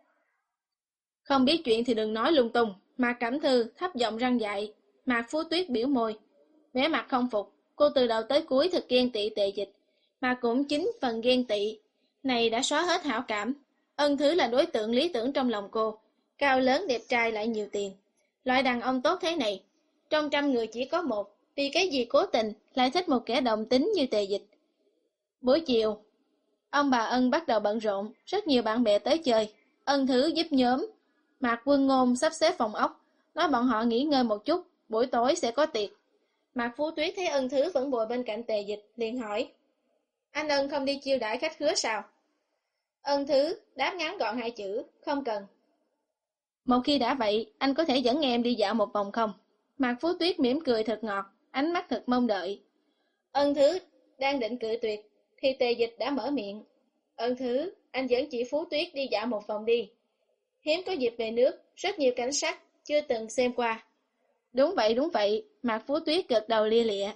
Không biết chuyện thì đừng nói lung tung. Mạc Cẩm Thư thấp giọng răng dạy. Mạc Phú Tuyết biểu môi, vẻ mặt không phục. Cô từ đầu tới cuối thật ghen tị Tề Dịch, mà cũng chính phần ghen tị này đã xóa hết hảo cảm. Ân Thứ là đối tượng lý tưởng trong lòng cô, cao lớn đẹp trai lại nhiều tiền. Loại đàn ông tốt thế này, trong trăm người chỉ có một, vì cái gì cố tình lại thích một kẻ đồng tính như Tề Dịch. Buổi chiều, ông bà Ân bắt đầu bận rộn, rất nhiều bạn bè tới chơi. Ân Thứ giúp nhóm Mạc Quân Ngôn sắp xếp phòng ốc, nói bọn họ nghỉ ngơi một chút, buổi tối sẽ có tiệc. Mạc Phú Tuyết thấy Ân Thứ vẫn ngồi bên cạnh Tề Dịch, liền hỏi. Anh Ân không đi chiêu đãi khách khứa sao? Ân Thứ đáp ngắn gọn hai chữ, không cần. Một khi đã vậy, anh có thể dẫn em đi dạo một vòng không? Mạc Phú Tuyết mỉm cười thật ngọt, ánh mắt thật mong đợi. Ân Thứ đang định cự tuyệt, thì Tề Dịch đã mở miệng. Ân Thứ, anh dẫn chị Phú Tuyết đi dạo một vòng đi. Hiếm có dịp về nước, rất nhiều cảnh sắc, chưa từng xem qua. Đúng vậy, đúng vậy, Mạc Phú Tuyết gật đầu lia lịa.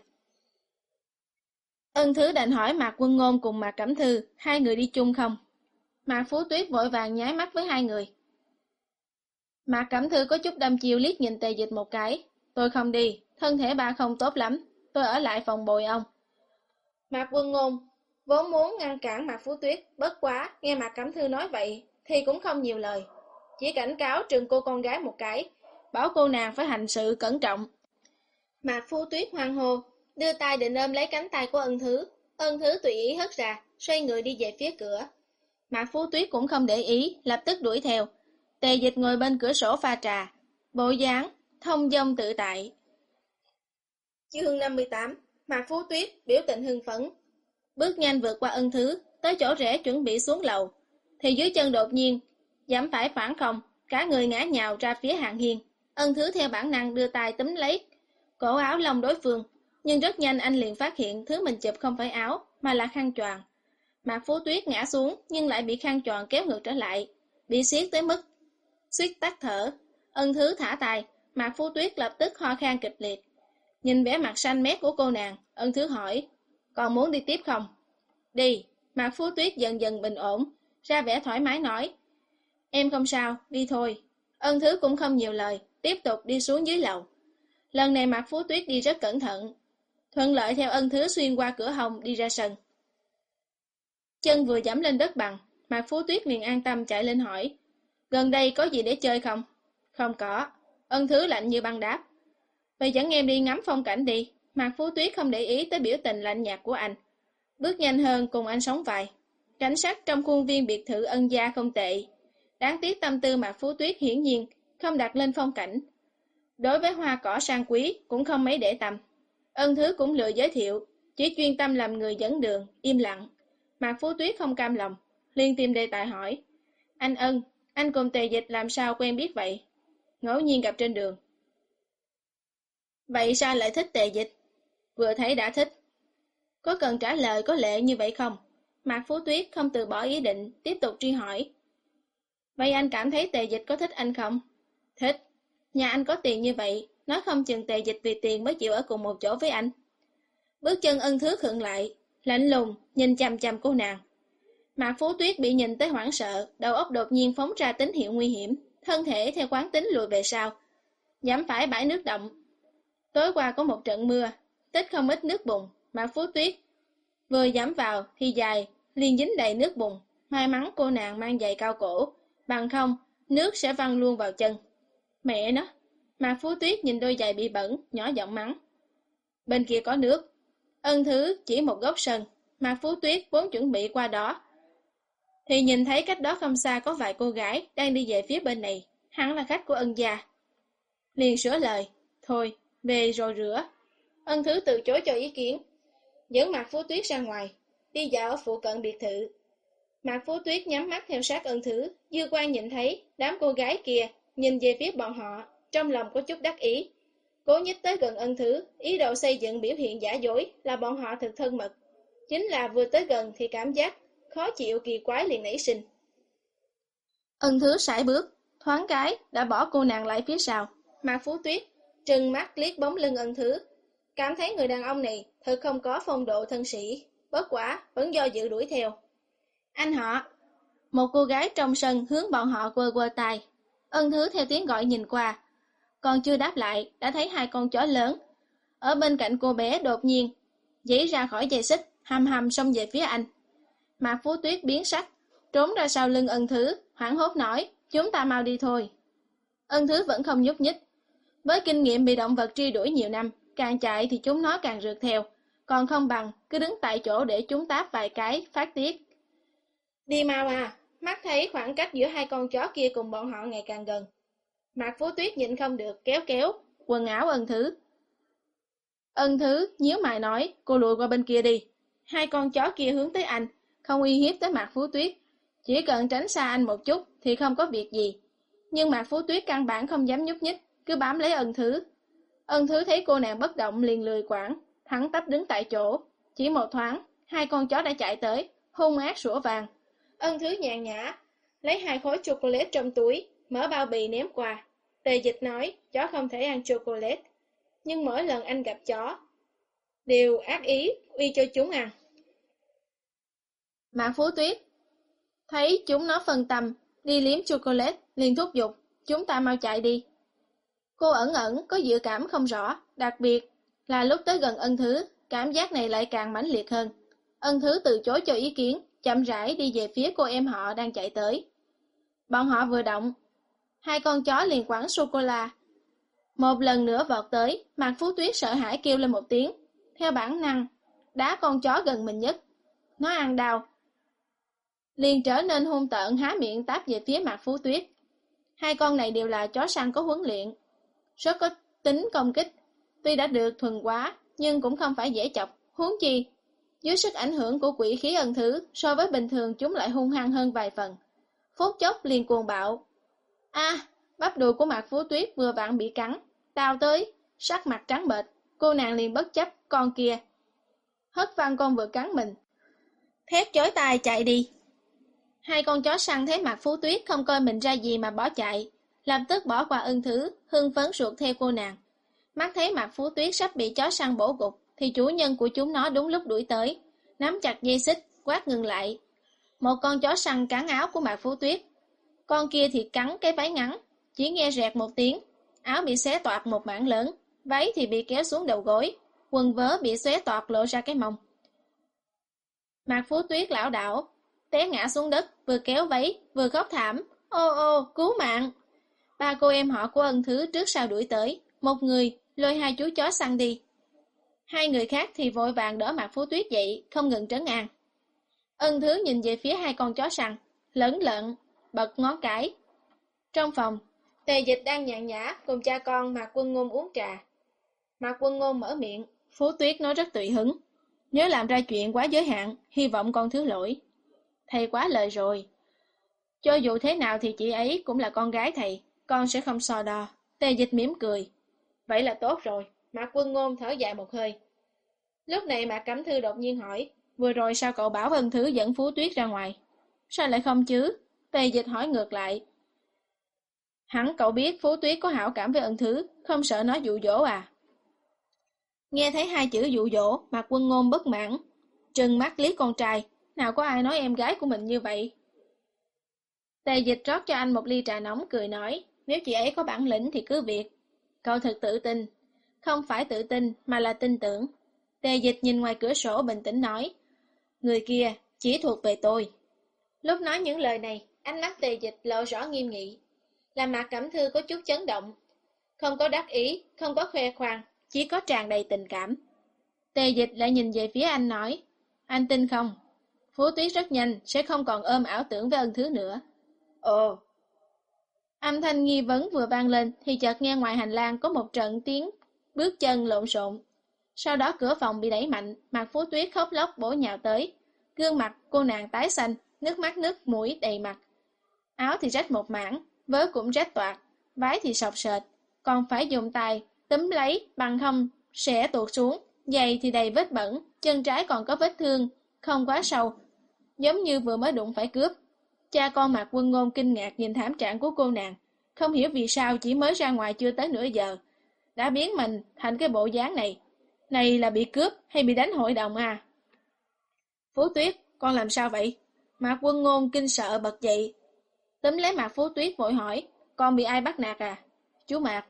Ân Thứ đành hỏi Mạc Quân Ngôn cùng Mạc Cẩm Thư, hai người đi chung không? Mạc Phú Tuyết vội vàng nháy mắt với hai người. Mạc Cẩm Thư có chút đăm chiêu liếc nhìn Tề Dịch một cái. Tôi không đi, thân thể ba không tốt lắm, tôi ở lại phòng bồi ông. Mạc Quân Ngôn vốn muốn ngăn cản Mạc Phú Tuyết, bất quá, nghe Mạc Cẩm Thư nói vậy, thì cũng không nhiều lời. Chỉ cảnh cáo trừng cô con gái một cái, bảo cô nàng phải hành sự cẩn trọng. Mạc Phú Tuyết hoang hô, đưa tay định ôm lấy cánh tay của Ân Thứ. Ân Thứ tùy ý hất ra, xoay người đi về phía cửa. Mạc Phú Tuyết cũng không để ý, lập tức đuổi theo. Tề Dịch ngồi bên cửa sổ pha trà, bộ dáng thông dong tự tại. Chương năm mươi tám. Mạc Phú Tuyết biểu tình hưng phấn, bước nhanh vượt qua Ân Thứ, tới chỗ rẽ chuẩn bị xuống lầu, thì dưới chân đột nhiên giẫm phải khoảng không, cả người ngã nhào ra phía hàng hiên. Ân Thứ theo bản năng đưa tay túm lấy cổ áo lông đối phương, nhưng rất nhanh anh liền phát hiện thứ mình chụp không phải áo, mà là khăn choàng. Mạc Phú Tuyết ngã xuống, nhưng lại bị khăn choàng kéo ngược trở lại, bị siết tới mức suýt tắt thở. Ân Thứ thả tay, Mạc Phú Tuyết lập tức ho khan kịch liệt. Nhìn vẻ mặt xanh mét của cô nàng, Ân Thứ hỏi, còn muốn đi tiếp không? Đi. Mạc Phú Tuyết dần dần bình ổn, ra vẻ thoải mái nói, em không sao, đi thôi. Ân Thứ cũng không nhiều lời, tiếp tục đi xuống dưới lầu. Lần này Mạc Phú Tuyết đi rất cẩn thận, thuận lợi theo Ân Thứ xuyên qua cửa hông đi ra sân. Chân vừa dẫm lên đất bằng, Mạc Phú Tuyết liền an tâm chạy lên hỏi, gần đây có gì để chơi không? Không có. Ân Thứ lạnh như băng đáp. Vậy dẫn em đi ngắm phong cảnh đi. Mạc Phú Tuyết không để ý tới biểu tình lạnh nhạt của anh, bước nhanh hơn cùng anh sóng vai. cảnh sát trong khuôn viên biệt thự Ân gia không tệ. Đáng tiếc tâm tư Mạc Phú Tuyết hiển nhiên không đặt lên phong cảnh. Đối với hoa cỏ sang quý cũng không mấy để tâm. Ân Thứ cũng lười giới thiệu, chỉ chuyên tâm làm người dẫn đường, im lặng. Mạc Phú Tuyết không cam lòng, liền tìm đề tài hỏi. Anh Ân, anh cùng Tề Dịch làm sao quen biết vậy? Ngẫu nhiên gặp trên đường. Vậy sao lại thích Tề Dịch? Vừa thấy đã thích. Có cần trả lời có lệ như vậy không? Mạc Phú Tuyết không từ bỏ ý định, tiếp tục truy hỏi. Vậy anh cảm thấy Tề Dịch có thích anh không? Thích. Nhà anh có tiền như vậy, nói không chừng Tề Dịch vì tiền mới chịu ở cùng một chỗ với anh. Bước chân Ân Thứ khựng lại, lạnh lùng, nhìn chằm chằm cô nàng. Mạc Phú Tuyết bị nhìn tới hoảng sợ, đầu óc đột nhiên phóng ra tín hiệu nguy hiểm, thân thể theo quán tính lùi về sau. Dẫm phải bãi nước động. Tối qua có một trận mưa, tích không ít nước bùn, Mạc Phú Tuyết vừa dẫm vào thì dài, liền dính đầy nước bùn. May mắn cô nàng mang giày cao cổ, bằng không, nước sẽ văng luôn vào chân. Mẹ nó! Mạc Phú Tuyết nhìn đôi giày bị bẩn, nhỏ giọng mắng. Bên kia có nước. Ân Thứ chỉ một góc sân, Mạc Phú Tuyết vốn chuẩn bị qua đó. Thì nhìn thấy cách đó không xa có vài cô gái đang đi về phía bên này, hẳn là khách của Ân gia. Liền sửa lời, thôi, về rồi rửa. Ân Thứ từ chối cho ý kiến, dẫn Mạc Phú Tuyết ra ngoài, đi dạo ở phụ cận biệt thự. Mạc Phú Tuyết nhắm mắt theo sát Ân Thứ, dư quan nhìn thấy đám cô gái kia nhìn về phía bọn họ, trong lòng có chút đắc ý. Cố nhích tới gần Ân Thứ, ý đồ xây dựng biểu hiện giả dối là bọn họ thực thân mật. Chính là vừa tới gần thì cảm giác khó chịu kỳ quái liền nảy sinh. Ân Thứ sải bước, thoáng cái đã bỏ cô nàng lại phía sau. Mạc Phú Tuyết trừng mắt liếc bóng lưng Ân Thứ, cảm thấy người đàn ông này thật không có phong độ thân sĩ, bất quả vẫn do dự đuổi theo. Anh họ! Một cô gái trong sân hướng bọn họ quơ quơ tay. Ân Thứ theo tiếng gọi nhìn qua, còn chưa đáp lại đã thấy hai con chó lớn ở bên cạnh cô bé đột nhiên giãy ra khỏi dây xích, hầm hầm xông về phía anh. Mạc Phú Tuyết biến sắc, trốn ra sau lưng Ân Thứ, hoảng hốt nói, chúng ta mau đi thôi. Ân Thứ vẫn không nhúc nhích. Với kinh nghiệm bị động vật truy đuổi nhiều năm, càng chạy thì chúng nó càng rượt theo, còn không bằng cứ đứng tại chỗ để chúng táp vài cái phát tiết. Đi mau à! Mắt thấy khoảng cách giữa hai con chó kia cùng bọn họ ngày càng gần. Mạc Phú Tuyết nhịn không được kéo kéo quần áo Ân Thứ. Ân Thứ nhíu mày nói, cô lùi qua bên kia đi. Hai con chó kia hướng tới anh, không uy hiếp tới Mạc Phú Tuyết, chỉ cần tránh xa anh một chút thì không có việc gì. Nhưng Mạc Phú Tuyết căn bản không dám nhúc nhích, cứ bám lấy Ân Thứ. Ân Thứ thấy cô nàng bất động liền lười quản, thẳng tắp đứng tại chỗ. Chỉ một thoáng, hai con chó đã chạy tới, hung ác sủa vàng. Ân Thứ nhàn nhã lấy hai khối chocolate trong túi, mở bao bì ném qua. Tề Dịch nói, chó không thể ăn chocolate, nhưng mỗi lần anh gặp chó đều ác ý uy cho chúng ăn. Mạc Phú Tuyết thấy chúng nó phân tâm đi liếm chocolate, liền thúc giục, chúng ta mau chạy đi. Cô ẩn ẩn có dự cảm không rõ, đặc biệt là lúc tới gần Ân Thứ, cảm giác này lại càng mãnh liệt hơn. Ân Thứ từ chối cho ý kiến, chậm rãi đi về phía cô em họ đang chạy tới. Bọn họ vừa động, hai con chó liền quẳng sô-cô-la. Một lần nữa vọt tới, Mạc Phú Tuyết sợ hãi kêu lên một tiếng, theo bản năng đá con chó gần mình nhất. Nó ăn đau, liền trở nên hung tợn há miệng táp về phía Mạc Phú Tuyết. Hai con này đều là chó săn có huấn luyện, rất có tính công kích, tuy đã được thuần hóa nhưng cũng không phải dễ chọc, huống chi dưới sức ảnh hưởng của quỷ khí Ân Thứ, so với bình thường chúng lại hung hăng hơn vài phần. Phút chốc liền cuồng bạo. A, à, bắp đùi của Mạc Phú Tuyết vừa vặn bị cắn, tao tới, sắc mặt trắng bệch, cô nàng liền bất chấp con kia, hất văng con vừa cắn mình, thét chói tai chạy đi. Hai con chó săn thấy Mạc Phú Tuyết không coi mình ra gì mà bỏ chạy, lập tức bỏ qua Ân Thứ, hưng phấn ruột theo cô nàng. Mắt thấy Mạc Phú Tuyết sắp bị chó săn bổ gục, thì chủ nhân của chúng nó đúng lúc đuổi tới, nắm chặt dây xích, quát ngừng lại. Một con chó săn cắn áo của Mạc Phú Tuyết, con kia thì cắn cái váy ngắn, chỉ nghe rẹt một tiếng, áo bị xé toạc một mảng lớn, váy thì bị kéo xuống đầu gối, quần vớ bị xé toạc lộ ra cái mông. Mạc Phú Tuyết lảo đảo, té ngã xuống đất, vừa kéo váy, vừa khóc thảm, ô ô, cứu mạng. Ba cô em họ của Ân Thứ trước sau đuổi tới, một người lôi hai chú chó săn đi. Hai người khác thì vội vàng đỡ Mạc Phú Tuyết dậy, không ngừng trấn an. Ân Thứ nhìn về phía hai con chó săn, lẫn lợn, bật ngón cái. Trong phòng, Tề Dịch đang nhàn nhã cùng cha con Mạc Quân Ngôn uống trà. Mạc Quân Ngôn mở miệng, Phú Tuyết nói rất tùy hứng. Nhớ làm ra chuyện quá giới hạn, hy vọng con thứ lỗi. Thầy quá lời rồi. Cho dù thế nào thì chị ấy cũng là con gái thầy, con sẽ không so đo. Tề Dịch mỉm cười. Vậy là tốt rồi. Mạc Quân Ngôn thở dài một hơi. Lúc này Mạc Cẩm Thư đột nhiên hỏi, vừa rồi sao cậu bảo Ân Thứ dẫn Phú Tuyết ra ngoài? Sao lại không chứ? Tề Dịch hỏi ngược lại. Hẳn cậu biết Phú Tuyết có hảo cảm với Ân Thứ, không sợ nó dụ dỗ à? Nghe thấy hai chữ dụ dỗ, Mạc Quân Ngôn bất mãn, trừng mắt liếc con trai, nào có ai nói em gái của mình như vậy. Tề Dịch rót cho anh một ly trà nóng cười nói, nếu chị ấy có bản lĩnh thì cứ việc. Cậu thật tự tin, không phải tự tin mà là tin tưởng. Tề Dịch nhìn ngoài cửa sổ bình tĩnh nói, người kia chỉ thuộc về tôi. Lúc nói những lời này, ánh mắt Tề Dịch lộ rõ nghiêm nghị, làm Mạc Cẩm Thư có chút chấn động. Không có đắc ý, không có khoe khoang, chỉ có tràn đầy tình cảm. Tề Dịch lại nhìn về phía anh nói, anh tin không? Phú Tuyết rất nhanh sẽ không còn ôm ảo tưởng với Ân Thứ nữa. Ồ! Âm thanh nghi vấn vừa vang lên thì chợt nghe ngoài hành lang có một trận tiếng bước chân lộn xộn. Sau đó cửa phòng bị đẩy mạnh, Mạc Phú Tuyết khóc lóc bổ nhào tới. Gương mặt cô nàng tái xanh, nước mắt nước mũi đầy mặt. Áo thì rách một mảng, vớ cũng rách toạc, váy thì sọc sệt, còn phải dùng tay túm lấy bằng không sẽ tuột xuống, giày thì đầy vết bẩn, chân trái còn có vết thương, không quá sâu, giống như vừa mới đụng phải cướp. Cha con Mạc Quân Ngôn kinh ngạc nhìn thảm trạng của cô nàng, không hiểu vì sao chỉ mới ra ngoài chưa tới nửa giờ, đã biến mình thành cái bộ dáng này. Này là bị cướp hay bị đánh hội đồng à? Phú Tuyết, con làm sao vậy? Mạc Quân Ngôn kinh sợ bật dậy, túm lấy Mạc Phú Tuyết vội hỏi, con bị ai bắt nạt à? Chú Mạc.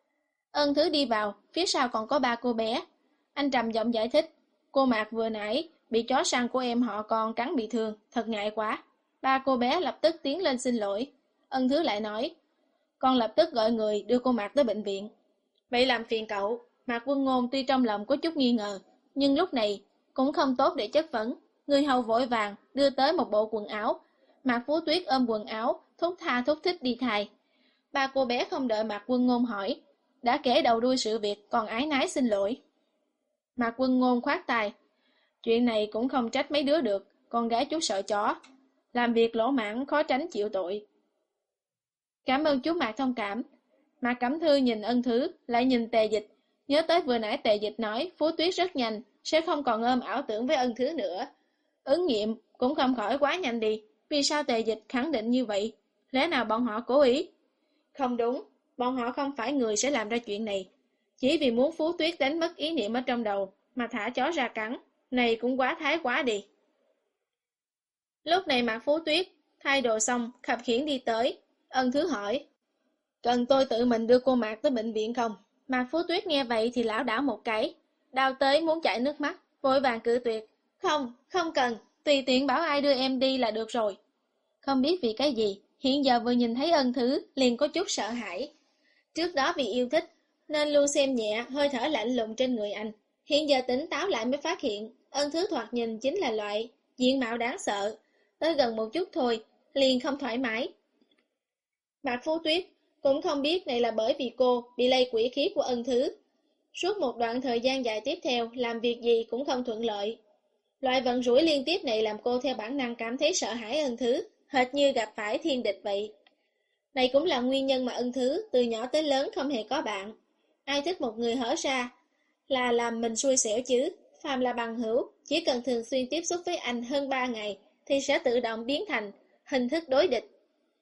Ân Thứ đi vào, phía sau còn có ba cô bé. Anh trầm giọng giải thích, cô Mạc vừa nãy bị chó săn của em họ con cắn bị thương, thật ngại quá. Ba cô bé lập tức tiến lên xin lỗi. Ân Thứ lại nói, con lập tức gọi người đưa cô Mạc tới bệnh viện. Vậy làm phiền cậu. Mạc Quân Ngôn tuy trong lòng có chút nghi ngờ, nhưng lúc này cũng không tốt để chất vấn. Người hầu vội vàng đưa tới một bộ quần áo. Mạc Phú Tuyết ôm quần áo, thúc tha thúc thích đi thay. Ba cô bé không đợi Mạc Quân Ngôn hỏi, đã kể đầu đuôi sự việc còn ái nái xin lỗi. Mạc Quân Ngôn khoát tay, chuyện này cũng không trách mấy đứa được, con gái chú sợ chó, làm việc lỗ mãng khó tránh chịu tội. Cảm ơn chú Mạc thông cảm. Mạc Cẩm Thư nhìn Ân Thứ, lại nhìn Tề Dịch, nhớ tới vừa nãy Tề Dịch nói Phú Tuyết rất nhanh, sẽ không còn ôm ảo tưởng với Ân Thứ nữa. Ứng nghiệm cũng không khỏi quá nhanh đi, vì sao Tề Dịch khẳng định như vậy? Lẽ nào bọn họ cố ý? Không đúng, bọn họ không phải người sẽ làm ra chuyện này. Chỉ vì muốn Phú Tuyết đánh mất ý niệm ở trong đầu, mà thả chó ra cắn, này cũng quá thái quá đi. Lúc này Mạc Phú Tuyết, thay đồ xong, khập khiễng đi tới. Ân Thứ hỏi, cần tôi tự mình đưa cô Mạc tới bệnh viện không? Mạc Phú Tuyết nghe vậy thì lảo đảo một cái, đau tới muốn chảy nước mắt, vội vàng cự tuyệt. Không, không cần, tùy tiện bảo ai đưa em đi là được rồi. Không biết vì cái gì, hiện giờ vừa nhìn thấy Ân Thứ liền có chút sợ hãi. Trước đó vì yêu thích, nên luôn xem nhẹ hơi thở lạnh lùng trên người anh. Hiện giờ tỉnh táo lại mới phát hiện, Ân Thứ thoạt nhìn chính là loại diện mạo đáng sợ. Tới gần một chút thôi, liền không thoải mái. Mạc Phú Tuyết cũng không biết này là bởi vì cô bị lây quỷ khí của Ân Thứ. Suốt một đoạn thời gian dài tiếp theo, làm việc gì cũng không thuận lợi. Loại vận rủi liên tiếp này làm cô theo bản năng cảm thấy sợ hãi Ân Thứ, hệt như gặp phải thiên địch vậy. Này cũng là nguyên nhân mà Ân Thứ từ nhỏ tới lớn không hề có bạn. Ai thích một người hở ra là làm mình xui xẻo chứ. Phàm là bằng hữu, chỉ cần thường xuyên tiếp xúc với anh hơn ba ngày thì sẽ tự động biến thành hình thức đối địch.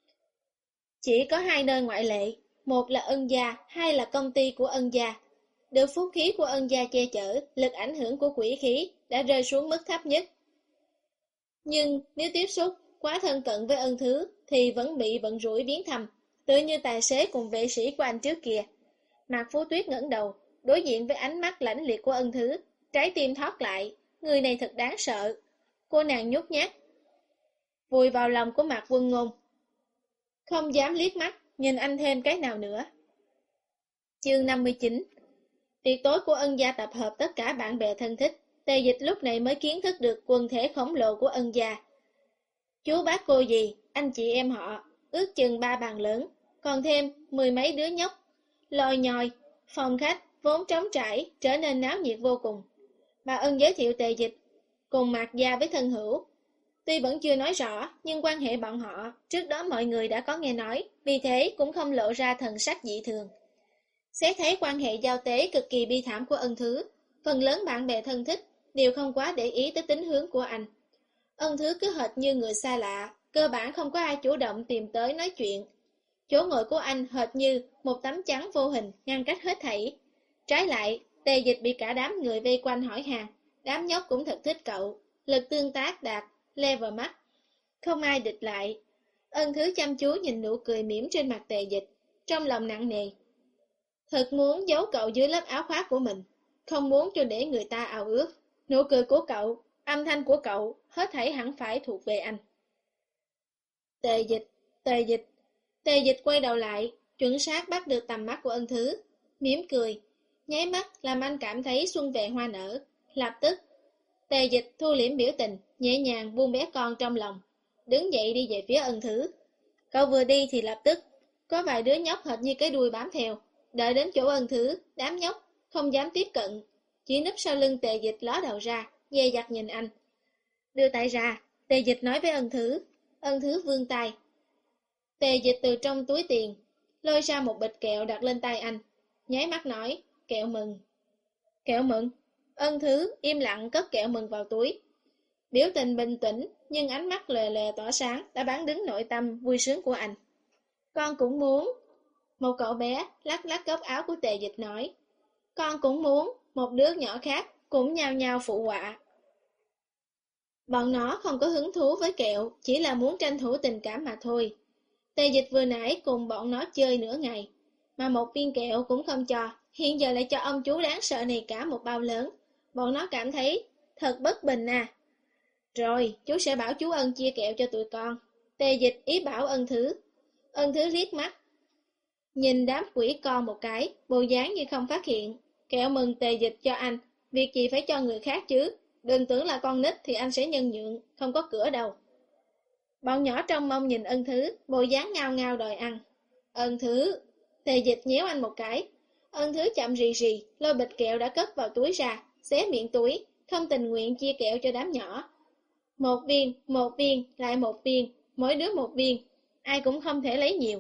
Chỉ có hai nơi ngoại lệ, một là Ân gia, hai là công ty của Ân gia. Được phúc khí của Ân gia che chở, lực ảnh hưởng của quỷ khí đã rơi xuống mức thấp nhất. Nhưng nếu tiếp xúc quá thân cận với Ân Thứ thì vẫn bị vận rủi biến thầm, tựa như tài xế cùng vệ sĩ của anh trước kia. Mạc Phú Tuyết ngẩng đầu, đối diện với ánh mắt lãnh liệt của Ân Thứ, trái tim thoát lại, người này thật đáng sợ. Cô nàng nhút nhát, vùi vào lòng của Mạc Quân Ngôn, không dám liếc mắt nhìn anh thêm cái nào nữa. Chương năm mươi chín. Tiệc tối của Ân gia tập hợp tất cả bạn bè thân thích, Tề Dịch lúc này mới kiến thức được quần thể khổng lồ của Ân gia. Chú bác cô dì, anh chị em họ, ước chừng ba bàn lớn, còn thêm mười mấy đứa nhóc, lòi nhòi, phòng khách vốn trống trải trở nên náo nhiệt vô cùng. Bà Ân giới thiệu Tề Dịch cùng Mạc gia với thân hữu. Tuy vẫn chưa nói rõ, nhưng quan hệ bọn họ trước đó mọi người đã có nghe nói, vì thế cũng không lộ ra thần sắc dị thường. Xét thấy quan hệ giao tế cực kỳ bi thảm của Ân Thứ, phần lớn bạn bè thân thích đều không quá để ý tới tính hướng của anh. Ân Thứ cứ hệt như người xa lạ, cơ bản không có ai chủ động tìm tới nói chuyện. Chỗ ngồi của anh hệt như một tấm chắn vô hình ngăn cách hết thảy. Trái lại, Tề Dịch bị cả đám người vây quanh hỏi hàng, đám nhóc cũng thật thích cậu, lực tương tác đạt, le vào mắt. Không ai địch lại. Ân Thứ chăm chú nhìn nụ cười mỉm trên mặt Tề Dịch, trong lòng nặng nề. Thật muốn giấu cậu dưới lớp áo khoác của mình, không muốn cho để người ta ao ước. Nụ cười của cậu, âm thanh của cậu, hết thảy hẳn phải thuộc về anh. Tề Dịch, Tề Dịch. Tề Dịch quay đầu lại, chuẩn xác bắt được tầm mắt của Ân Thứ, mỉm cười, nháy mắt làm anh cảm thấy xuân về hoa nở. Lập tức, Tề Dịch thu liễm biểu tình, nhẹ nhàng buông bé con trong lòng, đứng dậy đi về phía Ân Thứ. Cậu vừa đi thì lập tức, có vài đứa nhóc hệt như cái đuôi bám theo, đợi đến chỗ Ân Thứ, đám nhóc không dám tiếp cận, chỉ núp sau lưng Tề Dịch ló đầu ra, dè dặt nhìn anh. Đưa tay ra, Tề Dịch nói với Ân Thứ. Ân Thứ vươn tay. Tề Dịch từ trong túi tiền lôi ra một bịch kẹo đặt lên tay anh, nháy mắt nói, kẹo mừng. Kẹo mừng? Ân Thứ im lặng cất kẹo mừng vào túi. Biểu tình bình tĩnh, nhưng ánh mắt lè lè tỏa sáng đã bán đứng nội tâm vui sướng của anh. Con cũng muốn. Một cậu bé lắc lắc góc áo của Tề Dịch nói. Con cũng muốn. Một đứa nhỏ khác cũng nhao nhao phụ họa. Bọn nó không có hứng thú với kẹo, chỉ là muốn tranh thủ tình cảm mà thôi. Tề Dịch vừa nãy cùng bọn nó chơi nửa ngày, mà một viên kẹo cũng không cho, hiện giờ lại cho ông chú đáng sợ này cả một bao lớn. Bọn nó cảm thấy thật bất bình à. Rồi, chú sẽ bảo chú Ân chia kẹo cho tụi con. Tề Dịch ý bảo Ân Thứ. Ân Thứ liếc mắt, nhìn đám quỷ con một cái, bộ dáng như không phát hiện. Kẹo mừng Tề Dịch cho anh, việc gì phải cho người khác chứ. Đừng tưởng là con nít thì anh sẽ nhân nhượng, không có cửa đâu. Bọn nhỏ trong mông nhìn Ân Thứ, bộ dáng ngao ngao đòi ăn. Ân Thứ, Tề Dịch nhéo anh một cái. Ân Thứ chậm rì rì, lôi bịch kẹo đã cất vào túi ra, xé miệng túi, không tình nguyện chia kẹo cho đám nhỏ. Một viên, một viên, lại một viên, mỗi đứa một viên, ai cũng không thể lấy nhiều.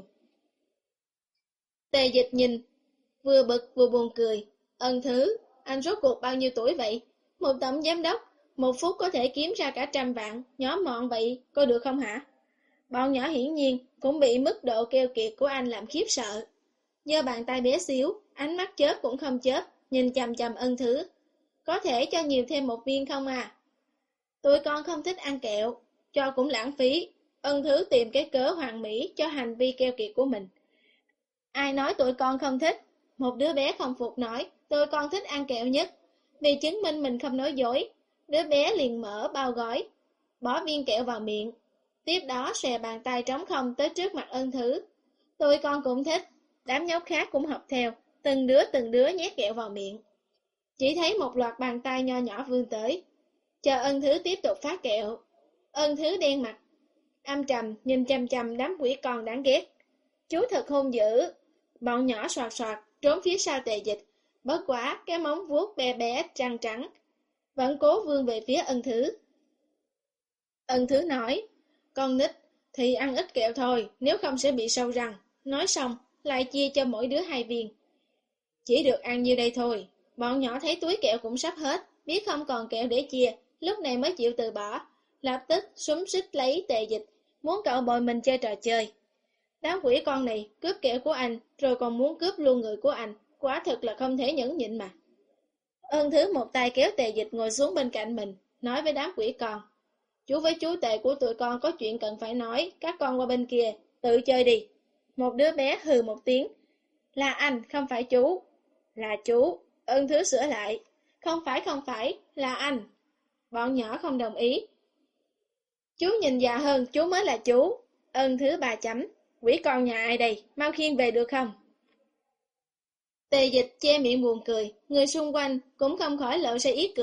Tề Dịch nhìn, vừa bực vừa buồn cười. Ân Thứ, anh rốt cuộc bao nhiêu tuổi vậy? Một tổng giám đốc, một phút có thể kiếm ra cả trăm vạn, nhỏ mọn vậy, coi được không hả? Bọn nhỏ hiển nhiên cũng bị mức độ keo kiệt của anh làm khiếp sợ. Giơ bàn tay bé xíu, ánh mắt chớp cũng không chớp, nhìn chằm chằm Ân Thứ. Có thể cho nhiều thêm một viên không à? Tụi con không thích ăn kẹo, cho cũng lãng phí. Ân Thứ tìm cái cớ hoàn mỹ cho hành vi keo kiệt của mình. Ai nói tụi con không thích? Một đứa bé không phục nói, tụi con thích ăn kẹo nhất. Vì chứng minh mình không nói dối, đứa bé liền mở bao gói, bỏ viên kẹo vào miệng. Tiếp đó xòe bàn tay trống không tới trước mặt Ân Thứ. Tụi con cũng thích, đám nhóc khác cũng học theo, từng đứa từng đứa nhét kẹo vào miệng. Chỉ thấy một loạt bàn tay nho nhỏ vươn tới, chờ Ân Thứ tiếp tục phát kẹo. Ân Thứ đen mặt, âm trầm nhìn chăm chăm đám quỷ con đáng ghét. Chú thật hung dữ. Bọn nhỏ soạt soạt trốn phía sau Tề Dịch, bất quá cái móng vuốt bé bé trắng trắng vẫn cố vươn về phía Ân Thứ. Ân Thứ nói, con nít thì ăn ít kẹo thôi, nếu không sẽ bị sâu răng. Nói xong lại chia cho mỗi đứa hai viên. Chỉ được ăn như đây thôi. Bọn nhỏ thấy túi kẹo cũng sắp hết, biết không còn kẹo để chia, lúc này mới chịu từ bỏ, lập tức xúm xích lấy Tề Dịch, muốn cậu bồi mình chơi trò chơi. Đám quỷ con này cướp kẹo của anh, rồi còn muốn cướp luôn người của anh, quả thực là không thể nhẫn nhịn mà. Ân Thứ một tay kéo Tề Dịch ngồi xuống bên cạnh mình, nói với đám quỷ con. Chú với chú Tề của tụi con có chuyện cần phải nói, các con qua bên kia, tự chơi đi. Một đứa bé hừ một tiếng. Là anh, không phải chú. Là chú. Ân Thứ sửa lại. Không phải không phải, là anh. Bọn nhỏ không đồng ý. Chú nhìn già hơn, chú mới là chú. Ân Thứ ba chấm. Quỷ con nhà ai đây, mau khiêng về được không? Tề Dịch che miệng buồn cười, người xung quanh cũng không khỏi lộ ra ý cười.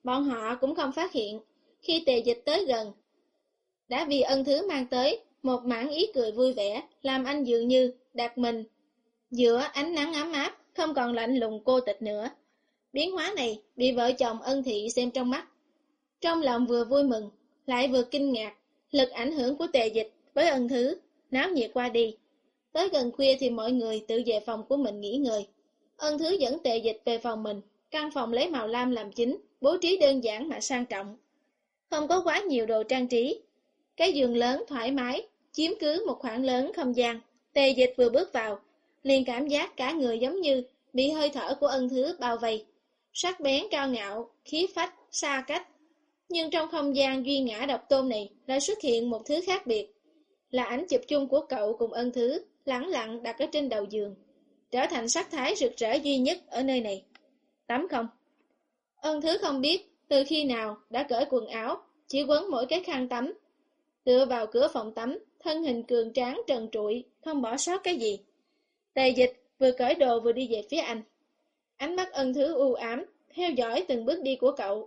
bọn họ cũng không phát hiện. Khi Tề Dịch tới gần, đã vì Ân Thứ mang tới một mảng ý cười vui vẻ, làm anh dường như đặt mình giữa ánh nắng ấm áp, không còn lạnh lùng cô tịch nữa. Biến hóa này bị vợ chồng Ân Thị xem trong mắt. Trong lòng vừa vui mừng, lại vừa kinh ngạc, lực ảnh hưởng của Tề Dịch với Ân Thứ, náo nhiệt qua đi. Tới gần khuya thì mọi người tự về phòng của mình nghỉ ngơi. Ân Thứ dẫn Tề Dịch về phòng mình, căn phòng lấy màu lam làm chính, bố trí đơn giản mà sang trọng. Không có quá nhiều đồ trang trí. Cái giường lớn thoải mái, chiếm cứ một khoảng lớn không gian. Tề Dịch vừa bước vào, liền cảm giác cả người giống như bị hơi thở của Ân Thứ bao vây. Sắc bén cao ngạo, khí phách, xa cách. Nhưng trong không gian duy ngã độc tôn này lại xuất hiện một thứ khác biệt. Là ảnh chụp chung của cậu cùng Ân Thứ, lẳng lặng đặt ở trên đầu giường, trở thành sắc thái rực rỡ duy nhất ở nơi này. Tắm không? Ân Thứ không biết từ khi nào đã cởi quần áo, chỉ quấn mỗi cái khăn tắm. Tựa vào cửa phòng tắm, thân hình cường tráng trần trụi, không bỏ sót cái gì. Tề Dịch vừa cởi đồ vừa đi về phía anh. Ánh mắt Ân Thứ u ám, theo dõi từng bước đi của cậu.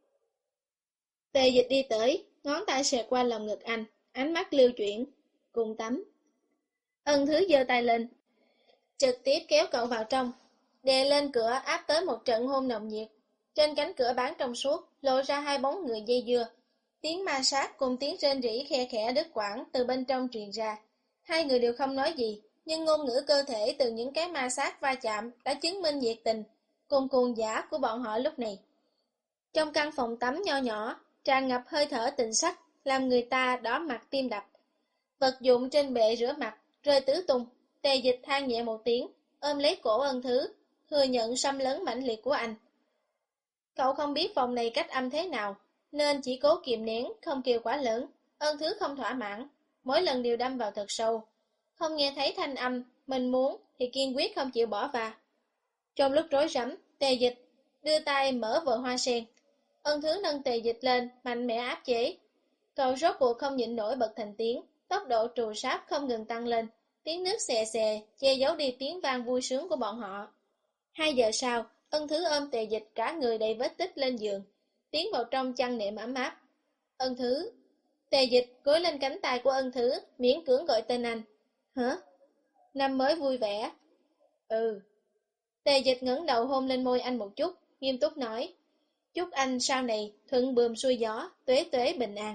Tề Dịch đi tới, ngón tay xẹt qua lòng ngực anh, ánh mắt lưu chuyển, cùng tắm. Ân Thứ giơ tay lên, trực tiếp kéo cậu vào trong, đè lên cửa áp tới một trận hôn nồng nhiệt. Trên cánh cửa bán trong suốt, lộ ra hai bóng người dây dưa. Tiếng ma sát cùng tiếng rên rỉ khe khẽ đứt quãng từ bên trong truyền ra. Hai người đều không nói gì, nhưng ngôn ngữ cơ thể từ những cái ma sát va chạm đã chứng minh nhiệt tình, cùng cuồng dã của bọn họ lúc này. Trong căn phòng tắm nho nhỏ, tràn ngập hơi thở tình sắc, làm người ta đỏ mặt tim đập. Vật dụng trên bệ rửa mặt, rơi tứ tung. Tề Dịch than nhẹ một tiếng, ôm lấy cổ Ân Thứ, thừa nhận xâm lấn mãnh liệt của anh. Cậu không biết phòng này cách âm thế nào, nên chỉ cố kiềm nén, không kêu quá lớn. Ân Thứ không thỏa mãn, mỗi lần đều đâm vào thật sâu. Không nghe thấy thanh âm, mình muốn thì kiên quyết không chịu bỏ vào. Trong lúc rối rắm, Tề Dịch đưa tay mở vợ hoa sen. Ân Thứ nâng Tề Dịch lên, mạnh mẽ áp chế. Cậu rốt cuộc không nhịn nổi bật thành tiếng, tốc độ trù sáp không ngừng tăng lên, tiếng nước xè xè, che giấu đi tiếng vang vui sướng của bọn họ. Hai giờ sau, Ân Thứ ôm Tề Dịch cả người đầy vết tích lên giường, tiến vào trong chăn nệm ấm áp. Ân Thứ. Tề Dịch gối lên cánh tay của Ân Thứ, miễn cưỡng gọi tên anh. Hả? Năm mới vui vẻ. Ừ. Tề Dịch ngẩng đầu hôn lên môi anh một chút, nghiêm túc nói. Chúc anh sau này thuận buồm xuôi gió, tuế tuế bình an.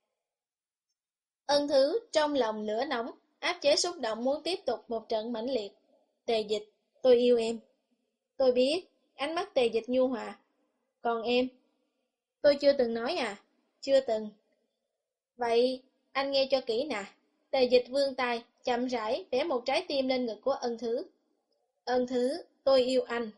Ân Thứ trong lòng lửa nóng, áp chế xúc động muốn tiếp tục một trận mãnh liệt. Tề Dịch, tôi yêu em. Tôi biết, ánh mắt Tề Dịch nhu hòa. Còn em? Tôi chưa từng nói à? Chưa từng. Vậy, anh nghe cho kỹ nè. Tề Dịch vươn tay, chậm rãi vẽ một trái tim lên ngực của Ân Thứ. Ân Thứ, tôi yêu anh.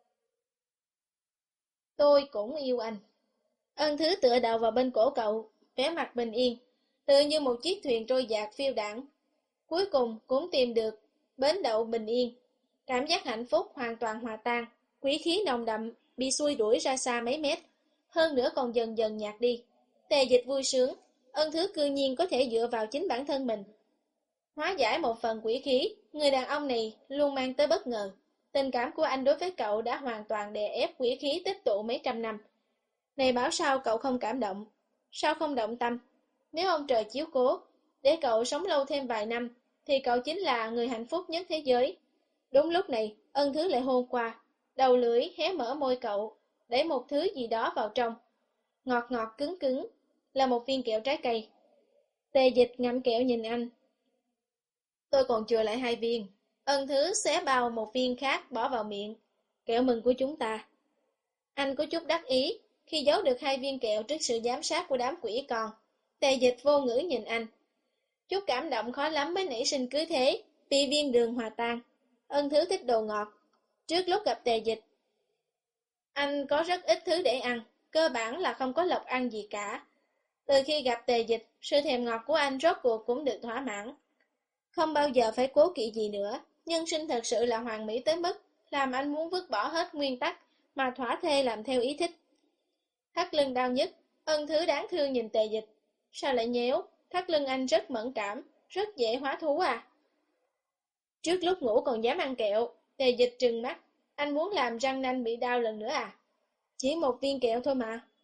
Tôi cũng yêu anh. Ân Thứ tựa đầu vào bên cổ cậu, vẻ mặt bình yên, tựa như một chiếc thuyền trôi dạt phiêu đãng. Cuối cùng cũng tìm được bến đậu bình yên. Cảm giác hạnh phúc hoàn toàn hòa tan, quỷ khí nồng đậm bị xui đuổi ra xa mấy mét, hơn nữa còn dần dần nhạt đi. Tề Dịch vui sướng, Ân Thứ cư nhiên có thể dựa vào chính bản thân mình. Hóa giải một phần quỷ khí, người đàn ông này luôn mang tới bất ngờ. Tình cảm của anh đối với cậu đã hoàn toàn đè ép quỷ khí tích tụ mấy trăm năm. Này bảo sao cậu không cảm động? Sao không động tâm? Nếu ông trời chiếu cố, để cậu sống lâu thêm vài năm, thì cậu chính là người hạnh phúc nhất thế giới. Đúng lúc này, Ân Thứ lại hôn qua, đầu lưỡi hé mở môi cậu, để một thứ gì đó vào trong. Ngọt ngọt cứng cứng, là một viên kẹo trái cây. Tề Dịch ngậm kẹo nhìn anh. Tôi còn chừa lại hai viên. Ân Thứ xé bao một viên khác bỏ vào miệng. Kẹo mừng của chúng ta. Anh có chút đắc ý khi giấu được hai viên kẹo trước sự giám sát của đám quỷ con. Tề Dịch vô ngữ nhìn anh. Chút cảm động khó lắm mới nảy sinh cứ thế, vì viên đường hòa tan. Ân Thứ thích đồ ngọt. Trước lúc gặp Tề Dịch, anh có rất ít thứ để ăn, cơ bản là không có lộc ăn gì cả. Từ khi gặp Tề Dịch, sự thèm ngọt của anh rốt cuộc cũng được thỏa mãn. Không bao giờ phải cố kỵ gì nữa, nhân sinh thật sự là hoàn mỹ tới mức làm anh muốn vứt bỏ hết nguyên tắc mà thỏa thê làm theo ý thích. Thắt lưng đau nhất, Ân Thứ đáng thương nhìn Tề Dịch. Sao lại nhéo, thắt lưng anh rất mẫn cảm, rất dễ hóa thú à. Trước lúc ngủ còn dám ăn kẹo. Tề Dịch trừng mắt, anh muốn làm răng nanh bị đau lần nữa à? Chỉ một viên kẹo thôi mà,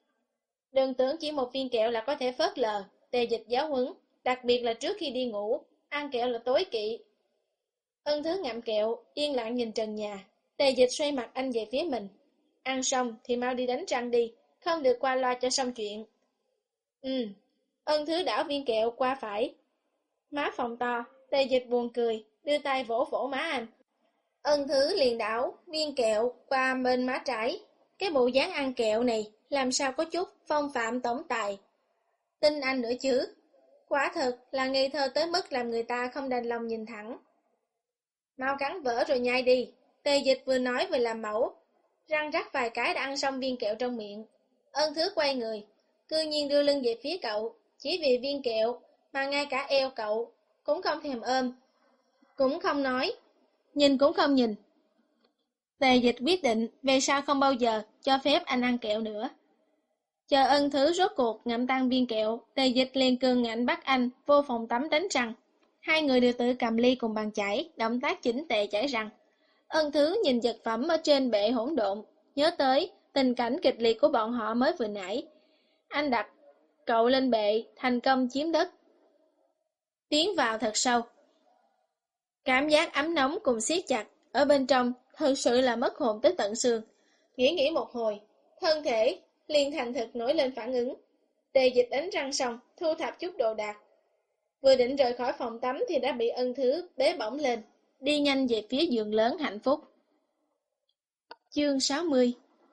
Đừng tưởng chỉ một viên kẹo là có thể phớt lờ, Tề Dịch giáo huấn, đặc biệt là trước khi đi ngủ, ăn kẹo là tối kỵ. Ân Thứ ngậm kẹo, yên lặng nhìn trần nhà, Tề Dịch xoay mặt anh về phía mình. Ăn xong thì mau đi đánh răng đi, không được qua loa cho xong chuyện. Ừ, Ân Thứ đảo viên kẹo qua phải. Má phồng to, Tề Dịch buồn cười, đưa tay vỗ vỗ má anh. Ân Thứ liền đảo viên kẹo qua bên má trái. Cái bộ dáng ăn kẹo này làm sao có chút phong phạm tổng tài. Tin anh nữa chứ. Quả thật là ngây thơ tới mức làm người ta không đành lòng nhìn thẳng. Mau cắn vỡ rồi nhai đi. Tề Dịch vừa nói vừa làm mẫu. Răng rắc vài cái đã ăn xong viên kẹo trong miệng. Ân Thứ quay người, cư nhiên đưa lưng về phía cậu. Chỉ vì viên kẹo mà ngay cả eo cậu cũng không thèm ôm, cũng không nói, nhìn cũng không nhìn. Tề Dịch quyết định về sau không bao giờ cho phép anh ăn kẹo nữa. Chờ Ân Thứ rốt cuộc ngậm tan viên kẹo, Tề Dịch liền cường ngạnh bắt anh vô phòng tắm đánh răng. Hai người đều tự cầm ly cùng bàn chải, động tác chỉnh tề chải răng. Ân Thứ nhìn vật phẩm ở trên bệ hỗn độn, nhớ tới tình cảnh kịch liệt của bọn họ mới vừa nãy. Anh đặt cậu lên bệ, thành công chiếm đất. Tiến vào thật sâu. Cảm giác ấm nóng cùng siết chặt, ở bên trong thật sự là mất hồn tới tận xương. Nghĩ nghĩ một hồi, thân thể liền thành thực nổi lên phản ứng. Tề Dịch đánh răng xong, thu thập chút đồ đạc. Vừa định rời khỏi phòng tắm thì đã bị Ân Thứ bế bổng lên, đi nhanh về phía giường lớn hạnh phúc. Chương sáu mươi.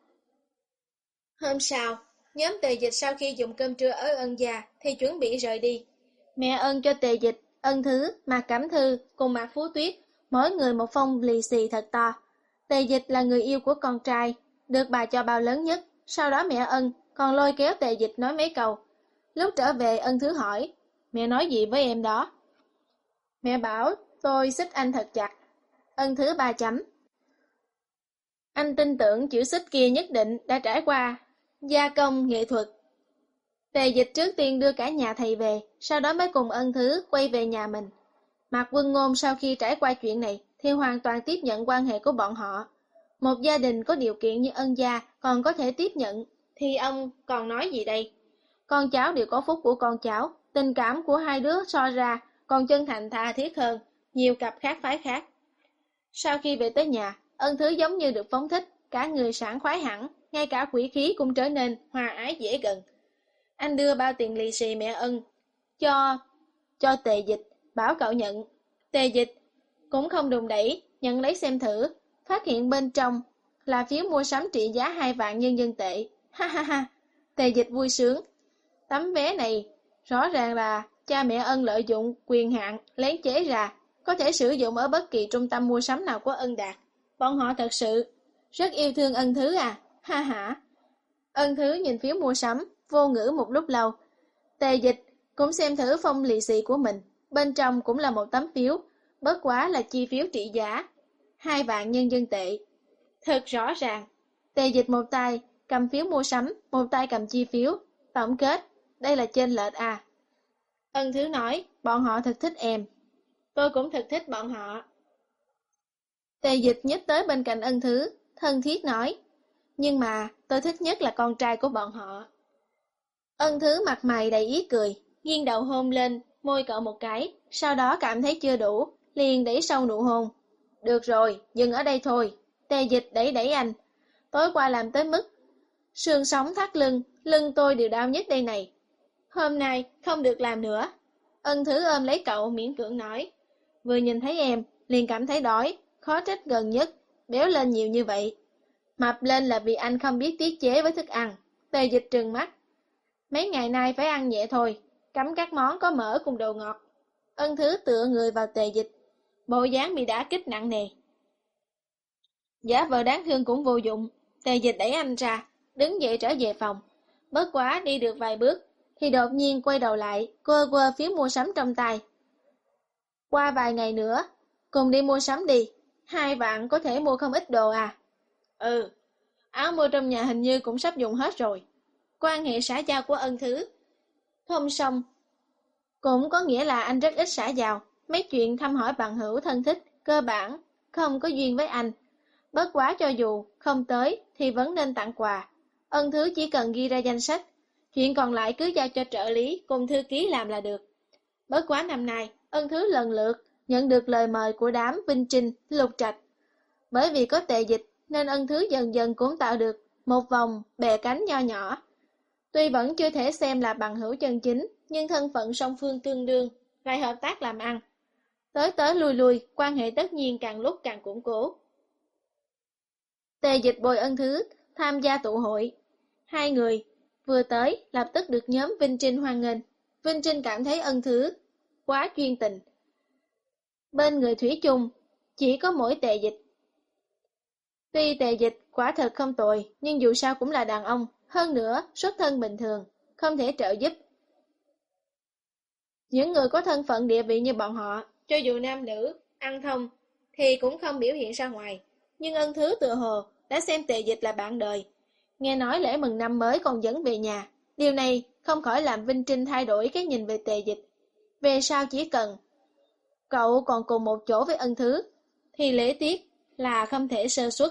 Hôm sau, nhóm Tề Dịch sau khi dùng cơm trưa ở Ân gia thì chuẩn bị rời đi. Mẹ Ân cho Tề Dịch, Ân Thứ, Mạc Cẩm Thư cùng Mạc Phú Tuyết, mỗi người một phong lì xì thật to. Tề Dịch là người yêu của con trai, được bà cho bao lớn nhất. Sau đó mẹ Ân còn lôi kéo Tề Dịch nói mấy câu. Lúc trở về Ân Thứ hỏi, mẹ nói gì với em đó? Mẹ bảo tôi xích anh thật chặt. Ân Thứ ba chấm. Anh tin tưởng chữ xích kia nhất định đã trải qua gia công nghệ thuật. Tề Dịch trước tiên đưa cả nhà thầy về, sau đó mới cùng Ân Thứ quay về nhà mình. Mạc Quân Ngôn sau khi trải qua chuyện này thì hoàn toàn tiếp nhận quan hệ của bọn họ. Một gia đình có điều kiện như Ân gia còn có thể tiếp nhận, thì ông còn nói gì đây? Con cháu đều có phúc của con cháu, tình cảm của hai đứa so ra còn chân thành tha thiết hơn nhiều cặp khác phái khác. Sau khi về tới nhà, Ân Thứ giống như được phóng thích, cả người sảng khoái hẳn, ngay cả quỷ khí cũng trở nên hòa ái dễ gần. Anh đưa bao tiền lì xì mẹ Ân cho cho Tề Dịch, bảo cậu nhận. Tề Dịch cũng không đùn đẩy, nhận lấy xem thử, phát hiện bên trong là phiếu mua sắm trị giá hai vạn nhân dân tệ. Ha ha ha, Tề Dịch vui sướng. Tấm vé này rõ ràng là cha mẹ Ân lợi dụng quyền hạn lén chế ra, có thể sử dụng ở bất kỳ trung tâm mua sắm nào của Ân Đạt. Bọn họ thật sự rất yêu thương Ân Thứ à, ha ha. Ân Thứ nhìn phiếu mua sắm, vô ngữ một lúc lâu. Tề Dịch cũng xem thử phong lì xì của mình, bên trong cũng là một tấm phiếu, bất quá là chi phiếu trị giá hai vạn nhân dân tệ. Thật rõ ràng, Tề Dịch một tay cầm phiếu mua sắm, một tay cầm chi phiếu, tổng kết, đây là chênh lệch à. Ân Thứ nói, bọn họ thật thích em. Tôi cũng thật thích bọn họ. Tề Dịch nhích tới bên cạnh Ân Thứ, thân thiết nói, nhưng mà tôi thích nhất là con trai của bọn họ. Ân Thứ mặt mày đầy ý cười, nghiêng đầu hôn lên môi cậu một cái, sau đó cảm thấy chưa đủ, liền đẩy sâu nụ hôn. Được rồi, dừng ở đây thôi. Tề Dịch đẩy đẩy anh. Tối qua làm tới mức xương sống thắt lưng, lưng tôi đều đau nhất đây này. Hôm nay không được làm nữa. Ân Thứ ôm lấy cậu miễn cưỡng nói. Vừa nhìn thấy em, liền cảm thấy đói, khó trách gần nhất, béo lên nhiều như vậy. Mập lên là vì anh không biết tiết chế với thức ăn. Tề Dịch trừng mắt. Mấy ngày nay phải ăn nhẹ thôi, cấm các món có mỡ cùng đồ ngọt. Ân Thứ tựa người vào Tề Dịch, bộ dáng bị đả kích nặng nề. Giả vờ đáng thương cũng vô dụng, Tề Dịch đẩy anh ra, đứng dậy trở về phòng. Bất quá đi được vài bước, thì đột nhiên quay đầu lại, quơ quơ phiếu mua sắm trong tay. Qua vài ngày nữa, cùng đi mua sắm đi, hai vạn có thể mua không ít đồ à. Ừ, áo mưa trong nhà hình như cũng sắp dùng hết rồi. Quan hệ xã giao của Ân Thứ không xong, cũng có nghĩa là anh rất ít xã giao, mấy chuyện thăm hỏi bạn hữu thân thích, cơ bản, không có duyên với anh. Bất quá cho dù không tới thì vẫn nên tặng quà. Ân Thứ chỉ cần ghi ra danh sách, chuyện còn lại cứ giao cho trợ lý cùng thư ký làm là được. Bất quá năm nay, Ân Thứ lần lượt nhận được lời mời của đám Vinh Trinh, Lục Trạch. Bởi vì có Tề Dịch nên Ân Thứ dần dần cũng tạo được một vòng bè cánh nho nhỏ. Tuy vẫn chưa thể xem là bằng hữu chân chính, nhưng thân phận song phương tương đương, lại hợp tác làm ăn. Tới tới lui lui, quan hệ tất nhiên càng lúc càng củng cố. Tề Dịch bồi Ân Thứ tham gia tụ hội. Hai người vừa tới lập tức được nhóm Vinh Trinh hoan nghênh. Vinh Trinh cảm thấy Ân Thứ quá chuyên tình. Bên người thủy chung chỉ có mỗi Tề Dịch. Tuy Tề Dịch quả thật không tồi, nhưng dù sao cũng là đàn ông, hơn nữa xuất thân bình thường, không thể trợ giúp. Những người có thân phận địa vị như bọn họ, cho dù nam nữ, ăn thông, thì cũng không biểu hiện ra ngoài. Nhưng Ân Thứ tự hồ đã xem Tề Dịch là bạn đời. Nghe nói lễ mừng năm mới còn dẫn về nhà. Điều này không khỏi làm Vinh Trinh thay đổi cái nhìn về Tề Dịch. Về sau chỉ cần cậu còn cùng một chỗ với Ân Thứ, thì lễ tiết là không thể sơ suất.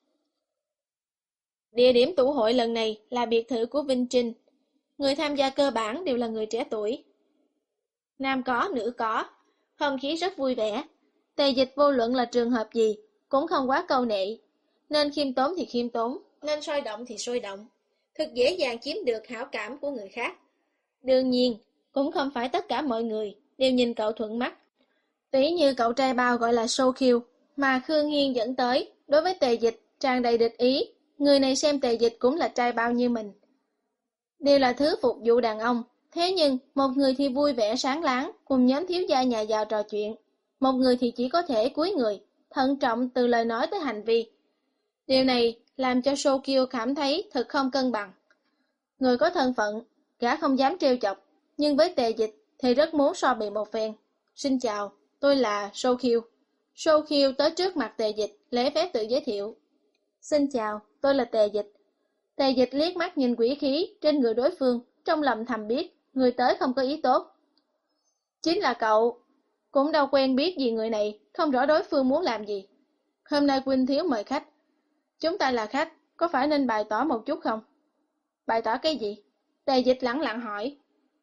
Địa điểm tụ hội lần này là biệt thự của Vinh Trinh. Người tham gia cơ bản đều là người trẻ tuổi. Nam có, nữ có, không khí rất vui vẻ. Tề Dịch vô luận là trường hợp gì, cũng không quá câu nệ. Nên khiêm tốn thì khiêm tốn, nên sôi động thì sôi động. Thực dễ dàng chiếm được hảo cảm của người khác. Đương nhiên, cũng không phải tất cả mọi người đều nhìn cậu thuận mắt. Tỷ như cậu trai bao gọi là Sô Kiêu, mà Khương Hiên dẫn tới, đối với Tề Dịch tràn đầy địch ý. Người này xem Tề Dịch cũng là trai bao như mình. Đều là thứ phục vụ đàn ông. Thế nhưng, một người thì vui vẻ sáng láng, cùng nhóm thiếu gia nhà giàu trò chuyện. Một người thì chỉ có thể cúi người, thận trọng từ lời nói tới hành vi. Điều này làm cho Sô Kiêu cảm thấy thật không cân bằng. Người có thân phận, gã không dám trêu chọc, nhưng với Tề Dịch thì rất muốn so bì một phen. Xin chào, tôi là Sô Kiêu. Sô Kiêu tới trước mặt Tề Dịch, lễ phép tự giới thiệu. Xin chào, tôi là Tề Dịch. Tề Dịch liếc mắt nhìn quỷ khí trên người đối phương, trong lòng thầm biết, người tới không có ý tốt. Chính là cậu, cũng đâu quen biết gì người này, không rõ đối phương muốn làm gì. Hôm nay Quynh Thiếu mời khách. Chúng ta là khách, có phải nên bày tỏ một chút không? Bày tỏ cái gì? Tề Dịch lẳng lặng hỏi.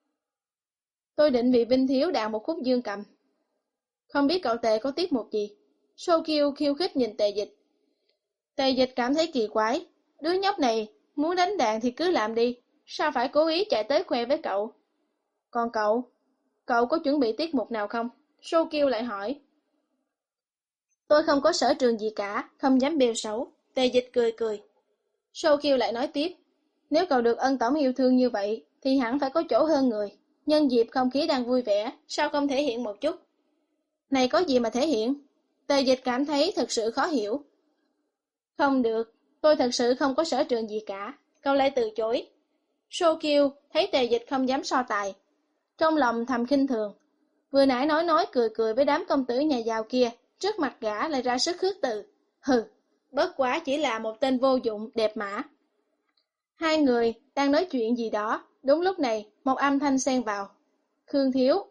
Tôi định vì Vinh Thiếu đàn một khúc dương cầm. Không biết cậu Tề có tiết mục gì? Sô Kiêu khiêu khích nhìn Tề Dịch. Tề Dịch cảm thấy kỳ quái. Đứa nhóc này muốn đánh đàn thì cứ làm đi. Sao phải cố ý chạy tới khoe với cậu? Còn cậu? Cậu có chuẩn bị tiết mục nào không? Sô Kiêu lại hỏi. Tôi không có sở trường gì cả, không dám bêu xấu. Tề Dịch cười cười. Sô Kiêu lại nói tiếp. Nếu cậu được Ân tổng yêu thương như vậy, thì hẳn phải có chỗ hơn người. Nhân dịp không khí đang vui vẻ, sao không thể hiện một chút? Này có gì mà thể hiện? Tề Dịch cảm thấy thật sự khó hiểu. Không được, tôi thật sự không có sở trường gì cả. Cậu lại từ chối. Sô Kiêu thấy Tề Dịch không dám so tài. Trong lòng thầm khinh thường. Vừa nãy nói nói cười cười với đám công tử nhà giàu kia, trước mặt gã lại ra sức khước từ. Hừ, bất quá chỉ là một tên vô dụng, đẹp mã. Hai người đang nói chuyện gì đó, đúng lúc này một âm thanh xen vào. Khương Thiếu.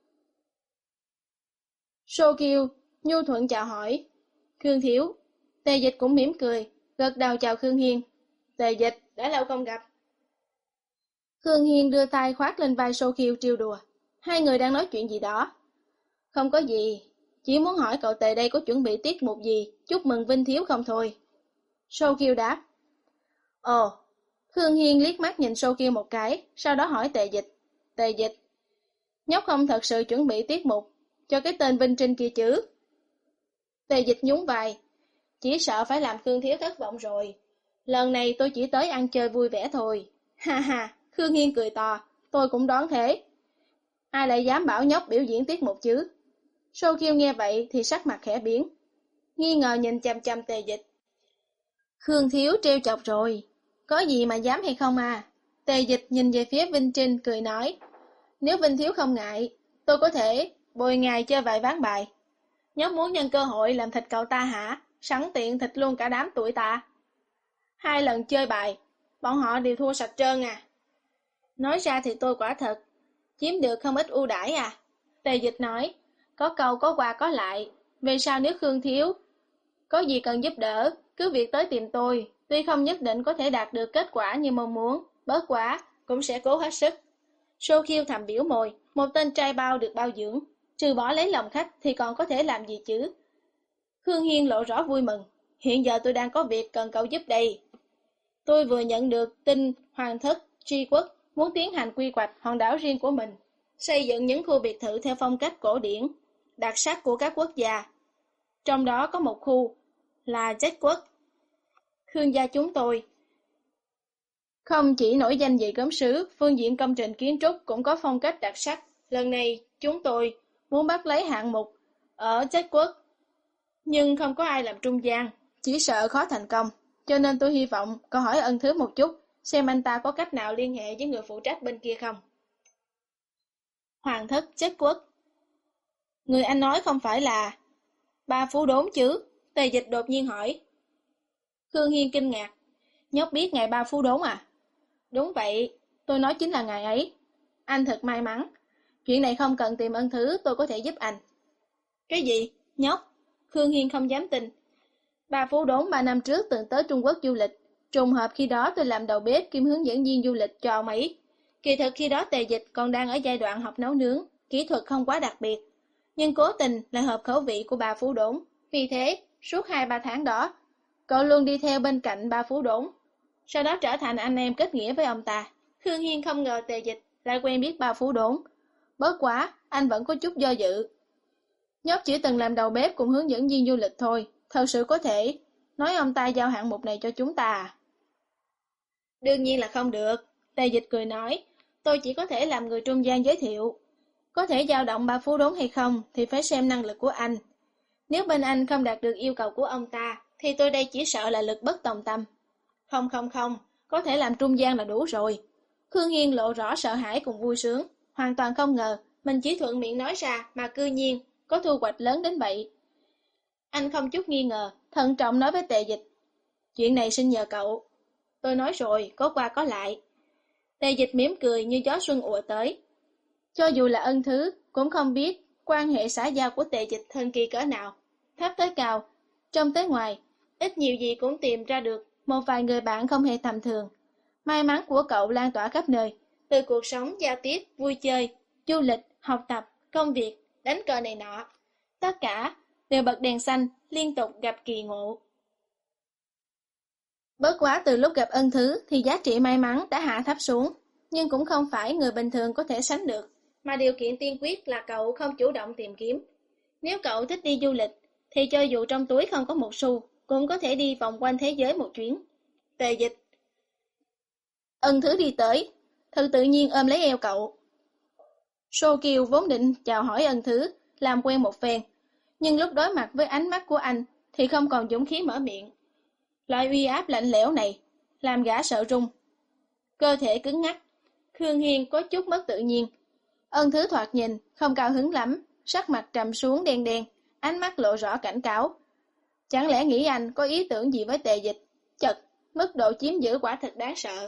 Sô Kiêu nhu thuận chào hỏi. Khương Thiếu. Tề Dịch cũng mỉm cười, gật đầu chào Khương Hiên. Tề Dịch, đã lâu không gặp. Khương Hiên đưa tay khoác lên vai Sô Kiêu trêu đùa. Hai người đang nói chuyện gì đó. Không có gì, chỉ muốn hỏi cậu Tề đây có chuẩn bị tiết mục gì, chúc mừng Vinh Thiếu không thôi. Sô Kiêu đáp. Ồ, Khương Hiên liếc mắt nhìn Sô Kiêu một cái, sau đó hỏi Tề Dịch. Tề Dịch, nhóc không thật sự chuẩn bị tiết mục cho cái tên Vinh Trinh kia chứ? Tề Dịch nhún vai. Chỉ sợ phải làm Khương Thiếu thất vọng rồi. Lần này tôi chỉ tới ăn chơi vui vẻ thôi. Ha ha, Khương Hiên cười to, tôi cũng đoán thế. Ai lại dám bảo nhóc biểu diễn tiết mục chứ? Sô Kiêu nghe vậy thì sắc mặt khẽ biến, nghi ngờ nhìn chăm chăm Tề Dịch. Khương Thiếu trêu chọc rồi, có gì mà dám hay không à? Tề Dịch nhìn về phía Vinh Trinh cười nói, nếu Vinh Thiếu không ngại, tôi có thể bồi ngài chơi vài ván bài. Nhóc muốn nhân cơ hội làm thịt cậu ta hả? Sẵn tiện thịt luôn cả đám tụi ta. Hai lần chơi bài, bọn họ đều thua sạch trơn à. Nói ra thì tôi quả thật chiếm được không ít ưu đãi à. Tề Dịch nói, có câu có qua có lại. Về sau nếu Khương Thiếu có gì cần giúp đỡ, cứ việc tới tìm tôi. Tuy không nhất định có thể đạt được kết quả như mong muốn, bớt quá cũng sẽ cố hết sức. Sô Khiêu thầm biểu môi, một tên trai bao được bao dưỡng, trừ bỏ lấy lòng khách thì còn có thể làm gì chứ? Khương Hiên lộ rõ vui mừng, hiện giờ tôi đang có việc cần cậu giúp đây. Tôi vừa nhận được tin Hoàng thất Tri Quốc muốn tiến hành quy hoạch hòn đảo riêng của mình, xây dựng những khu biệt thự theo phong cách cổ điển, đặc sắc của các quốc gia. Trong đó có một khu là Z quốc. Khương gia chúng tôi không chỉ nổi danh về gốm sứ, phương diện công trình kiến trúc cũng có phong cách đặc sắc. Lần này chúng tôi muốn bắt lấy hạng mục ở Z quốc, nhưng không có ai làm trung gian, chỉ sợ khó thành công. Cho nên tôi hy vọng cậu hỏi Ân Thứ một chút, xem anh ta có cách nào liên hệ với người phụ trách bên kia không. Hoàng thất Z quốc. Người anh nói không phải là Ba Phú Đốn chứ? Tề Dịch đột nhiên hỏi. Khương Hiên kinh ngạc. Nhóc biết ngài Ba Phú Đốn à? Đúng vậy, tôi nói chính là ngài ấy. Anh thật may mắn. Chuyện này không cần tìm Ân Thứ, tôi có thể giúp anh. Cái gì? Nhóc? Khương Hiên không dám tin. Ba Phú Đốn ba năm trước từng tới Trung Quốc du lịch. Trùng hợp khi đó tôi làm đầu bếp kiêm hướng dẫn viên du lịch cho ông ấy. Kỳ thực khi đó Tề Dịch còn đang ở giai đoạn học nấu nướng, kỹ thuật không quá đặc biệt. Nhưng cố tình là hợp khẩu vị của Ba Phú Đốn. Vì thế, suốt hai ba tháng đó, cậu luôn đi theo bên cạnh Ba Phú Đốn. Sau đó trở thành anh em kết nghĩa với ông ta. Khương Hiên không ngờ Tề Dịch lại quen biết Ba Phú Đốn. Bớt quá, anh vẫn có chút do dự. Nhóc chỉ từng làm đầu bếp cùng hướng dẫn viên du lịch thôi. Thật sự có thể nói ông ta giao hạng mục này cho chúng ta à? Đương nhiên là không được. Tề Dịch cười nói, tôi chỉ có thể làm người trung gian giới thiệu. Có thể dao động Ba Phú Đốn hay không thì phải xem năng lực của anh. Nếu bên anh không đạt được yêu cầu của ông ta, thì tôi đây chỉ sợ là lực bất tòng tâm. Không không không, có thể làm trung gian là đủ rồi. Khương Hiên lộ rõ sợ hãi cùng vui sướng, hoàn toàn không ngờ mình chỉ thuận miệng nói ra mà cư nhiên có thu hoạch lớn đến vậy. Anh không chút nghi ngờ, thận trọng nói với Tề Dịch. Chuyện này xin nhờ cậu. Tôi nói rồi, có qua có lại. Tề Dịch mỉm cười như gió xuân ùa tới. Cho dù là Ân Thứ, cũng không biết quan hệ xã giao của Tề Dịch thân kỳ cỡ nào. Thấp tới cao, trong tới ngoài, ít nhiều gì cũng tìm ra được một vài người bạn không hề tầm thường. May mắn của cậu lan tỏa khắp nơi, từ cuộc sống, giao tiếp, vui chơi, du lịch, học tập, công việc, đánh cờ này nọ. Tất cả đều bật đèn xanh, liên tục gặp kỳ ngộ. Bớt quá từ lúc gặp Ân Thứ thì giá trị may mắn đã hạ thấp xuống, nhưng cũng không phải người bình thường có thể sánh được, mà điều kiện tiên quyết là cậu không chủ động tìm kiếm. Nếu cậu thích đi du lịch, thì cho dù trong túi không có một xu, cũng có thể đi vòng quanh thế giới một chuyến. Tề Dịch. Ân Thứ đi tới, thật tự nhiên ôm lấy eo cậu. Sô Kiều vốn định chào hỏi Ân Thứ, làm quen một phen, nhưng lúc đối mặt với ánh mắt của anh thì không còn dũng khí mở miệng. Loại uy áp lạnh lẽo này làm gã sợ run, cơ thể cứng ngắc. Khương Hiên có chút mất tự nhiên. Ân Thứ thoạt nhìn không cao hứng lắm, sắc mặt trầm xuống đen đen, ánh mắt lộ rõ cảnh cáo. Chẳng lẽ nghĩ anh có ý tưởng gì với Tề Dịch? Chật, mức độ chiếm giữ quả thật đáng sợ.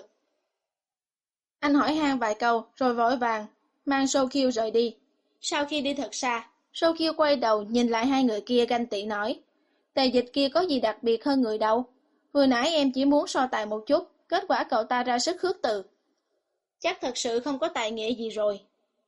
Anh hỏi han vài câu rồi vội vàng mang Sô Kiêu rời đi. Sau khi đi thật xa, Sô Kiêu quay đầu nhìn lại hai người kia ganh tị nói, Tề Dịch kia có gì đặc biệt hơn người đâu. Vừa nãy em chỉ muốn so tài một chút, kết quả cậu ta ra sức khước từ. Chắc thật sự không có tài nghệ gì rồi.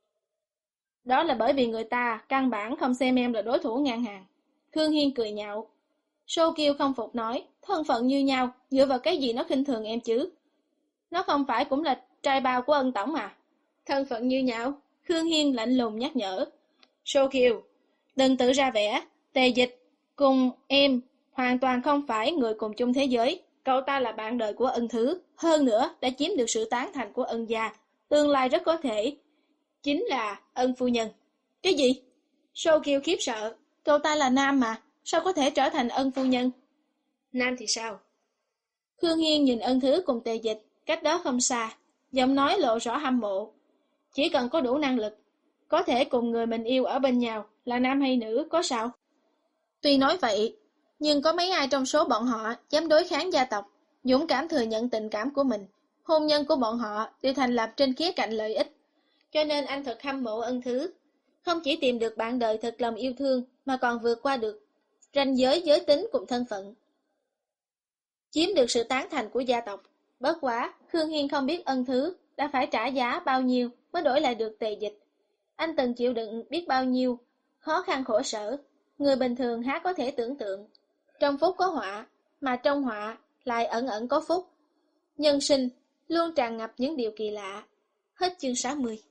Đó là bởi vì người ta căn bản không xem em là đối thủ ngang hàng. Khương Hiên cười nhạo. Sô Kiêu không phục nói, thân phận như nhau, dựa vào cái gì nó khinh thường em chứ? Nó không phải cũng là trai bao của Ân tổng à? Thân phận như nhau, Khương Hiên lạnh lùng nhắc nhở. Sô Kiêu, đừng tự ra vẻ, Tề Dịch cùng em hoàn toàn không phải người cùng chung thế giới. Cậu ta là bạn đời của Ân Thứ, hơn nữa đã chiếm được sự tán thành của Ân gia, tương lai rất có thể chính là Ân phu nhân. Cái gì? Sô Kiêu khiếp sợ, cậu ta là nam mà, sao có thể trở thành Ân phu nhân? Nam thì sao? Khương Hiên nhìn Ân Thứ cùng Tề Dịch, cách đó không xa, giọng nói lộ rõ hâm mộ. Chỉ cần có đủ năng lực, có thể cùng người mình yêu ở bên nhau, là nam hay nữ có sao? Tuy nói vậy, nhưng có mấy ai trong số bọn họ dám đối kháng gia tộc, dũng cảm thừa nhận tình cảm của mình. Hôn nhân của bọn họ đều thành lập trên khía cạnh lợi ích. Cho nên anh thật hâm mộ Ân Thứ. Không chỉ tìm được bạn đời thật lòng yêu thương, mà còn vượt qua được ranh giới giới tính cùng thân phận. Chiếm được sự tán thành của gia tộc. Bất quá, Khương Hiên không biết Ân Thứ đã phải trả giá bao nhiêu mới đổi lại được tề dịch. Anh từng chịu đựng biết bao nhiêu khó khăn khổ sở, người bình thường há có thể tưởng tượng. Trong phúc có họa, mà trong họa lại ẩn ẩn có phúc. Nhân sinh luôn tràn ngập những điều kỳ lạ. Hết chương sáu mươi.